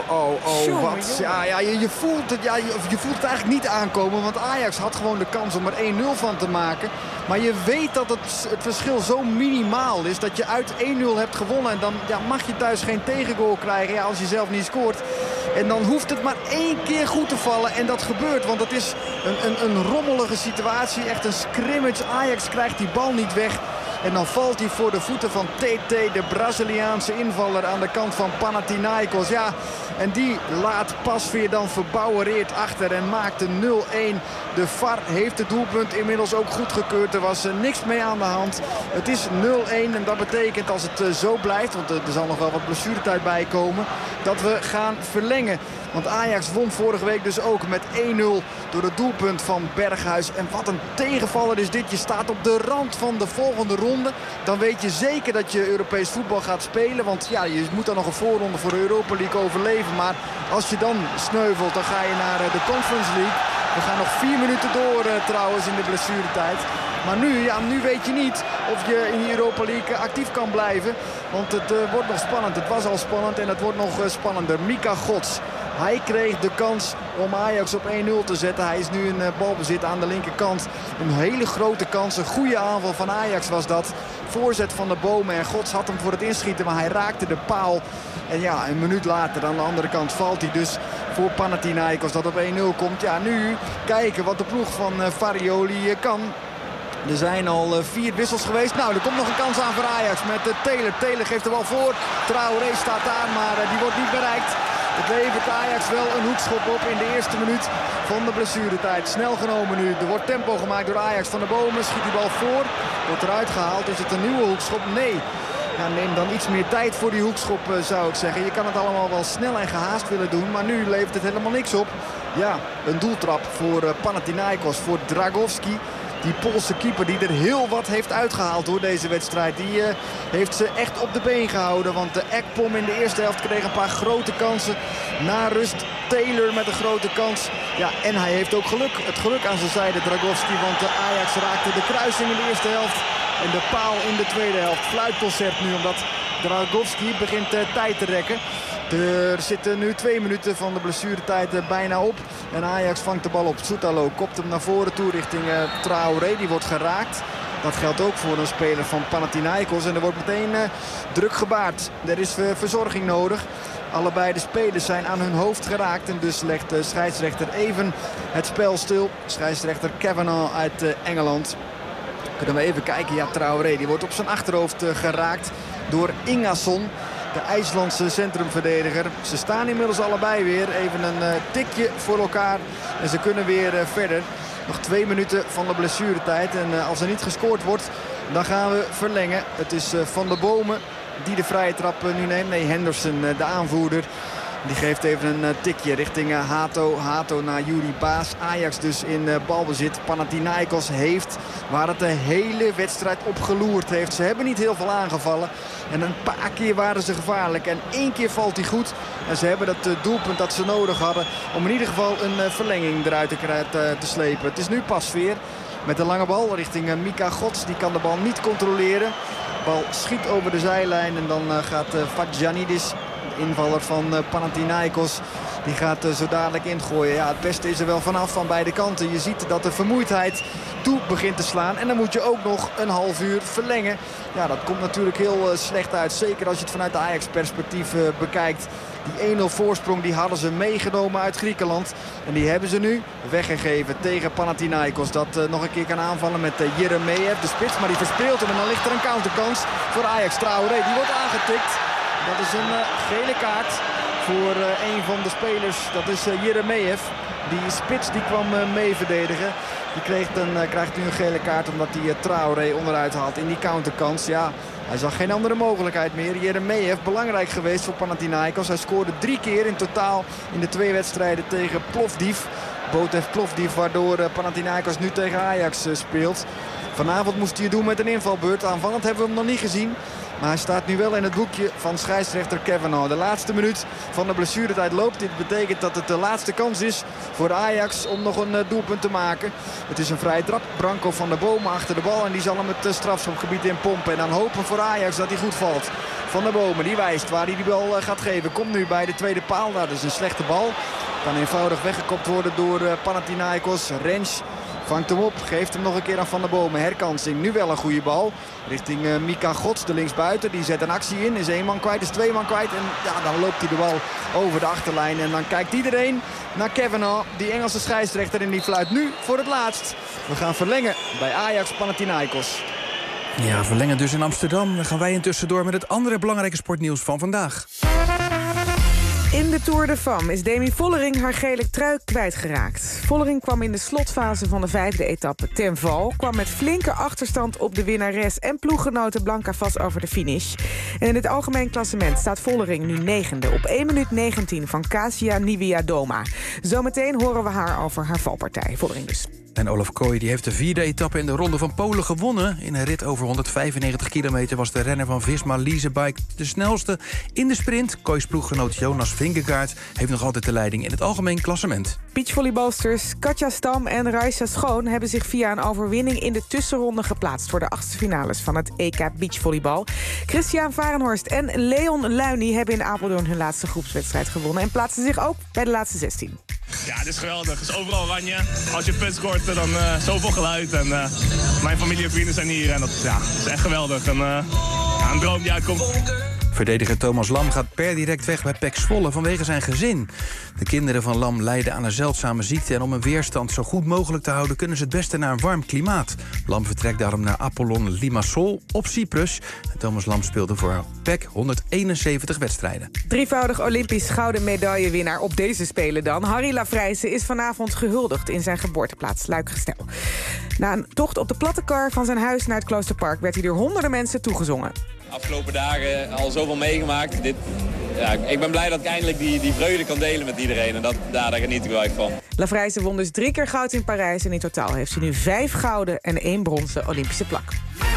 Oh, wat. Ja, je voelt het eigenlijk niet aankomen. Want Ajax had gewoon de kans om er 1-0 van te maken. Maar je weet dat het verschil zo minimaal is dat je uit 1-0 hebt gewonnen. En dan mag je thuis geen tegengoal krijgen als je zelf niet scoort. En dan hoeft het maar 1 keer goed te vallen. En dat gebeurt, want het is een rommelige situatie. Echt een scrimmage. Ajax krijgt die bal niet weg. En dan valt hij voor de voeten van TT, de Braziliaanse invaller aan de kant van Panathinaikos. Ja, en die laat Pasveer dan verbouwereerd achter en maakt de 0-1. De VAR heeft het doelpunt inmiddels ook goedgekeurd. Er was niks mee aan de hand. Het is 0-1 en dat betekent als het zo blijft, want er zal nog wel wat blessuretijd bij komen, dat we gaan verlengen. Want Ajax won vorige week dus ook met 1-0 door het doelpunt van Berghuis. En wat een tegenvaller is dit. Je staat op de rand van de volgende ronde. Dan weet je zeker dat je Europees voetbal gaat spelen. Want ja, je moet dan nog een voorronde voor de Europa League overleven. Maar als je dan sneuvelt, dan ga je naar de Conference League. We gaan nog 4 minuten door trouwens in de blessuretijd. Maar nu weet je niet of je in de Europa League actief kan blijven. Want het wordt nog spannend. Het was al spannend en het wordt nog spannender. Mika Gods. Hij kreeg de kans om Ajax op 1-0 te zetten. Hij is nu in balbezit aan de linkerkant. Een hele grote kans. Een goede aanval van Ajax was dat. Voorzet van de Bomen. En Gods had hem voor het inschieten. Maar hij raakte de paal. En ja, een minuut later aan de andere kant valt hij dus voor Panathinaikos dat op 1-0 komt. Ja, nu kijken wat de ploeg van Farioli kan. Er zijn al 4 wissels geweest. Nou, er komt nog een kans aan voor Ajax met Taylor. Taylor geeft de bal voor. Traoré staat daar, maar die wordt niet bereikt. Het levert Ajax wel een hoekschop op in de eerste minuut van de blessuretijd. Snel genomen nu. Er wordt tempo gemaakt door Ajax. Van de Bomen schiet die bal voor. Wordt eruit gehaald. Is het een nieuwe hoekschop? Nee. Ja, neem dan iets meer tijd voor die hoekschop, zou ik zeggen. Je kan het allemaal wel snel en gehaast willen doen. Maar nu levert het helemaal niks op. Ja, een doeltrap voor Panathinaikos, voor Dragowski. Die Poolse keeper die er heel wat heeft uitgehaald door deze wedstrijd. Die heeft ze echt op de been gehouden. Want de Ekpom in de eerste helft kreeg een paar grote kansen. Na rust Taylor met een grote kans. Ja, en hij heeft ook geluk. Het geluk aan zijn zijde, Dragowski. Want de Ajax raakte de kruising in de eerste helft. En de paal in de tweede helft. Fluitconcert nu omdat Dragowski begint tijd te rekken. Er zitten nu 2 minuten van de blessuretijd bijna op. En Ajax vangt de bal op. Soetalo kopt hem naar voren toe richting Traoré. Die wordt geraakt. Dat geldt ook voor een speler van Panathinaikos. En er wordt meteen druk gebaard. Er is verzorging nodig. Allebei de spelers zijn aan hun hoofd geraakt. En dus legt de scheidsrechter even het spel stil. Scheidsrechter Kavanagh uit Engeland. Kunnen we even kijken. Ja, Traoré die wordt op zijn achterhoofd geraakt door Ingasson. De IJslandse centrumverdediger. Ze staan inmiddels allebei weer. Even een tikje voor elkaar. En ze kunnen weer verder. Nog 2 minuten van de blessuretijd. En als er niet gescoord wordt, dan gaan we verlengen. Het is Van der Bomen die de vrije trap nu neemt. Nee, Henderson, de aanvoerder. Die geeft even een tikje richting Hato. Hato naar Yuri Baas. Ajax dus in balbezit. Panathinaikos heeft waar het de hele wedstrijd op geloerd heeft. Ze hebben niet heel veel aangevallen. En een paar keer waren ze gevaarlijk. En 1 keer valt hij goed. En ze hebben dat doelpunt dat ze nodig hadden om in ieder geval een verlenging eruit te slepen. Het is nu Pasveer met de lange bal richting Mika Gods. Die kan de bal niet controleren. De bal schiet over de zijlijn. En dan gaat Fadjanidis, invaller van Panathinaikos, die gaat zo dadelijk ingooien. Ja, het beste is er wel vanaf van beide kanten. Je ziet dat de vermoeidheid toe begint te slaan. En dan moet je ook nog een half uur verlengen. Ja, dat komt natuurlijk heel slecht uit. Zeker als je het vanuit de Ajax-perspectief bekijkt. Die 1-0 voorsprong die hadden ze meegenomen uit Griekenland. En die hebben ze nu weggegeven tegen Panathinaikos. Dat nog een keer kan aanvallen met Jeremejeff, de spits. Maar die verspeelt hem en dan ligt er een counterkans voor Ajax. Traoré, die wordt aangetikt. Dat is een gele kaart voor een van de spelers. Dat is Jeremejeff. Die spits die kwam mee verdedigen. Die krijgt nu een gele kaart omdat hij Traoré onderuit haalt in die counterkans. Ja, hij zag geen andere mogelijkheid meer. Jeremejeff, belangrijk geweest voor Panathinaikos. Hij scoorde 3 keer in totaal in de 2 wedstrijden tegen Plovdiv. Botev Plovdiv, waardoor Panathinaikos nu tegen Ajax speelt. Vanavond moest hij het doen met een invalbeurt. Aanvallend hebben we hem nog niet gezien. Maar hij staat nu wel in het boekje van scheidsrechter Cavanaugh. De laatste minuut van de blessuretijd loopt. Dit betekent dat het de laatste kans is voor de Ajax om nog een doelpunt te maken. Het is een vrije trap. Branco van der Bomen achter de bal. En die zal hem het strafschopgebied in pompen. En dan hopen voor Ajax dat hij goed valt. Van der Bomen die wijst waar hij die bal gaat geven. Komt nu bij de tweede paal. Nou, dat is een slechte bal. Kan eenvoudig weggekopt worden door Panathinaikos. Rens vangt hem op, geeft hem nog een keer aan Van der Bomen. Herkansing, nu wel een goede bal. Richting Mika Gods, de linksbuiten. Die zet een actie in, is 1 man kwijt, is 2 man kwijt. En ja, dan loopt hij de bal over de achterlijn. En dan kijkt iedereen naar Cavanaugh, die Engelse scheidsrechter. En die fluit nu voor het laatst. We gaan verlengen bij Ajax Panathinaikos. Ja, verlengen dus in Amsterdam. Dan gaan wij intussen door met het andere belangrijke sportnieuws van vandaag. In de Tour de Femme is Demi Vollering haar gele trui kwijtgeraakt. Vollering kwam in de slotfase van de 5e etappe ten val. Kwam met flinke achterstand op de winnares en ploeggenote Blanca Vas over de finish. En in het algemeen klassement staat Vollering nu 9e op 1 minuut 19 van Kasia Niewiadoma. Zometeen horen we haar over haar valpartij. Vollering dus. En Olaf Kooi die heeft de 4e etappe in de Ronde van Polen gewonnen. In een rit over 195 kilometer was de renner van Visma Leasebike de snelste in de sprint. Kooi's ploeggenoot Jonas Vingegaard heeft nog altijd de leiding in het algemeen klassement. Beachvolleybalsters Katja Stam en Raisa Schoon hebben zich via een overwinning in de tussenronde geplaatst voor de 8e finales van het EK Beachvolleybal. Christian Varenhorst en Leon Luijnie hebben in Apeldoorn hun laatste groepswedstrijd gewonnen en plaatsen zich ook bij de laatste 16. Ja, het is geweldig. Het is overal oranje. Als je put scoort, dan zoveel geluid. En mijn familie en vrienden zijn hier en dat is echt geweldig. En, een droom die uitkomt. Verdediger Thomas Lam gaat per direct weg bij PEC Zwolle vanwege zijn gezin. De kinderen van Lam lijden aan een zeldzame ziekte en om hun weerstand zo goed mogelijk te houden kunnen ze het beste naar een warm klimaat. Lam vertrekt daarom naar Apollon Limassol op Cyprus. En Thomas Lam speelde voor PEC 171 wedstrijden. Drievoudig Olympisch gouden medaillewinnaar op deze Spelen dan. Harry Lafrijse is vanavond gehuldigd in zijn geboorteplaats Luikgestel. Na een tocht op de platte kar van zijn huis naar het Kloosterpark werd hij door honderden mensen toegezongen. Afgelopen dagen al zoveel meegemaakt. Ik ben blij dat ik eindelijk die vreugde kan delen met iedereen. En daar geniet ik wel echt van. Lafrijse won dus 3 keer goud in Parijs. En in totaal heeft ze nu 5 gouden en 1 bronzen Olympische plak.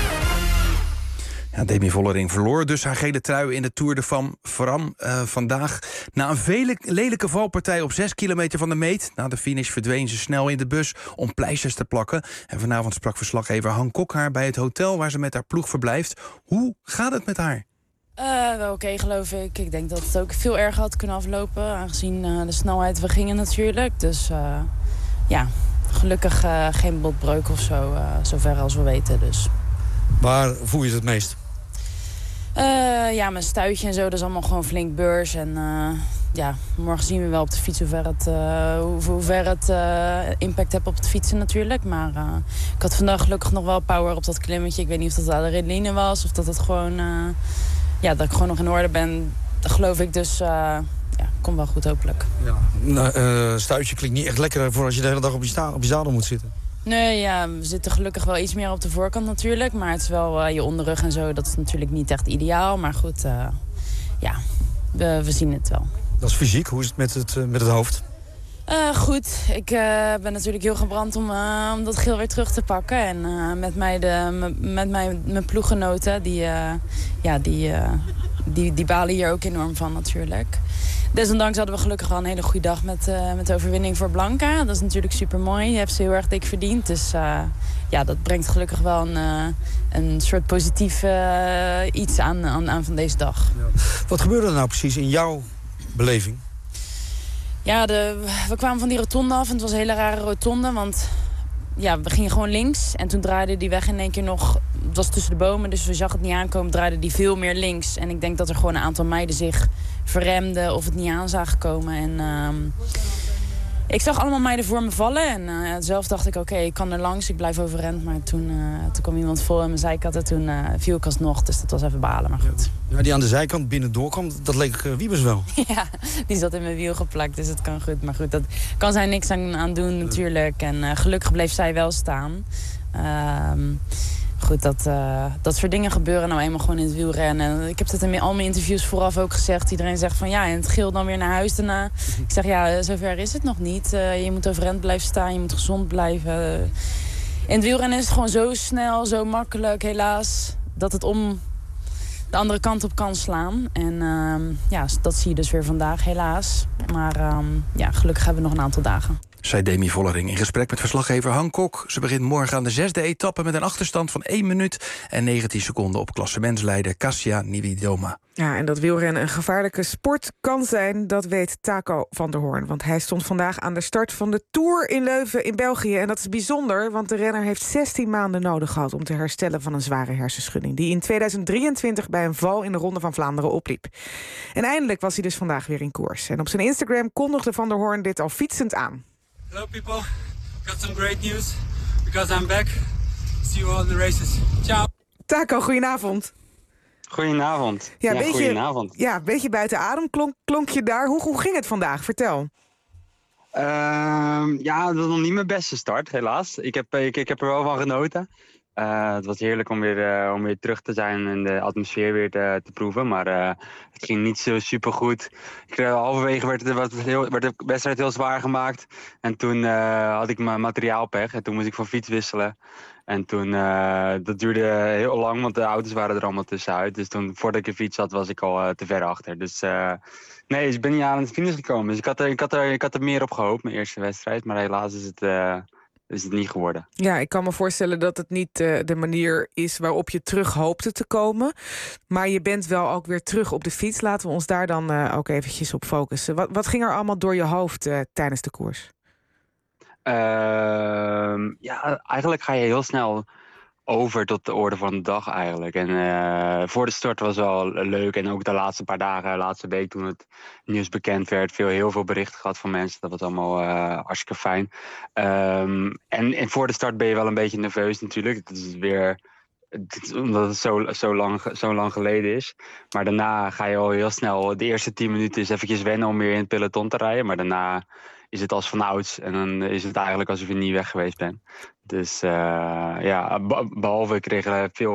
Ja, Demi Vollering verloor dus haar gele trui in de Tour de Femme vandaag. Na een lelijke valpartij op 6 kilometer van de meet. Na de finish verdween ze snel in de bus om pleisters te plakken. En vanavond sprak verslaggever Han Kok haar bij het hotel waar ze met haar ploeg verblijft. Hoe gaat het met haar? Wel oké, geloof ik. Ik denk dat het ook veel erger had kunnen aflopen. Aangezien de snelheid we gingen natuurlijk. Dus gelukkig geen botbreuk of zo. Zover als we weten dus. Waar voel je het meest? Mijn stuitje en zo, dat is allemaal gewoon flink beurs. En morgen zien we wel op de fiets hoe ver het impact heeft op het fietsen natuurlijk. Maar ik had vandaag gelukkig nog wel power op dat klimmetje. Ik weet niet of dat adrenaline was of dat het gewoon... dat ik gewoon nog in orde ben, dat geloof ik. Dus komt wel goed hopelijk. Ja. Stuitje klinkt niet echt lekker voor als je de hele dag op je zadel moet zitten. Nee, we zitten gelukkig wel iets meer op de voorkant natuurlijk. Maar het is wel je onderrug en zo, dat is natuurlijk niet echt ideaal. Maar goed, we zien het wel. Dat is fysiek. Hoe is het met het hoofd? Goed. Ik ben natuurlijk heel gebrand om dat geel weer terug te pakken. En met mijn ploeggenoten, die balen hier ook enorm van natuurlijk. Desondanks hadden we gelukkig al een hele goede dag met de overwinning voor Blanca. Dat is natuurlijk super mooi. Je hebt ze heel erg dik verdiend. Dus dat brengt gelukkig wel een soort positief iets aan van deze dag. Ja. Wat gebeurde er nou precies in jouw beleving? Ja, we kwamen van die rotonde af en het was een hele rare rotonde. Want we gingen gewoon links en toen draaide die weg in één keer nog... Het was tussen de bomen, dus we zagen het niet aankomen, draaide die veel meer links. En ik denk dat er gewoon een aantal meiden zich verremden of het niet aan zagen komen. En ik zag allemaal meiden voor me vallen. En zelf dacht ik, oké, ik kan er langs, ik blijf overeind. Maar toen kwam iemand vol in mijn zijkant en toen viel ik alsnog. Dus dat was even balen, maar goed. Ja, die aan de zijkant binnendoor kwam, dat leek Wiebes wel. Ja, die zat in mijn wiel geplakt, dus het kan goed. Maar goed, dat kan zij niks aan doen natuurlijk. En gelukkig bleef zij wel staan. Goed, dat soort dingen gebeuren nou eenmaal gewoon in het wielrennen. En ik heb dat in al mijn interviews vooraf ook gezegd. Iedereen zegt van en het geel dan weer naar huis daarna. Ik zeg zover is het nog niet. Je moet overeind blijven staan, je moet gezond blijven. In het wielrennen is het gewoon zo snel, zo makkelijk helaas. Dat het de andere kant op kan slaan. En dat zie je dus weer vandaag, helaas. Maar gelukkig hebben we nog een aantal dagen. Zei Demi Vollering in gesprek met verslaggever Han Kok. Ze begint morgen aan de 6e etappe met een achterstand van 1 minuut en 19 seconden op klassementsleider Kasia Niewiadoma. Ja, en dat wielrennen een gevaarlijke sport kan zijn, dat weet Taco van der Hoorn. Want hij stond vandaag aan de start van de Tour in Leuven in België. En dat is bijzonder, want de renner heeft 16 maanden nodig gehad om te herstellen van een zware hersenschudding, die in 2023 bij een val in de Ronde van Vlaanderen opliep. En eindelijk was hij dus vandaag weer in koers. En op zijn Instagram kondigde Van der Hoorn dit al fietsend aan. Hello people, got some great news because I'm back. See you all in the races. Ciao. Taco, goedenavond. Goedenavond. Ja, goedenavond. Ja, een beetje buiten adem klonk je daar. Hoe ging het vandaag? Vertel. Dat was nog niet mijn beste start, helaas. Ik heb er wel van genoten. Het was heerlijk om weer terug te zijn en de atmosfeer weer te proeven. Maar het ging niet zo super goed. Halverwege werd de wedstrijd heel zwaar gemaakt. En toen had ik mijn materiaalpech. En toen moest ik van fiets wisselen. En toen, dat duurde heel lang, want de auto's waren er allemaal tussenuit. Dus toen, voordat ik de fiets had, was ik al te ver achter. Dus ik ben niet aan het finish gekomen. Dus ik had er meer op gehoopt, mijn eerste wedstrijd. Maar helaas is het niet geworden. Ja, ik kan me voorstellen dat het niet de manier is waarop je terug hoopte te komen. Maar je bent wel ook weer terug op de fiets. Laten we ons daar dan ook eventjes op focussen. Wat ging er allemaal door je hoofd tijdens de koers? Eigenlijk ga je heel snel over tot de orde van de dag eigenlijk. En voor de start was wel leuk. En ook de laatste paar dagen, laatste week toen het nieuws bekend werd, heel veel berichten gehad van mensen. Dat was allemaal hartstikke fijn. En voor de start ben je wel een beetje nerveus natuurlijk. Het is weer, omdat het zo lang geleden is. Maar daarna ga je al heel snel, de eerste 10 minuten is eventjes wennen om weer in het peloton te rijden. Maar daarna is het als vanouds. En dan is het eigenlijk alsof je niet weg geweest bent. Dus behalve ik kreeg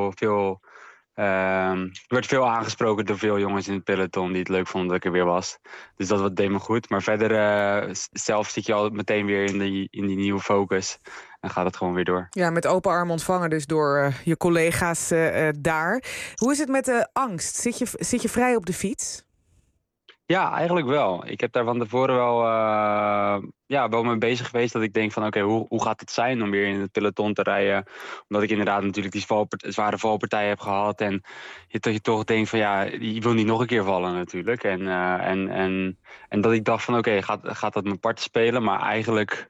werd veel aangesproken door veel jongens in het peloton die het leuk vonden dat ik er weer was. Dus dat deed me goed. Maar verder zelf zit je al meteen weer in die nieuwe focus. En gaat het gewoon weer door. Ja, met open armen ontvangen dus door je collega's daar. Hoe is het met de angst? Zit je vrij op de fiets? Ja, eigenlijk wel. Ik heb daar van tevoren wel mee bezig geweest. Dat ik denk van oké, hoe gaat het zijn om weer in het peloton te rijden? Omdat ik inderdaad natuurlijk die zware valpartijen heb gehad. En dat je toch denkt van je wil niet nog een keer vallen natuurlijk. En dat ik dacht van oké, gaat dat mijn part spelen? Maar eigenlijk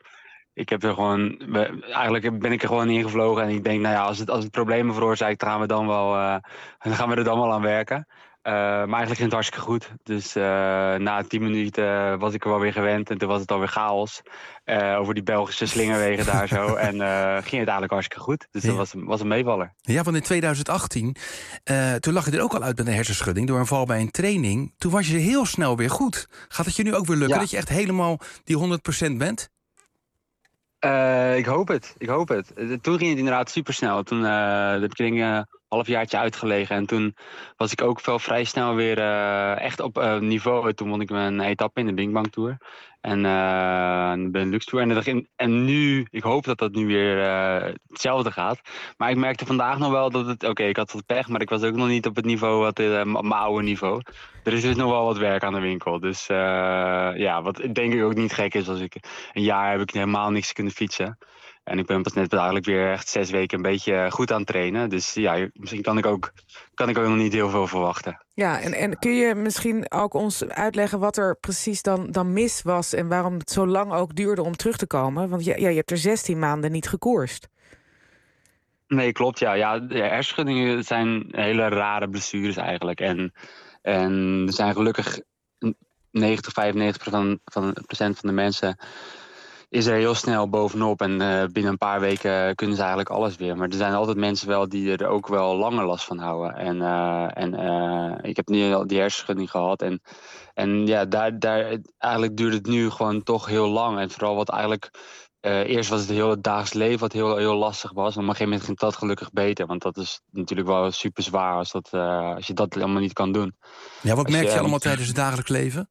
ben ik er gewoon ingevlogen. En ik denk als het problemen veroorzaakt, dan gaan we er dan wel aan werken. Maar eigenlijk ging het hartstikke goed. Dus na 10 minuten was ik er wel weer gewend. En toen was het alweer chaos. Over die Belgische slingerwegen daar zo. En ging het eigenlijk hartstikke goed. Dus dat was een meevaller. Ja, want in 2018, toen lag je er ook al uit met een hersenschudding door een val bij een training. Toen was je heel snel weer goed. Gaat het je nu ook weer lukken dat je echt helemaal die 100% bent? Ik hoop het. Toen ging het inderdaad supersnel. Toen heb ik een halfjaartje uitgelegen. En toen was ik ook wel vrij snel weer echt op niveau. Toen won ik een etappe in de Bing Bang Tour. En de Benelux Tour. En nu, ik hoop dat dat nu weer hetzelfde gaat. Maar ik merkte vandaag nog wel dat het... Oké, ik had wat pech, maar ik was ook nog niet op het niveau, mijn oude niveau. Er is dus nog wel wat werk aan de winkel. Dus wat denk ik ook niet gek is. Als ik een jaar heb ik helemaal niks kunnen fietsen. En ik ben pas net eigenlijk weer echt 6 weken een beetje goed aan het trainen. Dus misschien kan ik ook nog niet heel veel verwachten. Ja, en kun je misschien ook ons uitleggen wat er precies dan mis was en waarom het zo lang ook duurde om terug te komen? Want je hebt er 16 maanden niet gekoerst. Nee, klopt. Ja, de hersenschuddingen zijn hele rare blessures eigenlijk. En er zijn gelukkig 95% van de mensen is er heel snel bovenop. En binnen een paar weken kunnen ze eigenlijk alles weer. Maar er zijn altijd mensen wel die er ook wel langer last van houden. En ik heb nu al die hersenschudding gehad. En daar eigenlijk duurt het nu gewoon toch heel lang. En vooral wat eigenlijk... eerst was het hele dagelijks leven wat heel, heel lastig was. En op een gegeven moment ging dat gelukkig beter. Want dat is natuurlijk wel super zwaar als je dat allemaal niet kan doen. Ja, wat merk je allemaal tijdens het dagelijks leven?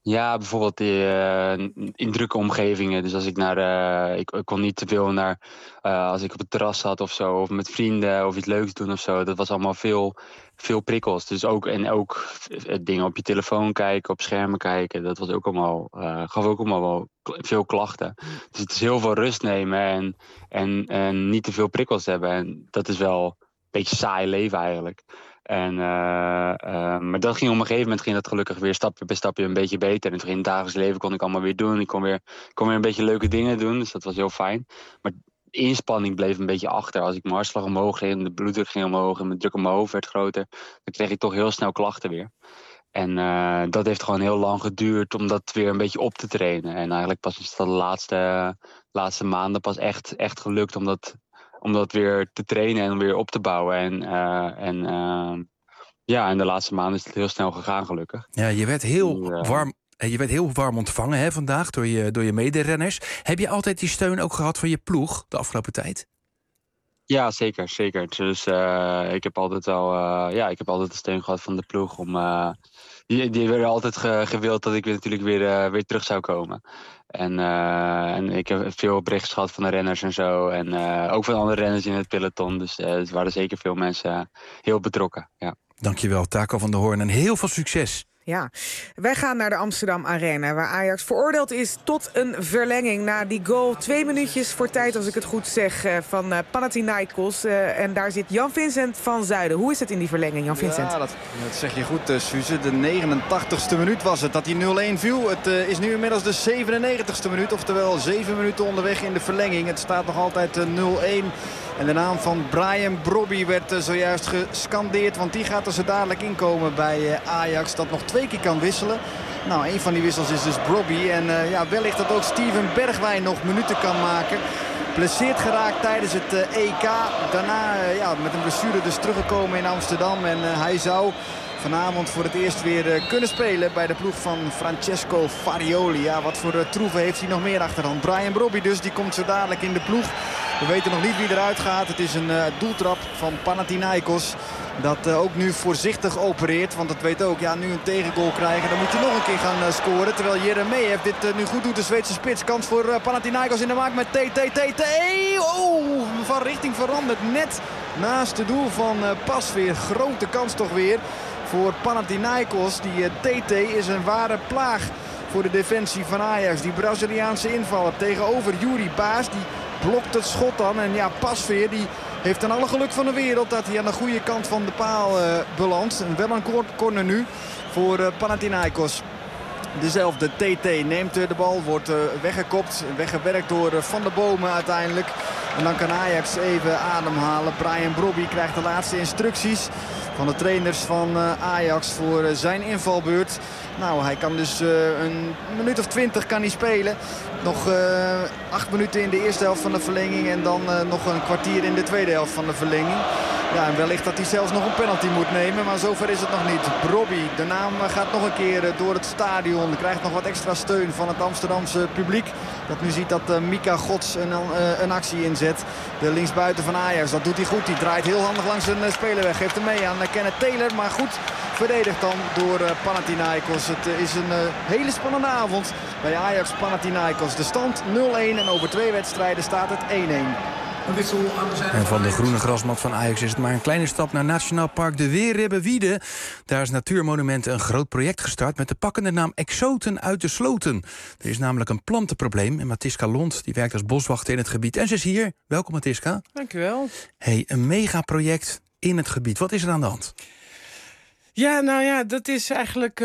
Ja, bijvoorbeeld in drukke omgevingen. Dus als ik ik kon niet te veel naar als ik op het terras zat of zo, of met vrienden of iets leuks doen of zo. Dat was allemaal veel prikkels. Dus ook dingen op je telefoon kijken, op schermen kijken. Dat was ook allemaal, gaf ook allemaal wel veel klachten. Dus het is heel veel rust nemen en niet te veel prikkels hebben. En dat is wel een beetje saai leven eigenlijk. Maar dat ging op een gegeven moment ging dat gelukkig weer stapje bij stapje een beetje beter. En toen in het dagelijks leven kon ik allemaal weer doen. Ik kon weer een beetje leuke dingen doen. Dus dat was heel fijn. Maar de inspanning bleef een beetje achter. Als ik mijn hartslag omhoog ging, de bloeddruk ging omhoog en mijn druk op mijn hoofd werd groter, dan kreeg ik toch heel snel klachten weer. En dat heeft gewoon heel lang geduurd om dat weer een beetje op te trainen. En eigenlijk pas is dat de laatste maanden pas echt gelukt om dat weer te trainen en weer op te bouwen. En de laatste maanden is het heel snel gegaan, gelukkig. Ja, je werd heel warm ontvangen hè, vandaag door je mederenners. Heb je altijd die steun ook gehad van je ploeg de afgelopen tijd? Ja, zeker. Dus ik heb altijd de steun gehad van de ploeg. Die werden altijd gewild dat ik natuurlijk weer terug zou komen. En ik heb veel berichten gehad van de renners en zo. En ook van andere renners in het peloton. Dus er waren zeker veel mensen heel betrokken. Ja. Dankjewel, Taco van der Hoorn. En heel veel succes. Ja, wij gaan naar de Amsterdam Arena, waar Ajax veroordeeld is tot een verlenging na die goal. 2 minuutjes voor tijd, als ik het goed zeg, van Panathinaikos. En daar zit Jan-Vincent van Zuiden. Hoe is het in die verlenging, Jan-Vincent? Ja, dat zeg je goed, Suze. De 89ste minuut was het dat die 0-1 viel. Het is nu inmiddels de 97ste minuut, oftewel 7 minuten onderweg in de verlenging. Het staat nog altijd 0-1. En de naam van Brian Brobby werd zojuist gescandeerd. Want die gaat er zo dadelijk inkomen bij Ajax. Dat nog 2 keer kan wisselen. Nou, een van die wissels is dus Brobby. En wellicht dat ook Steven Bergwijn nog minuten kan maken. Blesseerd geraakt tijdens het EK. Daarna met een blessure dus teruggekomen in Amsterdam. En hij zou vanavond voor het eerst weer kunnen spelen bij de ploeg van Francesco Farioli. Ja, wat voor troeven heeft hij nog meer achterhand. Brian Brobby dus, die komt zo dadelijk in de ploeg. We weten nog niet wie eruit gaat. Het is een doeltrap van Panathinaikos. Dat ook nu voorzichtig opereert. Want het weet ook, nu een tegengoal krijgen. Dan moet je nog een keer gaan scoren. Terwijl Jeremejeff dit nu goed doet. De Zweedse spits. Kans voor Panathinaikos in de maak met TT. Oh, van richting veranderd. Net naast het doel van Pasveer. Grote kans toch weer voor Panathinaikos. Die TT is een ware plaag voor de defensie van Ajax. Die Braziliaanse invaller tegenover Yuri Baas. Die blokt het schot dan. En Pasveer die heeft dan alle geluk van de wereld dat hij aan de goede kant van de paal belandt. Wel een corner nu voor Panathinaikos. Dezelfde TT neemt de bal, wordt weggekopt, weggewerkt door Van der Bomen uiteindelijk. En dan kan Ajax even ademhalen. Brian Brobby krijgt de laatste instructies van de trainers van Ajax voor zijn invalbeurt. Nou, hij kan dus een minuut of 20 kan hij spelen. Nog 8 minuten in de eerste helft van de verlenging. En dan nog een kwartier in de tweede helft van de verlenging. Ja, en wellicht dat hij zelfs nog een penalty moet nemen. Maar zover is het nog niet. Brobby, de naam gaat nog een keer door het stadion. Krijgt nog wat extra steun van het Amsterdamse publiek. Dat nu ziet dat Mika Gods een actie inzet. De linksbuiten van Ajax, dat doet hij goed. Die draait heel handig langs een speler weg. Geeft hem mee aan Kenneth Taylor. Maar goed verdedigd dan door Panathinaikos. Het is een hele spannende avond bij Ajax Panathinaikos. De stand 0-1 en over 2 wedstrijden staat het 1-1. En van de groene grasmat van Ajax is het maar een kleine stap naar Nationaal Park de Weerribbewiede. Daar is Natuurmonumenten een groot project gestart met de pakkende naam Exoten uit de Sloten. Er is namelijk een plantenprobleem en Mathiska Lont die werkt als boswachter in het gebied. En ze is hier. Welkom Mathiska. Dank u wel. Hey, een megaproject in het gebied. Wat is er aan de hand? Ja, nou ja, dat is eigenlijk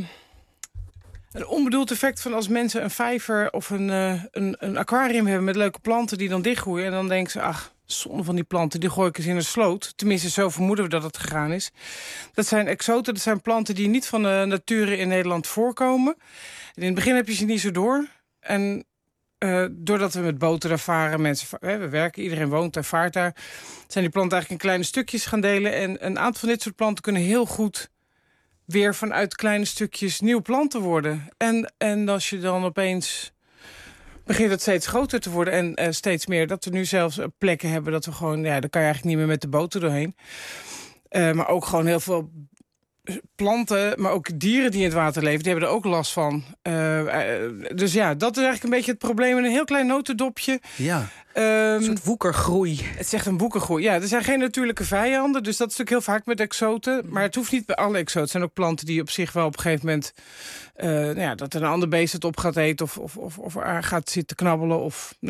een onbedoeld effect van als mensen een vijver of een aquarium hebben met leuke planten die dan dichtgroeien. En dan denken ze, ach, zonde van die planten, die gooi ik eens in een sloot. Tenminste, zo vermoeden we dat het gegaan is. Dat zijn exoten, dat zijn planten die niet van de nature in Nederland voorkomen. En in het begin heb je ze niet zo door. En doordat we met boten daar varen, we werken, iedereen woont en vaart daar, zijn die planten eigenlijk in kleine stukjes gaan delen. En een aantal van dit soort planten kunnen heel goed weer vanuit kleine stukjes nieuw planten worden. En als je dan opeens begint het steeds groter te worden en steeds meer, dat we nu zelfs plekken hebben dat we gewoon, daar kan je eigenlijk niet meer met de boten doorheen. Maar ook gewoon heel veel planten, maar ook dieren die in het water leven, die hebben er ook last van. Dus ja, dat is eigenlijk een beetje het probleem. Een heel klein notendopje. Ja. Een soort woekergroei. Het is echt een woekergroei. Ja, er zijn geen natuurlijke vijanden, dus dat is natuurlijk heel vaak met exoten. Maar het hoeft niet bij alle exoten. Het zijn ook planten die op zich wel op een gegeven moment dat een ander beest het op gaat eten of er gaat zitten knabbelen.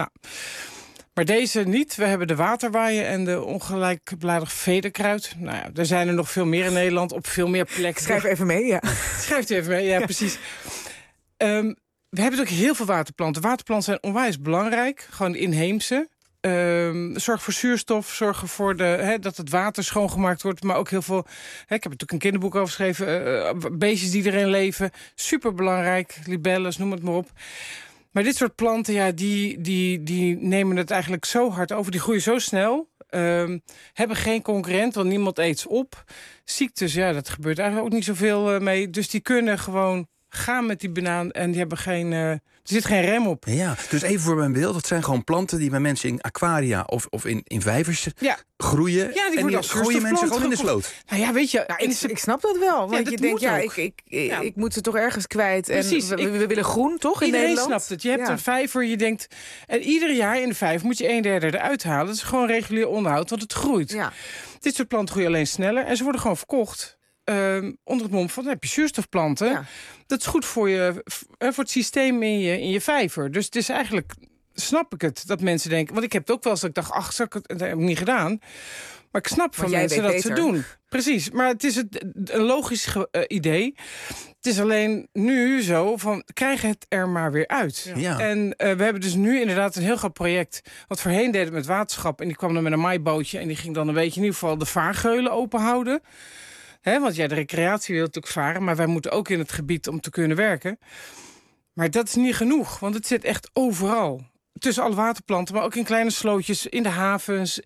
Maar deze niet. We hebben de waterwaaien en de ongelijkbladig vederkruid. Nou ja, er zijn er nog veel meer in Nederland op veel meer plekken. Schrijf even mee, ja. Schrijft u even mee, ja, precies. We hebben ook heel veel waterplanten. Waterplanten zijn onwijs belangrijk. Gewoon inheemse. Zorg voor zuurstof, zorg ervoor dat het water schoongemaakt wordt. Maar ook heel veel, ik heb er natuurlijk een kinderboek over geschreven. Beestjes die erin leven, superbelangrijk. Libelles, noem het maar op. Maar dit soort planten, ja, die nemen het eigenlijk zo hard over. Die groeien zo snel. Hebben geen concurrent, want niemand eet ze op. Ziektes, ja, dat gebeurt eigenlijk ook niet zoveel mee. Dus die kunnen gewoon gaan met die banaan en die hebben geen... er zit geen rem op. Ja, dus even voor mijn beeld. Dat zijn gewoon planten die bij mensen in aquaria of in vijvers groeien. Ja, die en gooien mensen gewoon in de sloot. Nou ja, weet je... Ik snap dat wel. Want je denkt, ik moet ze toch ergens kwijt. Precies, en we willen groen, toch, in Nederland? Iedereen snapt het. Je hebt een vijver, je denkt... En ieder jaar in de vijver moet je 1/3 eruit halen. Dat is gewoon regulier onderhoud, want het groeit. Ja. Dit soort planten groeien alleen sneller. En ze worden gewoon verkocht. Onder het mom van, dan heb je zuurstofplanten. Ja. Dat is goed voor het systeem in je vijver. Dus het is eigenlijk, snap ik het, dat mensen denken... Want ik heb het ook wel eens dat ik dacht, dat heb ik niet gedaan. Maar ik snap van mensen dat ze doen. Precies, maar het is een logisch idee. Het is alleen nu zo van, krijg het er maar weer uit. Ja. En we hebben dus nu inderdaad een heel groot project... wat voorheen deden met waterschap. En die kwam dan met een maaibootje... en die ging dan een beetje in ieder geval de vaargeulen openhouden... want de recreatie wil natuurlijk varen... maar wij moeten ook in het gebied om te kunnen werken. Maar dat is niet genoeg, want het zit echt overal. Tussen alle waterplanten, maar ook in kleine slootjes... in de havens,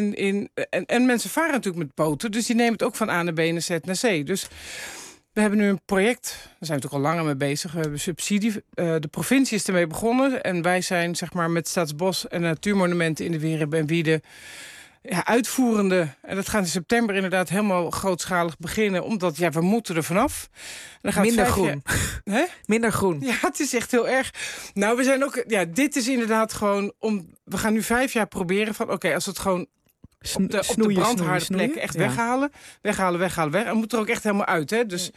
en mensen varen natuurlijk met boten... dus die nemen het ook van A naar B en Z naar C. Dus we hebben nu een project, daar zijn we natuurlijk al langer mee bezig... we hebben subsidie, de provincie is ermee begonnen... en wij zijn zeg maar met Staatsbos en Natuurmonumenten in de Wierop en Wieden... Ja, uitvoerende. En dat gaat in september inderdaad helemaal grootschalig beginnen. Omdat, we moeten er vanaf. Dan gaat minder groen. Minder groen. Ja, het is echt heel erg. Nou, we zijn ook... Ja, dit is inderdaad gewoon... We gaan nu 5 jaar proberen van... Oké, als we het gewoon op de brandharde plekken echt weghalen. Weghalen. En moet er ook echt helemaal uit, hè. Dus...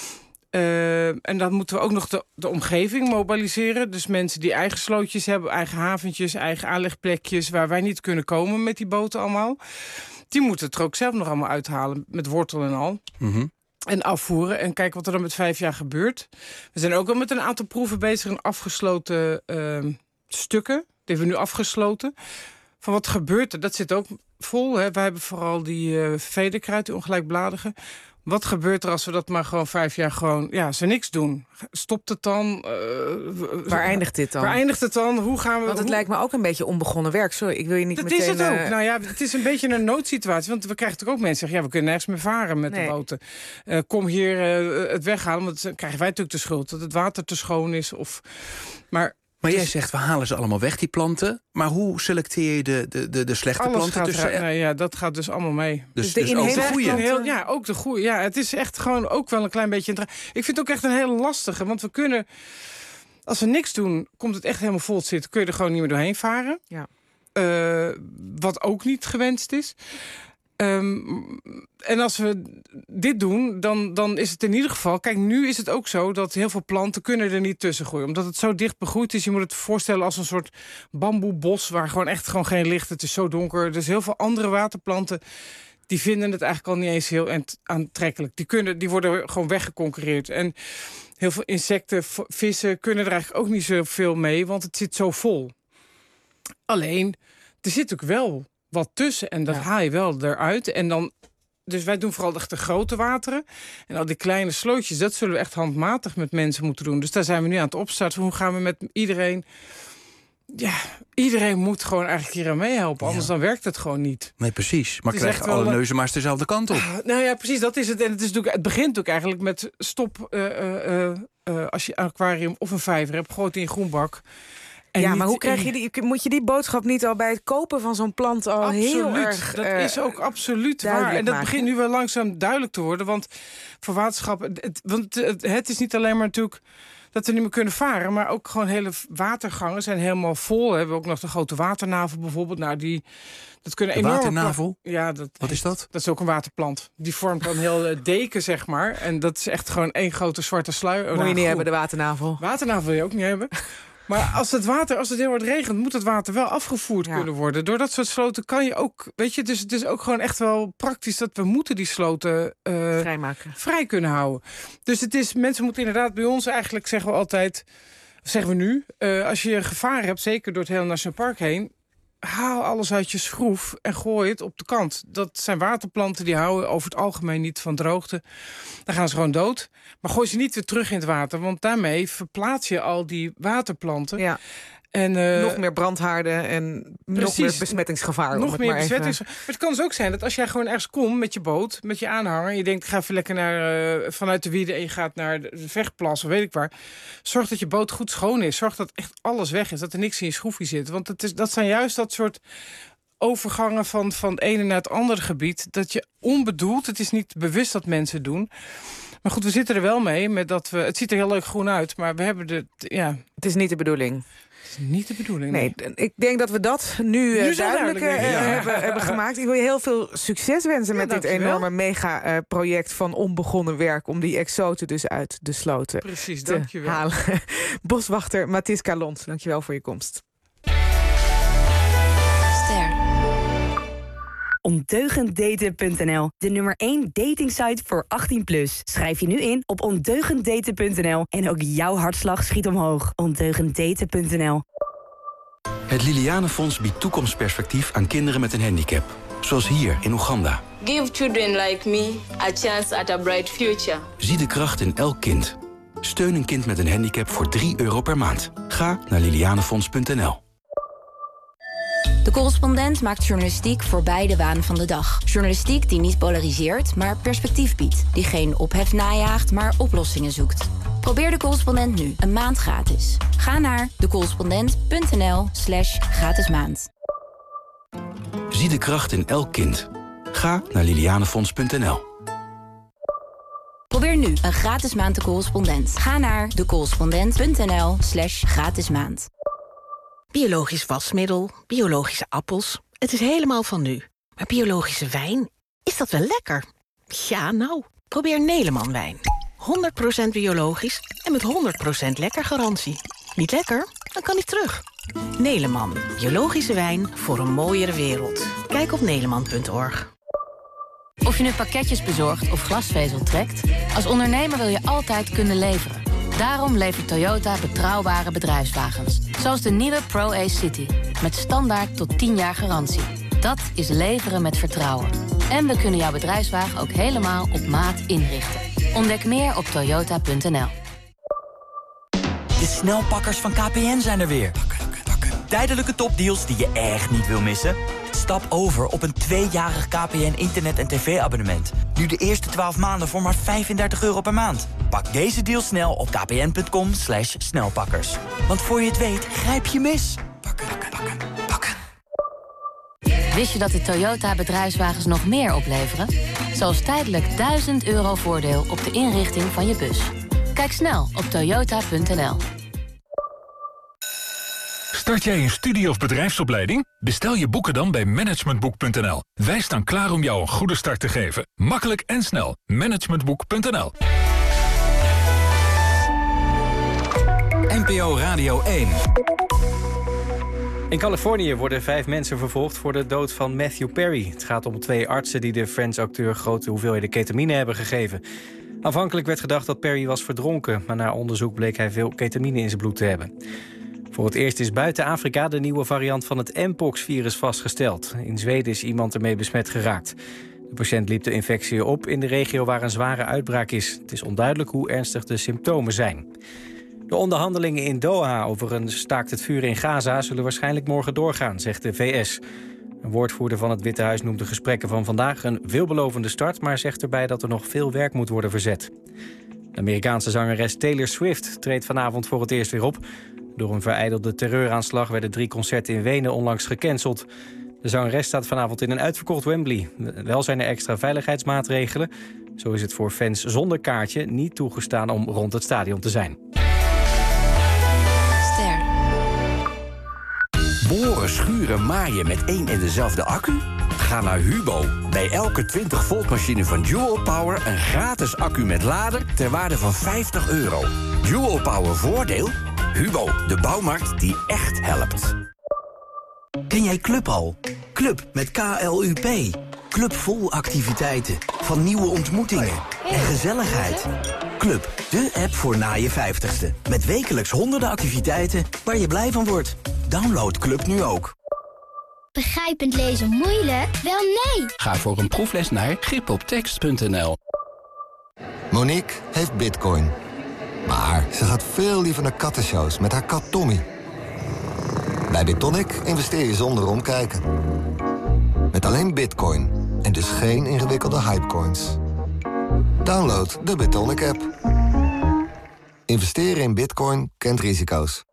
en dan moeten we ook nog de omgeving mobiliseren. Dus mensen die eigen slootjes hebben, eigen haventjes, eigen aanlegplekjes... waar wij niet kunnen komen met die boten allemaal. Die moeten het er ook zelf nog allemaal uithalen, met wortel en al. Mm-hmm. En afvoeren en kijken wat er dan met 5 jaar gebeurt. We zijn ook al met een aantal proeven bezig in afgesloten stukken. Die hebben we nu afgesloten. Van wat gebeurt er? Dat zit ook vol. Hè? Wij hebben vooral die vederkruid, die ongelijkbladige... Wat gebeurt er als we dat maar gewoon 5 jaar als we niks doen? Stopt het dan? Waar eindigt dit dan? Waar eindigt het dan? Hoe gaan we... Want het lijkt me ook een beetje onbegonnen werk. Sorry, ik wil je niet dat meteen... Dat is het ook. Nou ja, het is een beetje een noodsituatie. Want we krijgen toch ook mensen zeggen... we kunnen nergens meer varen met de boten. Kom hier het weghalen. Want dan krijgen wij natuurlijk de schuld. Dat het water te schoon is. Maar jij zegt, we halen ze allemaal weg, die planten. Maar hoe selecteer je de slechte planten? Dat gaat dus allemaal mee. Dus ook de goede? Ja, ook de goede. Ja, het is echt gewoon ook wel een klein beetje... Ik vind het ook echt een hele lastige. Want we kunnen... Als we niks doen, komt het echt helemaal vol te zitten. Kun je er gewoon niet meer doorheen varen. Ja. Wat ook niet gewenst is. En als we dit doen, dan is het in ieder geval... Kijk, nu is het ook zo dat heel veel planten kunnen er niet tussen groeien. Omdat het zo dicht begroeid is. Je moet het voorstellen als een soort bamboebos... waar gewoon geen licht, het is zo donker. Dus heel veel andere waterplanten... die vinden het eigenlijk al niet eens heel aantrekkelijk. Die worden gewoon weggeconcurreerd. En heel veel insecten, vissen kunnen er eigenlijk ook niet zoveel mee... want het zit zo vol. Alleen, er zit ook wel... wat tussen en dat haal je wel eruit. En dan, dus wij doen vooral echt de grote wateren. En al die kleine slootjes, dat zullen we echt handmatig met mensen moeten doen. Dus daar zijn we nu aan het opstarten. Hoe gaan we met iedereen... Ja, iedereen moet gewoon eigenlijk hier aan meehelpen. Anders dan werkt het gewoon niet. Nee, precies. Maar krijgen alle neuzen maar eens dezelfde kant op. Nou ja, precies, dat is het. En het begint ook eigenlijk met stop... als je een aquarium of een vijver hebt, gooi het in een groenbak... Maar hoe krijg je moet je die boodschap niet al bij het kopen van zo'n plant al heel erg dat is ook absoluut waar. En dat begint nu wel langzaam duidelijk te worden. Want voor waterschappen... Het is niet alleen maar natuurlijk dat we niet meer kunnen varen, maar ook gewoon hele watergangen zijn helemaal vol. We hebben ook nog de grote waternavel bijvoorbeeld. Nou, dat kunnen enorme waternavel? Wat is dat? Dat is ook een waterplant. Die vormt dan heel deken, zeg maar. En dat is echt gewoon één grote zwarte sluier. Moet je niet hebben, de waternavel. Waternavel wil je ook niet hebben. Maar als het heel hard regent, moet het water wel afgevoerd kunnen worden. Door dat soort sloten kan je ook... Weet je, dus het is ook gewoon echt wel praktisch dat we moeten die sloten vrij kunnen houden. Dus mensen moeten inderdaad bij ons eigenlijk, zeggen we altijd... Zeggen we nu, als je gevaar hebt, zeker door het hele Nationaal Park heen... haal alles uit je schroef en gooi het op de kant. Dat zijn waterplanten, die houden over het algemeen niet van droogte. Dan gaan ze gewoon dood. Maar gooi ze niet weer terug in het water, want daarmee verplaats je al die waterplanten. Ja. En, nog meer brandhaarden en nog meer besmettingsgevaar. Nog meer besmettingsgevaar. Maar het kan dus ook zijn dat als jij gewoon ergens komt met je boot, met je aanhanger, en je denkt, ik ga even lekker vanuit de Wiede en je gaat naar de Vechtplas of weet ik waar. Zorg dat je boot goed schoon is. Zorg dat echt alles weg is. Dat er niks in je schroefje zit. Want dat zijn juist dat soort overgangen van het ene naar het andere gebied. Dat je onbedoeld, het is niet bewust dat mensen doen. Maar goed, we zitten er wel mee met dat we... Het ziet er heel leuk groen uit, maar we hebben Het is niet de bedoeling. Niet de bedoeling. Nee, ik denk dat we dat nu duidelijk hebben gemaakt. Ik wil je heel veel succes wensen met dit enorme mega-project van onbegonnen werk om die exoten dus uit de sloten te halen. Boswachter Mathis Calont, dankjewel voor je komst. Ondeugenddaten.nl, de nummer 1 datingsite voor 18+. Schrijf je nu in op ondeugenddaten.nl en ook jouw hartslag schiet omhoog. Ondeugenddaten.nl. Het Lilianenfonds biedt toekomstperspectief aan kinderen met een handicap. Zoals hier in Oeganda. Give children like me a chance at a bright future. Zie de kracht in elk kind. Steun een kind met een handicap voor €3 per maand. Ga naar lilianenfonds.nl. De Correspondent maakt journalistiek voorbij de waan van de dag. Journalistiek die niet polariseert, maar perspectief biedt. Die geen ophef najaagt, maar oplossingen zoekt. Probeer De Correspondent nu, een maand gratis. Ga naar decorrespondent.nl/gratis maand. Zie de kracht in elk kind. Ga naar lilianenfonds.nl. Probeer nu een gratis maand De Correspondent. Ga naar decorrespondent.nl/gratis maand. Biologisch wasmiddel, biologische appels. Het is helemaal van nu. Maar biologische wijn, is dat wel lekker? Ja, nou, probeer Neleman wijn. 100% biologisch en met 100% lekker garantie. Niet lekker? Dan kan hij terug. Neleman, biologische wijn voor een mooiere wereld. Kijk op neleman.org. Of je nu pakketjes bezorgt of glasvezel trekt, als ondernemer wil je altijd kunnen leveren. Daarom levert Toyota betrouwbare bedrijfswagens. Zoals de nieuwe Pro-Ace City. Met standaard tot 10 jaar garantie. Dat is leveren met vertrouwen. En we kunnen jouw bedrijfswagen ook helemaal op maat inrichten. Ontdek meer op toyota.nl. De snelpakkers van KPN zijn er weer. Tijdelijke topdeals die je echt niet wil missen? Stap over op een 2-jarig KPN internet- en tv-abonnement. Nu de eerste 12 maanden voor maar €35 per maand. Pak deze deal snel op kpn.com/snelpakkers. Want voor je het weet, grijp je mis. Wist je dat de Toyota bedrijfswagens nog meer opleveren? Zoals tijdelijk €1000 voordeel op de inrichting van je bus. Kijk snel op toyota.nl. Start jij een studie- of bedrijfsopleiding? Bestel je boeken dan bij managementboek.nl. Wij staan klaar om jou een goede start te geven. Makkelijk en snel. Managementboek.nl. NPO Radio 1. In Californië worden 5 mensen vervolgd voor de dood van Matthew Perry. Het gaat om 2 artsen die de Friends-acteur grote hoeveelheden ketamine hebben gegeven. Aanvankelijk werd gedacht dat Perry was verdronken, maar na onderzoek bleek hij veel ketamine in zijn bloed te hebben. Voor het eerst is buiten Afrika de nieuwe variant van het Mpox-virus vastgesteld. In Zweden is iemand ermee besmet geraakt. De patiënt liep de infectie op in de regio waar een zware uitbraak is. Het is onduidelijk hoe ernstig de symptomen zijn. De onderhandelingen in Doha over een staakt het vuren in Gaza zullen waarschijnlijk morgen doorgaan, zegt de VS. Een woordvoerder van het Witte Huis noemt de gesprekken van vandaag een veelbelovende start, maar zegt erbij dat er nog veel werk moet worden verzet. De Amerikaanse zangeres Taylor Swift treedt vanavond voor het eerst weer op. Door een verijdelde terreuraanslag werden 3 concerten in Wenen onlangs gecanceld. De zangeres staat vanavond in een uitverkocht Wembley. Wel zijn er extra veiligheidsmaatregelen. Zo is het voor fans zonder kaartje niet toegestaan om rond het stadion te zijn. Boren, schuren, maaien met één en dezelfde accu? Ga naar Hubo. Bij elke 20 volt machine van Dual Power een gratis accu met lader ter waarde van €50. Dual Power voordeel? Hubo, de bouwmarkt die echt helpt. Ken jij Club al? Club met KLUP. Club vol activiteiten, van nieuwe ontmoetingen en gezelligheid. Club, de app voor na je 50ste. Met wekelijks honderden activiteiten waar je blij van wordt. Download Club nu ook. Begrijpend lezen moeilijk? Wel nee! Ga voor een proefles naar gripoptekst.nl. Monique heeft bitcoin. Maar ze gaat veel liever naar kattenshows met haar kat Tommy. Bij BitTonic investeer je zonder omkijken. Met alleen bitcoin en dus geen ingewikkelde hypecoins. Download de BitTonic app. Investeren in bitcoin kent risico's.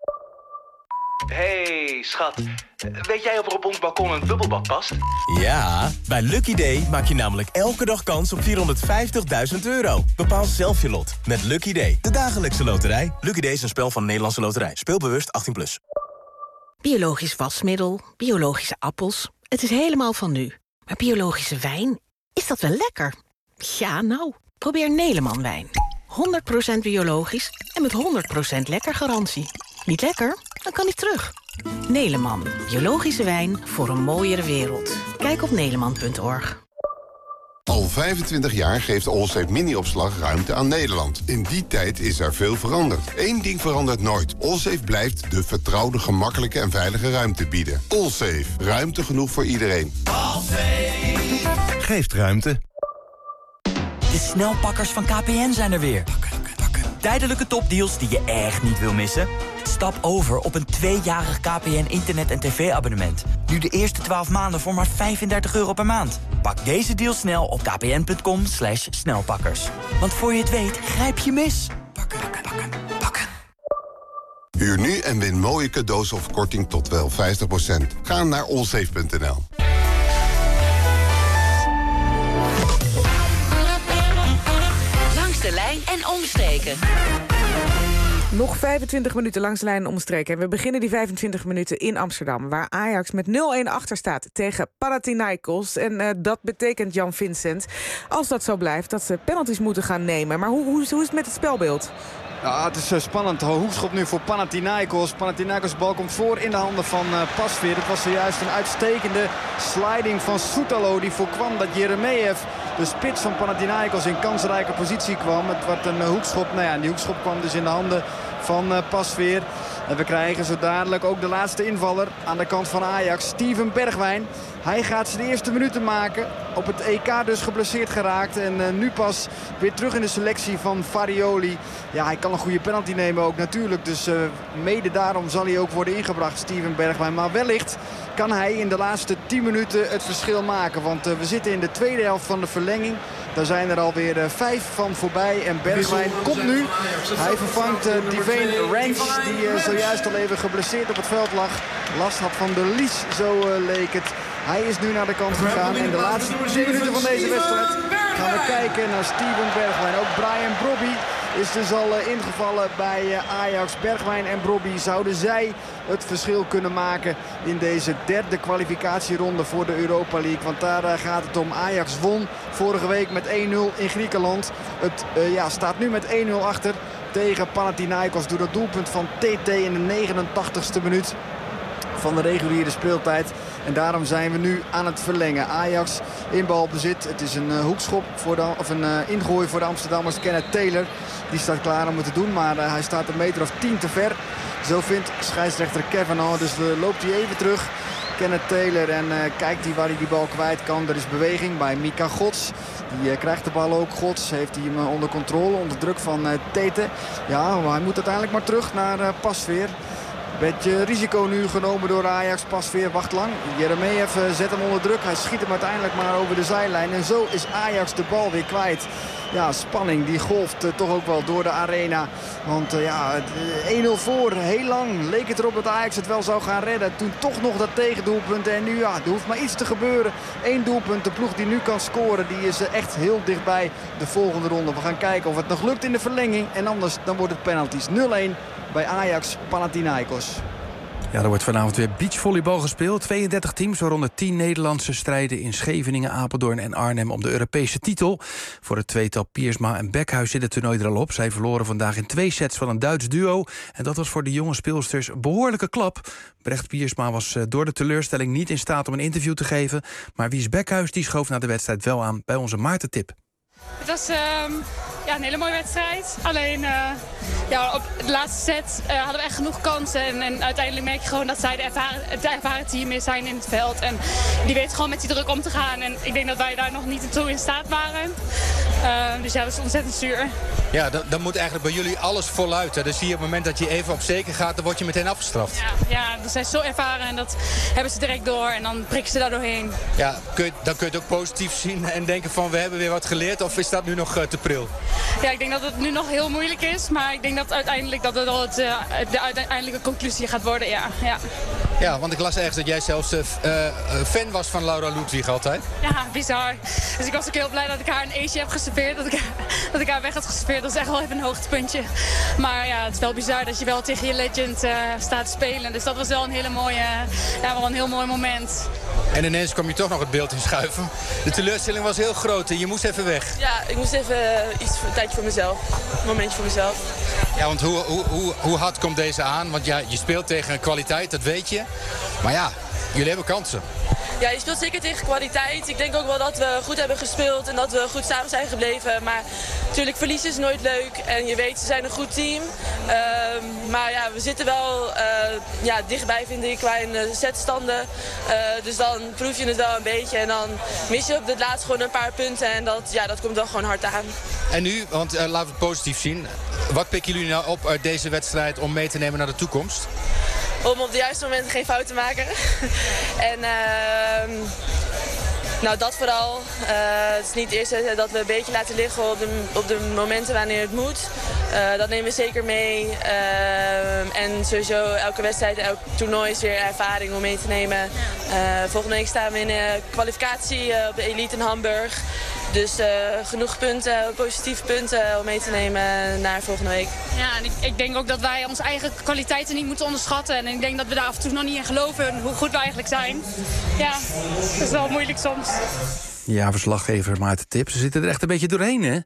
Hey, schat. Weet jij of er op ons balkon een bubbelbad past? Ja, bij Lucky Day maak je namelijk elke dag kans op €450.000. Bepaal zelf je lot met Lucky Day, de dagelijkse loterij. Lucky Day is een spel van Nederlandse Loterij. Speel bewust 18+. Biologisch wasmiddel, biologische appels. Het is helemaal van nu. Maar biologische wijn, is dat wel lekker? Ja, nou, probeer Neleman wijn. 100% biologisch en met 100% lekker garantie. Niet lekker? Dan kan hij terug. Neleman, biologische wijn voor een mooiere wereld. Kijk op neleman.org. Al 25 jaar geeft Allsafe mini-opslag ruimte aan Nederland. In die tijd is er veel veranderd. Eén ding verandert nooit. Allsafe blijft de vertrouwde, gemakkelijke en veilige ruimte bieden. Allsafe. Ruimte genoeg voor iedereen. Allsafe geeft ruimte. De snelpakkers van KPN zijn er weer. Tijdelijke topdeals die je echt niet wil missen? Stap over op een 2-jarig KPN internet- en tv-abonnement. Nu de eerste 12 maanden voor maar €35 per maand. Pak deze deal snel op kpn.com/snelpakkers. Want voor je het weet, grijp je mis. Huur nu en win mooie cadeaus of korting tot wel 50%. Ga naar allsafe.nl. Langs de lijn en omstreken. Nog 25 minuten langs de lijn omstreken. En we beginnen die 25 minuten in Amsterdam, waar Ajax met 0-1 achter staat tegen Panathinaikos. En dat betekent, Jan Vincent, als dat zo blijft, dat ze penalties moeten gaan nemen. Maar hoe is het met het spelbeeld? Ja, het is spannend. Hoekschop nu voor Panathinaikos. Panathinaikos bal komt voor in de handen van Pasveer. Het was zojuist een uitstekende sliding van Soetalo die voorkwam dat Jeremejeff, de spits van Panathinaikos, in kansrijke positie kwam. Het wordt een hoekschop. Nou ja, die hoekschop kwam dus in de handen van Pasveer. En we krijgen zo dadelijk ook de laatste invaller aan de kant van Ajax, Steven Bergwijn. Hij gaat zijn eerste minuten maken. Op het EK dus geblesseerd geraakt. En nu pas weer terug in de selectie van Farioli. Ja, hij kan een goede penalty nemen ook natuurlijk. Dus mede daarom zal hij ook worden ingebracht, Steven Bergwijn. Maar wellicht kan hij in de laatste 10 minuten het verschil maken. Want we zitten in de tweede helft van de verlenging. Daar zijn er alweer 5 van voorbij. En Bergwijn komt nu. Hij vervangt Divane Ranch, die zojuist al even geblesseerd op het veld lag. Last had van de lies, zo leek het. Hij is nu naar de kant gegaan. In de laatste 10 minuten van deze wedstrijd gaan we kijken naar Steven Bergwijn. Ook Brian Brobby is dus al ingevallen bij Ajax. Bergwijn en Brobby, zouden zij het verschil kunnen maken in deze derde kwalificatieronde voor de Europa League. Want daar gaat het om. Ajax won vorige week met 1-0 in Griekenland. Het staat nu met 1-0 achter tegen Panathinaikos door het doelpunt van TT in de 89ste minuut van de reguliere speeltijd. En daarom zijn we nu aan het verlengen. Ajax in balbezit. Het is een hoekschop of een ingooi voor de Amsterdammers. Kenneth Taylor, die staat klaar om het te doen. Maar hij staat een meter of 10 te ver. Zo vindt scheidsrechter Kavanaugh. Dus loopt hij even terug. Kenneth Taylor en kijkt hij waar hij die bal kwijt kan. Er is beweging bij Mika Gods. Die krijgt de bal ook. Gods heeft hij hem onder controle. Onder druk van Tete. Ja, maar hij moet uiteindelijk maar terug naar Pasveer. Beetje risico nu genomen door Ajax. Pasveer wacht lang. Jeremejeff zet hem onder druk. Hij schiet hem uiteindelijk maar over de zijlijn. En zo is Ajax de bal weer kwijt. spanning die golft toch ook wel door de arena. Want 1-0 voor, heel lang leek het erop dat Ajax het wel zou gaan redden. Toen toch nog dat tegendoelpunt. En nu, er hoeft maar iets te gebeuren. 1 doelpunt, de ploeg die nu kan scoren, die is echt heel dichtbij de volgende ronde. We gaan kijken of het nog lukt in de verlenging. En anders dan wordt het penalties. 0-1 bij Ajax Panathinaikos. Ja, er wordt vanavond weer beachvolleybal gespeeld. 32 teams, waaronder 10 Nederlandse strijden in Scheveningen, Apeldoorn en Arnhem om de Europese titel. Voor het tweetal Piersma en Bekhuis zit het toernooi er al op. Zij verloren vandaag in 2 sets van een Duits duo. En dat was voor de jonge speelsters een behoorlijke klap. Brecht Piersma was door de teleurstelling niet in staat om een interview te geven. Maar Wies Bekhuis die schoof na de wedstrijd wel aan bij onze Maarten Tip. Het was een hele mooie wedstrijd. Alleen op de laatste set hadden we echt genoeg kansen. En uiteindelijk merk je gewoon dat zij het ervaren team is zijn in het veld. En die weten gewoon met die druk om te gaan. En ik denk dat wij daar nog niet toe in staat waren. Dus dat is ontzettend zuur. Ja, dan moet eigenlijk bij jullie alles voluit. Hè? Dus zie je op het moment dat je even op zeker gaat, dan word je meteen afgestraft. Ja, dat zijn zo ervaren en dat hebben ze direct door. En dan prikken ze daar doorheen. Ja, dan kun je het ook positief zien en denken van we hebben weer wat geleerd. Of is dat nu nog te pril? Ja, ik denk dat het nu nog heel moeilijk is. Maar ik denk dat uiteindelijk dat het al de uiteindelijke conclusie gaat worden, ja. Ja, want ik las ergens dat jij zelfs fan was van Laura Ludwig altijd. Ja, bizar. Dus ik was ook heel blij dat ik haar een ace heb geserveerd. Dat ik haar weg had geserveerd. Dat is echt wel even een hoogtepuntje. Maar ja, het is wel bizar dat je wel tegen je legend staat te spelen. Dus dat was wel een heel mooi moment. En ineens kwam je toch nog het beeld in schuiven. De teleurstelling was heel groot en je moest even weg. Ja, ik moest even een tijdje voor mezelf. Een momentje voor mezelf. Ja, want hoe hard komt deze aan? Want ja, je speelt tegen kwaliteit, dat weet je. Maar ja, jullie hebben kansen. Ja, je speelt zeker tegen kwaliteit. Ik denk ook wel dat we goed hebben gespeeld en dat we goed samen zijn gebleven. Maar natuurlijk, verliezen is nooit leuk. En je weet, ze zijn een goed team. Maar ja, we zitten wel dichtbij, vind ik, qua in de setstanden. Dus dan proef je het wel een beetje. En dan mis je op het laatst gewoon een paar punten. En dat komt wel gewoon hard aan. En nu, want laten we het positief zien. Wat pikken jullie nou op uit deze wedstrijd om mee te nemen naar de toekomst? Om op de juiste momenten geen fout te maken. En dat vooral. Het is niet eerst dat we een beetje laten liggen op de momenten wanneer het moet. Dat nemen we zeker mee. En sowieso elke wedstrijd, elk toernooi is weer ervaring om mee te nemen. Volgende week staan we in de kwalificatie op de Elite in Hamburg. Dus genoeg punten, positieve punten om mee te nemen naar volgende week. Ja, en ik denk ook dat wij onze eigen kwaliteiten niet moeten onderschatten. En ik denk dat we daar af en toe nog niet in geloven hoe goed we eigenlijk zijn. Ja, dat is wel moeilijk soms. Ja, verslaggever Maarten Tip. Ze zitten er echt een beetje doorheen, hè?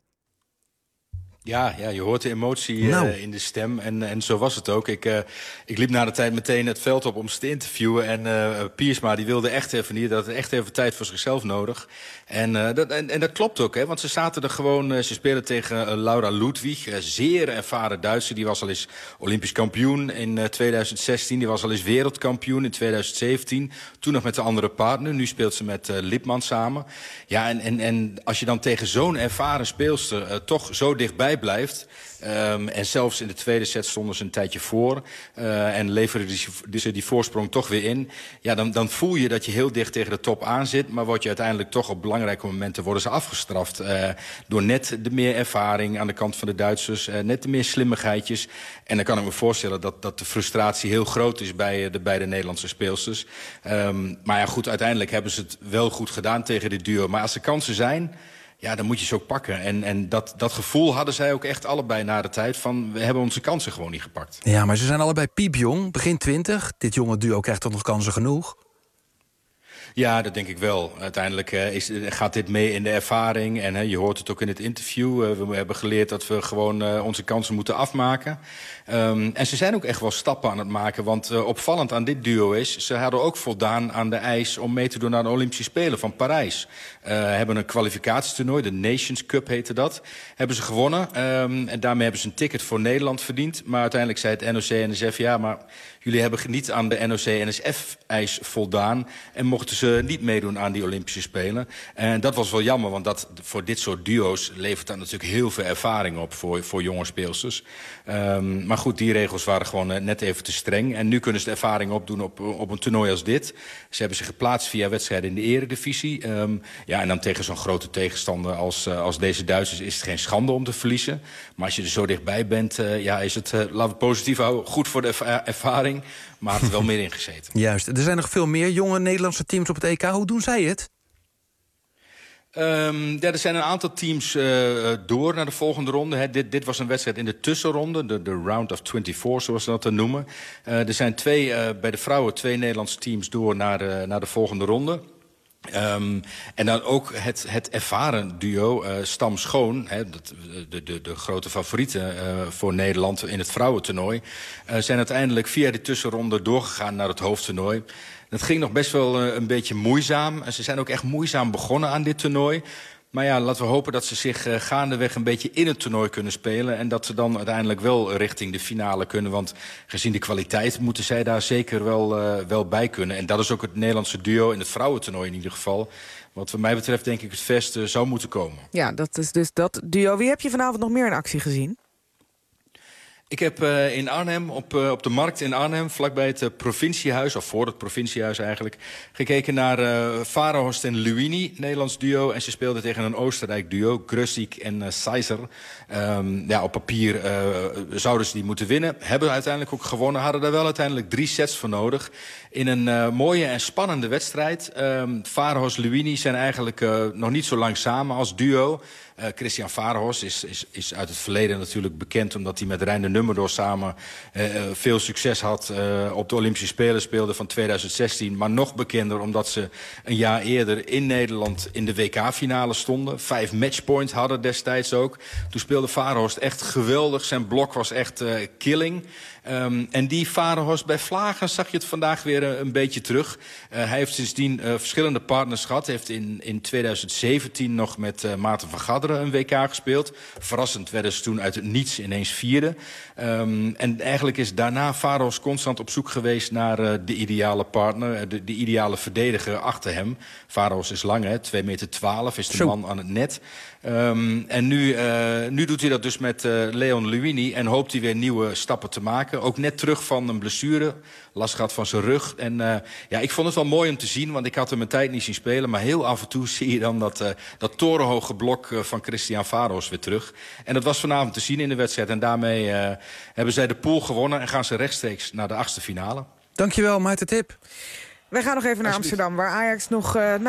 Ja, je hoort de emotie in de stem. En zo was het ook. Ik liep na de tijd meteen het veld op om ze te interviewen. En Piersma die wilde echt even niet. Dat had echt even tijd voor zichzelf nodig. En dat klopt ook, hè. Want ze zaten er gewoon. Ze speelden tegen Laura Ludwig. Zeer ervaren Duitser. Die was al eens Olympisch kampioen in 2016. Die was al eens wereldkampioen in 2017. Toen nog met de andere partner. Nu speelt ze met Lipman samen. Ja, en als je dan tegen zo'n ervaren speelster toch zo dichtbij blijft. En zelfs in de tweede set stonden ze een tijdje voor. En leverden ze die voorsprong toch weer in. Ja, dan voel je dat je heel dicht tegen de top aan zit. Maar word je uiteindelijk toch op belangrijke momenten worden ze afgestraft. Door net de meer ervaring aan de kant van de Duitsers. Net de meer slimmigheidjes. En dan kan ik me voorstellen dat de frustratie heel groot is bij de beide Nederlandse speelsters. Maar ja, goed, uiteindelijk hebben ze het wel goed gedaan tegen dit duo. Maar als er kansen zijn, ja, dan moet je ze ook pakken. En dat gevoel hadden zij ook echt allebei na de tijd van we hebben onze kansen gewoon niet gepakt. Ja, maar ze zijn allebei piepjong, begin 20. Dit jonge duo krijgt toch nog kansen genoeg? Ja, dat denk ik wel. Uiteindelijk gaat dit mee in de ervaring. En je hoort het ook in het interview. We hebben geleerd dat we gewoon onze kansen moeten afmaken. En ze zijn ook echt wel stappen aan het maken. Want opvallend aan dit duo is, ze hadden ook voldaan aan de eis om mee te doen aan de Olympische Spelen van Parijs. Hebben een kwalificatietoernooi, de Nations Cup heette dat. Hebben ze gewonnen. En daarmee hebben ze een ticket voor Nederland verdiend. Maar uiteindelijk zei het NOC-NSF, ja, maar jullie hebben niet aan de NOC-NSF-eis voldaan. En mochten ze ze niet meedoen aan die Olympische Spelen. En dat was wel jammer, want voor dit soort duo's levert dat natuurlijk heel veel ervaring op voor jonge speelsters. Maar goed, die regels waren gewoon net even te streng. En nu kunnen ze de ervaring opdoen op een toernooi als dit. Ze hebben zich geplaatst via wedstrijden in de eredivisie. En dan tegen zo'n grote tegenstander als deze Duitsers is het geen schande om te verliezen. Maar als je er zo dichtbij bent, is het, laten we het positief houden, goed voor de ervaring. Maar het er wel meer in gezeten. Juist. Er zijn nog veel meer jonge Nederlandse teams op het EK. Hoe doen zij het? Er zijn een aantal teams door naar de volgende ronde. Dit was een wedstrijd in de tussenronde, de round of 24, zoals ze dat dan noemen. Er zijn bij de vrouwen 2 Nederlandse teams door naar de volgende ronde. En dan ook het ervaren duo Stam Schoon, de grote favorieten voor Nederland in het vrouwentoernooi, zijn uiteindelijk via die tussenronde doorgegaan naar het hoofdtoernooi. Dat ging nog best wel een beetje moeizaam. Ze zijn ook echt moeizaam begonnen aan dit toernooi. Maar ja, laten we hopen dat ze zich gaandeweg een beetje in het toernooi kunnen spelen. En dat ze dan uiteindelijk wel richting de finale kunnen. Want gezien de kwaliteit moeten zij daar zeker wel bij kunnen. En dat is ook het Nederlandse duo in het vrouwentoernooi in ieder geval. Wat wat mij betreft denk ik het verste zou moeten komen. Ja, dat is dus dat duo. Wie heb je vanavond nog meer in actie gezien? Ik heb in Arnhem, op de markt in Arnhem, vlakbij het provinciehuis, of voor het provinciehuis eigenlijk, gekeken naar Varenhorst en Luini, Nederlands duo. En ze speelden tegen een Oostenrijk duo, Grösik en Seiser. Op papier zouden ze die moeten winnen. Hebben uiteindelijk ook gewonnen. Hadden daar wel uiteindelijk 3 sets voor nodig. In een mooie en spannende wedstrijd. Varenhorst en Luini zijn eigenlijk nog niet zo lang samen als duo. Christian Varenhorst is uit het verleden natuurlijk bekend, omdat hij met Reiner Nummerdoor samen veel succes had. Op de Olympische Spelen speelde van 2016. Maar nog bekender omdat ze een jaar eerder in Nederland in de WK-finale stonden. 5 matchpoints hadden destijds ook. Toen speelde Varenhorst echt geweldig. Zijn blok was echt killing. En die Varenhorst bij Vlagen zag je het vandaag weer een beetje terug. Hij heeft sindsdien verschillende partners gehad. Hij heeft in 2017 nog met Maarten van Gadderen een WK gespeeld. Verrassend werden ze toen uit het niets ineens 4e. En eigenlijk is daarna Varenhorst constant op zoek geweest naar de ideale partner. De ideale verdediger achter hem. Varenhorst is lang, 2,12 meter, is de man aan het net. En nu doet hij dat dus met Leon Luini en hoopt hij weer nieuwe stappen te maken. Ook net terug van een blessure, last gehad van zijn rug. En ik vond het wel mooi om te zien, want ik had hem een tijd niet zien spelen. Maar heel af en toe zie je dan dat torenhoge blok van Christian Varenhorst weer terug. En dat was vanavond te zien in de wedstrijd. En daarmee hebben zij de pool gewonnen en gaan ze rechtstreeks naar de 8e finale. Dankjewel, Maarten Tip. Wij gaan nog even naar Amsterdam, waar Ajax nog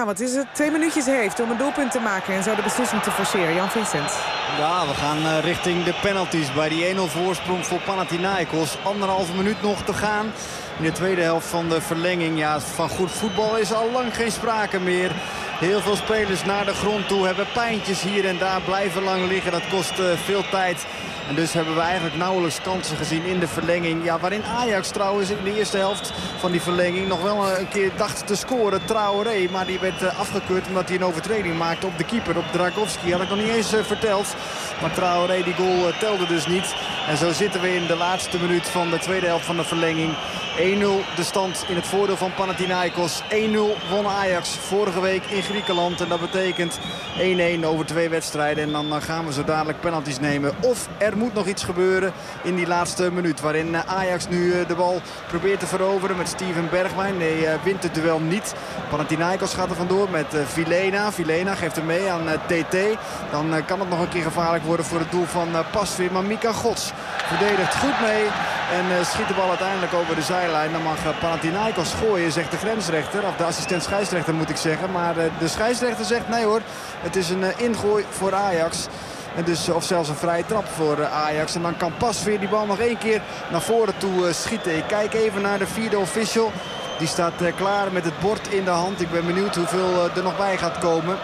2 minuutjes heeft om een doelpunt te maken en zo de beslissing te forceren. Jan Vincent. Ja, we gaan richting de penalties bij die 1-0 voorsprong voor Panathinaikos. 1,5 minuut nog te gaan in de tweede helft van de verlenging. Ja, van goed voetbal is al lang geen sprake meer. Heel veel spelers naar de grond toe hebben pijntjes hier en daar, blijven lang liggen. Dat kost veel tijd. En dus hebben we eigenlijk nauwelijks kansen gezien in de verlenging. Ja, waarin Ajax trouwens in de eerste helft van die verlenging nog wel een keer dacht te scoren. Traoré, maar die werd afgekeurd omdat hij een overtreding maakte op de keeper, op Dragowski. Had ik nog niet eens verteld. Maar Traoré, die goal telde dus niet. En zo zitten we in de laatste minuut van de tweede helft van de verlenging. 1-0 de stand in het voordeel van Panathinaikos. 1-0 won Ajax vorige week in Griekenland. En dat betekent 1-1 over 2 wedstrijden. En dan gaan we zo dadelijk penalties nemen. Of er moet nog iets gebeuren in die laatste minuut. Waarin Ajax nu de bal probeert te veroveren met Steven Bergwijn. Nee, wint het duel niet. Panathinaikos gaat er vandoor met Vilena. Vilena geeft hem mee aan TT. Dan kan het nog een keer gevaarlijk worden voor het doel van Pasveer. Maar Mika Gods verdedigt goed mee. En schiet de bal uiteindelijk over de zijlijn. Dan mag Panathinaikos gooien, zegt de grensrechter. Of de assistent scheidsrechter moet ik zeggen. Maar de scheidsrechter zegt nee hoor. Het is een ingooi voor Ajax. En dus, of zelfs een vrije trap voor Ajax. En dan kan Pasveer die bal nog 1 keer naar voren toe schieten. Ik kijk even naar de 4e official. Die staat klaar met het bord in de hand. Ik ben benieuwd hoeveel er nog bij gaat komen.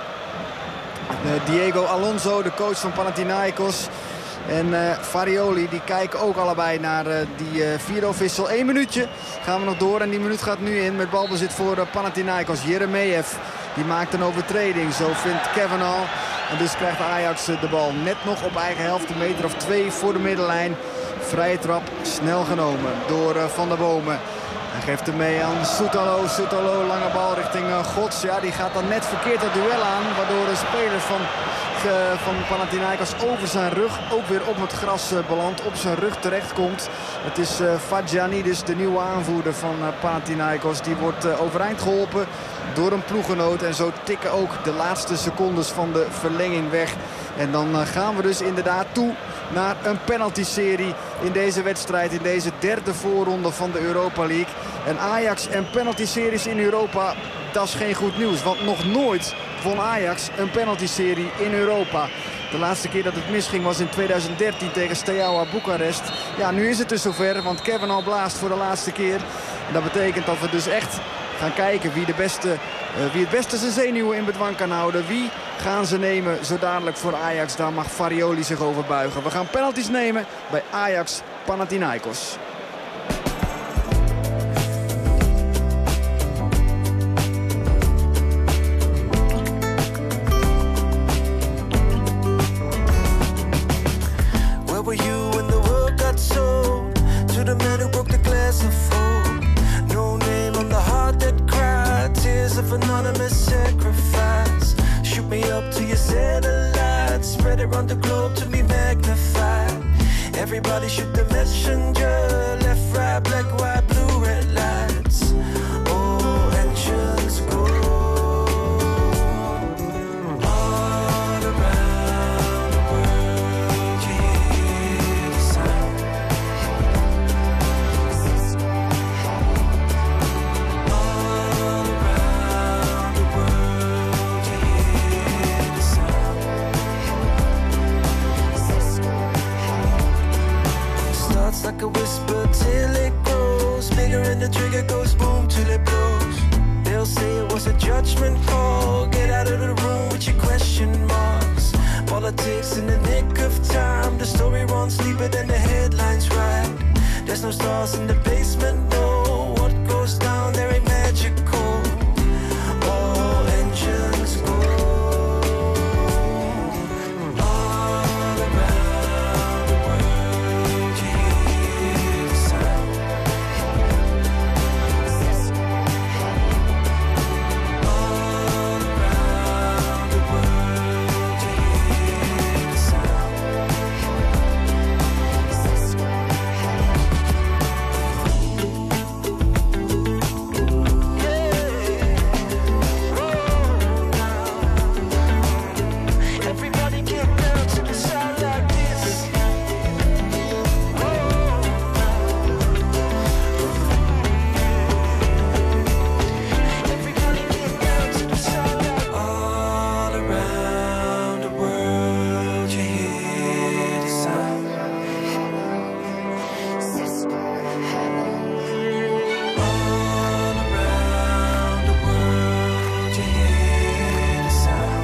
Diego Alonso, de coach van Panathinaikos. En Farioli, die kijken ook allebei naar die 4e official. 1 minuutje gaan we nog door. En die minuut gaat nu in met balbezit voor Panathinaikos. Jeremejeff, die maakt een overtreding. Zo vindt Kavanaugh. En dus krijgt Ajax de bal net nog op eigen helft. 1 meter of 2 voor de middenlijn. Vrije trap snel genomen door Van der Bomen. Hij geeft hem mee aan Soetalo. Soetalo, lange bal richting Gods. Ja, die gaat dan net verkeerd dat duel aan. Waardoor een speler van Panathinaikos over zijn rug ook weer op het gras belandt. Op zijn rug terechtkomt. Het is Fadjanidis, de nieuwe aanvoerder van Panathinaikos. Die wordt overeind geholpen door een ploeggenoot. En zo tikken ook de laatste secondes van de verlenging weg. En dan gaan we dus inderdaad toe naar een penalty-serie in deze wedstrijd. In deze derde voorronde van de Europa League. En Ajax en penalty-series in Europa, dat is geen goed nieuws. Want nog nooit won Ajax een penalty-serie in Europa. De laatste keer dat het misging was in 2013 tegen Steaua Boekarest. Ja, nu is het dus zover, want Kevin al blaast voor de laatste keer. En dat betekent dat we dus echt gaan kijken wie het beste zijn zenuwen in bedwang kan houden. Wie gaan ze nemen zo dadelijk voor Ajax? Daar mag Farioli zich over buigen. We gaan penalties nemen bij Ajax Panathinaikos. Where were you when the world got sold to the man who broke the glass and fold? No name on the heart that cried, tears of anonymous sacrifice. Shoot me up to your satellite, spread around the globe to be magnified. Everybody shoot the messenger, left, right, black, white, blue, red lights. Oh, engines go all around the world. You hear the sound. All around the world, you hear the sound. Starts like a whisper till it grows bigger and the trigger goes boom till it blows. They'll say it was a judgment call. Get out of the room with your question marks. Politics in the nick of time. The story runs deeper than the headlines write. There's no stars in the basement, no. What goes down there ain't magical. All engines go all around the world. You hear the sound. All around the world. You hear the sound. Everybody get down to the sound like this. Everybody get down to the sound like all around the world. You hear the sound. All around the world. You hear the sound.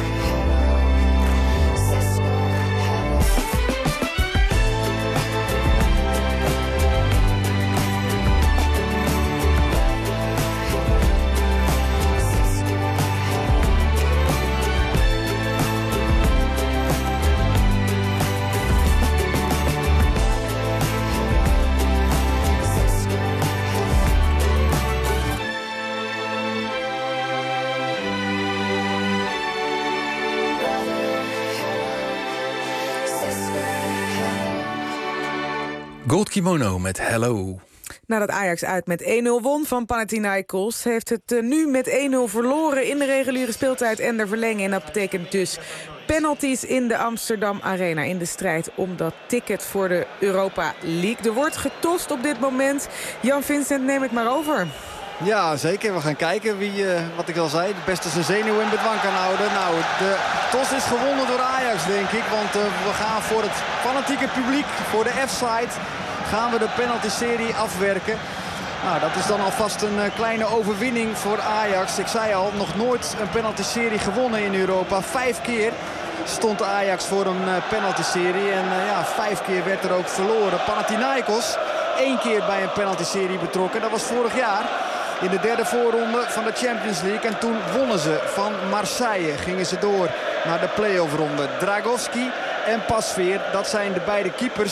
Gold Kimono met Hello. Nadat Ajax uit met 1-0 won van Panathinaikos, heeft het nu met 1-0 verloren in de reguliere speeltijd en de verlenging. En dat betekent dus penalties in de Amsterdam Arena in de strijd om dat ticket voor de Europa League. Er wordt getost op dit moment. Jan Vincent, neem het maar over. Ja, zeker. We gaan kijken wie, wat ik al zei, het beste zijn zenuwen in bedwang kan houden. Nou, de tos is gewonnen door Ajax, denk ik. Want we gaan voor het fanatieke publiek, voor de F-side, gaan we de penalty-serie afwerken. Nou, dat is dan alvast een kleine overwinning voor Ajax. Ik zei al, nog nooit een penalty-serie gewonnen in Europa. 5 keer stond Ajax voor een penalty-serie. En 5 keer werd er ook verloren. Panathinaikos 1 keer bij een penalty-serie betrokken. Dat was vorig jaar in de derde voorronde van de Champions League. En toen wonnen ze van Marseille. Gingen ze door naar de play-off ronde. Dragowski en Pasveer, dat zijn de beide keepers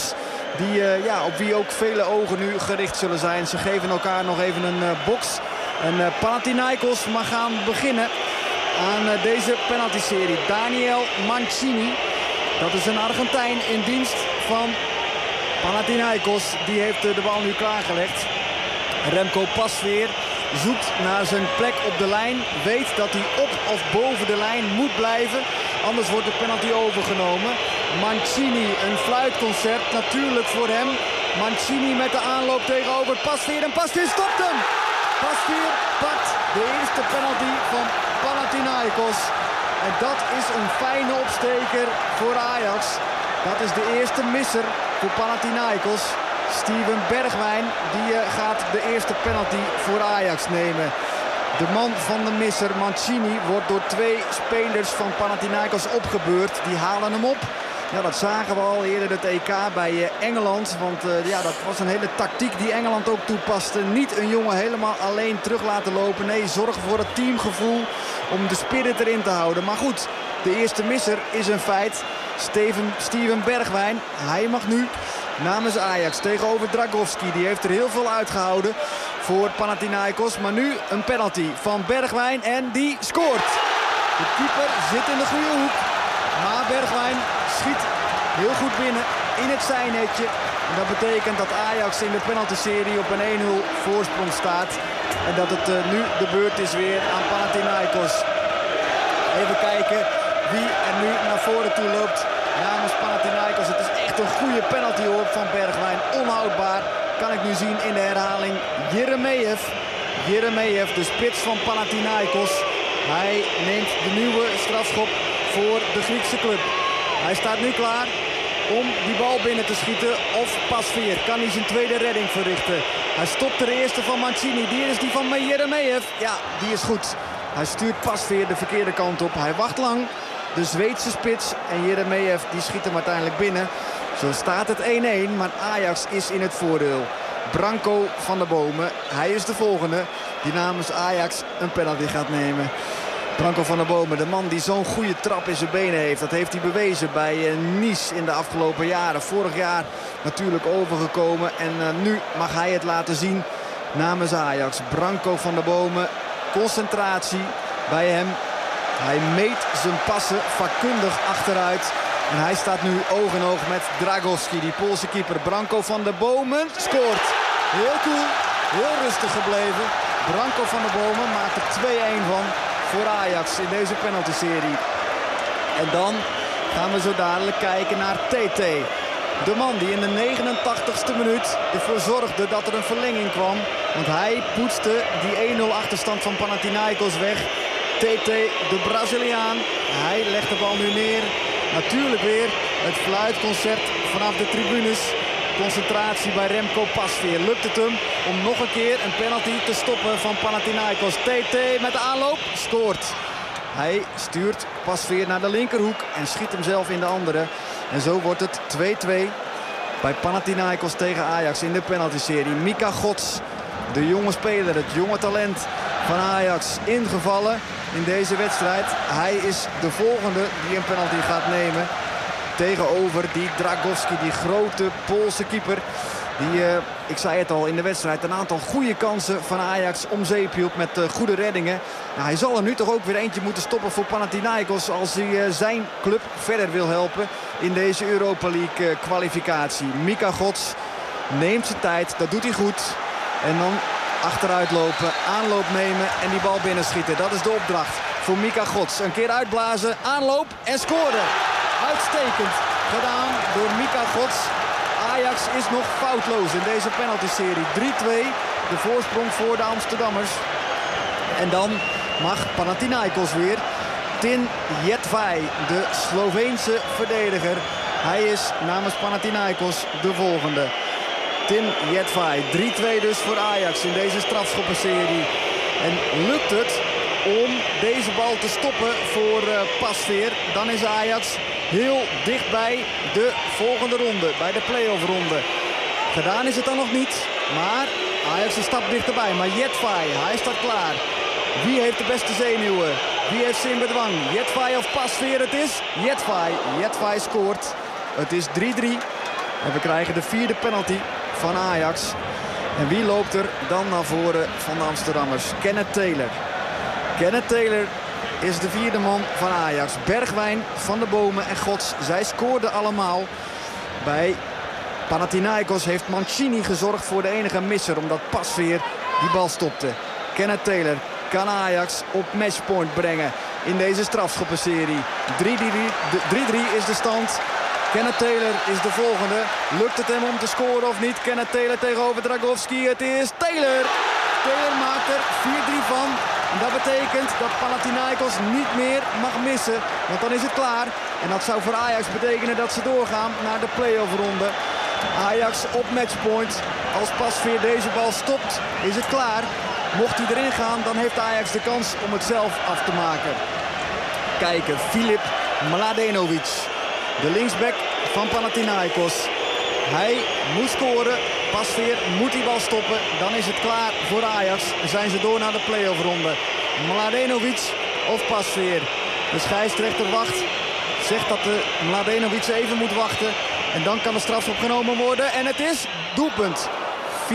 Die, op wie ook vele ogen nu gericht zullen zijn. Ze geven elkaar nog even een box. En Panathinaikos mag gaan beginnen aan deze penalty-serie. Daniel Mancini, dat is een Argentijn in dienst van Panathinaikos. Die heeft de bal nu klaargelegd. Remco Pasveer zoekt naar zijn plek op de lijn. Weet dat hij op of boven de lijn moet blijven. Anders wordt de penalty overgenomen. Mancini, een fluitconcert natuurlijk voor hem. Mancini met de aanloop tegenover Pasveer. En Pasveer stopt hem. Pasveer pakt de eerste penalty van Panathinaikos. En dat is een fijne opsteker voor Ajax. Dat is de eerste misser voor Panathinaikos. Steven Bergwijn die gaat de eerste penalty voor Ajax nemen. De man van de misser, Mancini, wordt door 2 spelers van Panathinaikos opgebeurd. Die halen hem op. Ja, dat zagen we al eerder het EK bij Engeland. Want dat was een hele tactiek die Engeland ook toepaste. Niet een jongen helemaal alleen terug laten lopen. Nee, zorgen voor het teamgevoel om de spirit erin te houden. Maar goed, de eerste misser is een feit. Steven Bergwijn, hij mag nu namens Ajax tegenover Dragowski. Die heeft er heel veel uitgehouden voor Panathinaikos. Maar nu een penalty van Bergwijn en die scoort. De keeper zit in de goede hoek. Maar Bergwijn schiet heel goed binnen in het zijnetje. En dat betekent dat Ajax in de penalty-serie op een 1-0 voorsprong staat. En dat het nu de beurt is weer aan Panathinaikos. Even kijken wie er nu naar voren toe loopt namens Panathinaikos. Het is echt een goede penalty hoor van Bergwijn. Onhoudbaar kan ik nu zien in de herhaling. Jeremejev, de spits van Panathinaikos. Hij neemt de nieuwe strafschop voor de Griekse club. Hij staat nu klaar om die bal binnen te schieten. Of Pasveer kan hij zijn tweede redding verrichten. Hij stopt de eerste van Mancini. Die is die van Jeremejev. Ja, die is goed. Hij stuurt Pasveer de verkeerde kant op. Hij wacht lang. De Zweedse spits. En Jeremejev die schiet hem uiteindelijk binnen. Zo staat het 1-1. Maar Ajax is in het voordeel. Branko van der Bomen. Hij is de volgende die namens Ajax een penalty gaat nemen. Branko van der Bomen, de man die zo'n goede trap in zijn benen heeft. Dat heeft hij bewezen bij Nice in de afgelopen jaren. Vorig jaar natuurlijk overgekomen. En nu mag hij het laten zien namens Ajax. Branko van der Bomen, concentratie bij hem. Hij meet zijn passen vakkundig achteruit. En hij staat nu oog in oog met Dragowski, die Poolse keeper. Branko van der Bomen scoort. Heel cool, heel rustig gebleven. Branko van der Bomen maakt er 2-1 van voor Ajax in deze penalty-serie. En dan gaan we zo dadelijk kijken naar TT. De man die in de 89ste minuut ervoor zorgde dat er een verlenging kwam. Want hij poetste die 1-0 achterstand van Panathinaikos weg. TT, de Braziliaan. Hij legt de bal nu neer. Natuurlijk weer het fluitconcert vanaf de tribunes. Concentratie bij Remco Pasveer. Lukt het hem om nog een keer een penalty te stoppen van Panathinaikos. TT met de aanloop. Scoort. Hij stuurt Pasveer naar de linkerhoek en schiet hem zelf in de andere. En zo wordt het 2-2 bij Panathinaikos tegen Ajax in de penalty-serie. Mika Gods, de jonge speler, het jonge talent van Ajax, ingevallen in deze wedstrijd. Hij is de volgende die een penalty gaat nemen. Tegenover die Dragowski, die grote Poolse keeper. Die, ik zei het al, in de wedstrijd een aantal goede kansen van Ajax om zeep hield met goede reddingen. Nou, hij zal er nu toch ook weer eentje moeten stoppen voor Panathinaikos als hij zijn club verder wil helpen in deze Europa League kwalificatie. Mika Gods neemt zijn tijd, dat doet hij goed. En dan achteruit lopen, aanloop nemen en die bal binnenschieten. Dat is de opdracht voor Mika Gods. Een keer uitblazen, aanloop en scoren. Uitstekend gedaan door Mika Gods. Ajax is nog foutloos in deze penalty-serie. 3-2, de voorsprong voor de Amsterdammers. En dan mag Panathinaikos weer. Tin Jedvaj, de Sloveense verdediger. Hij is namens Panathinaikos de volgende. Tin Jedvaj, 3-2 dus voor Ajax in deze strafschoppenserie. En lukt het om deze bal te stoppen voor Pasveer, dan is Ajax heel dichtbij de volgende ronde, bij de play-off ronde. Gedaan is het dan nog niet, maar Ajax een stap dichterbij. Maar Jedvaj, hij staat klaar. Wie heeft de beste zenuwen? Wie heeft ze in bedwang? Jedvaj of Pasveer? Het is Jedvaj. Jedvaj scoort. Het is 3-3. En we krijgen de 4e penalty van Ajax. En wie loopt er dan naar voren van de Amsterdammers? Kenneth Taylor. Kenneth Taylor is de 4e man van Ajax. Bergwijn, Van der Bomen en Gods. Zij scoorden allemaal. Bij Panathinaikos heeft Mancini gezorgd voor de enige misser. Omdat Pasveer die bal stopte. Kenneth Taylor kan Ajax op matchpoint brengen in deze strafschoppenserie. 3-3 is de stand. Kenneth Taylor is de volgende. Lukt het hem om te scoren of niet? Kenneth Taylor tegenover Dragowski. Het is Taylor. Taylor maakt er 4-3 van. En dat betekent dat Panathinaikos niet meer mag missen. Want dan is het klaar. En dat zou voor Ajax betekenen dat ze doorgaan naar de play-off ronde. Ajax op matchpoint. Als Pasveer deze bal stopt, is het klaar. Mocht hij erin gaan, dan heeft Ajax de kans om het zelf af te maken. Kijken, Filip Mladenovic. De linksback van Panathinaikos. Hij moet scoren. Pasveer moet die bal stoppen. Dan is het klaar voor Ajax. En zijn ze door naar de play-off ronde. Mladenovic of Pasveer. De scheidsrechter wacht. Zegt dat de Mladenovic even moet wachten. En dan kan de strafschop genomen worden. En het is doelpunt. 4-4. 4-4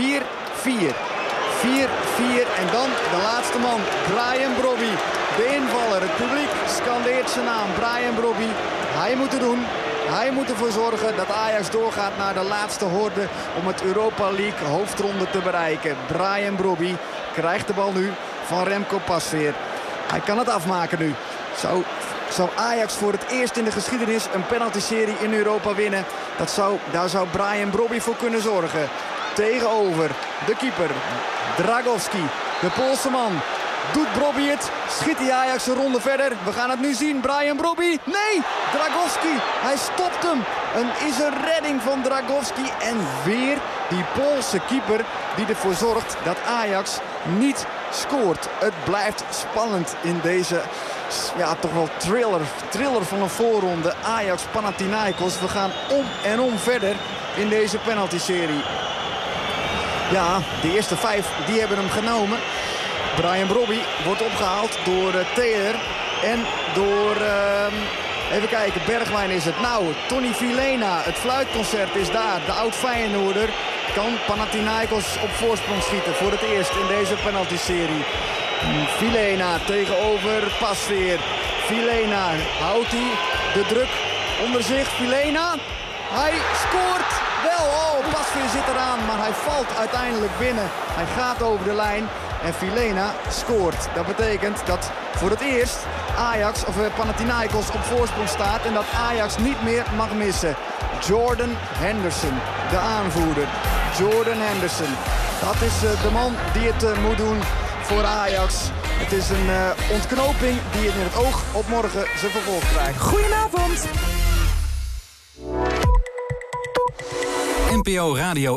en dan de laatste man. Brian Brobby. De invaller. Het publiek scandeert zijn naam. Brian Brobby. Hij moet het doen. Hij moet ervoor zorgen dat Ajax doorgaat naar de laatste horde om het Europa League hoofdronde te bereiken. Brian Brobby krijgt de bal nu van Remco Pasveer. Hij kan het afmaken nu. Zou Ajax voor het eerst in de geschiedenis een penalty-serie in Europa winnen? Daar zou Brian Brobby voor kunnen zorgen. Tegenover de keeper Dragowski, de Poolse man. Doet Brobby het? Schiet die Ajax een ronde verder? We gaan het nu zien. Brian Brobby. Nee! Dragowski. Hij stopt hem. Is een redding van Dragowski. En weer die Poolse keeper die ervoor zorgt dat Ajax niet scoort. Het blijft spannend in deze toch wel thriller van een voorronde. Ajax Panathinaikos. We gaan om en om verder in deze penalty-serie. Ja, de eerste 5 die hebben hem genomen. Brian Brobby wordt opgehaald door Taylor en door, even kijken, Bergwijn is het. Nou, Tony Vilena, het fluitconcert is daar. De oud-Feyenoorder kan Panathinaikos op voorsprong schieten voor het eerst in deze penalty-serie. Vilena tegenover Pasveer. Vilena houdt hij de druk onder zich. Vilena, hij scoort wel. Oh, Pasveer zit eraan, maar hij valt uiteindelijk binnen. Hij gaat over de lijn. En Vilena scoort. Dat betekent dat voor het eerst Panathinaikos op voorsprong staat. En dat Ajax niet meer mag missen. Jordan Henderson, de aanvoerder. Jordan Henderson. Dat is de man die het moet doen voor Ajax. Het is een ontknoping die in het oog op morgen zijn vervolg krijgt. Goedenavond. NPO Radio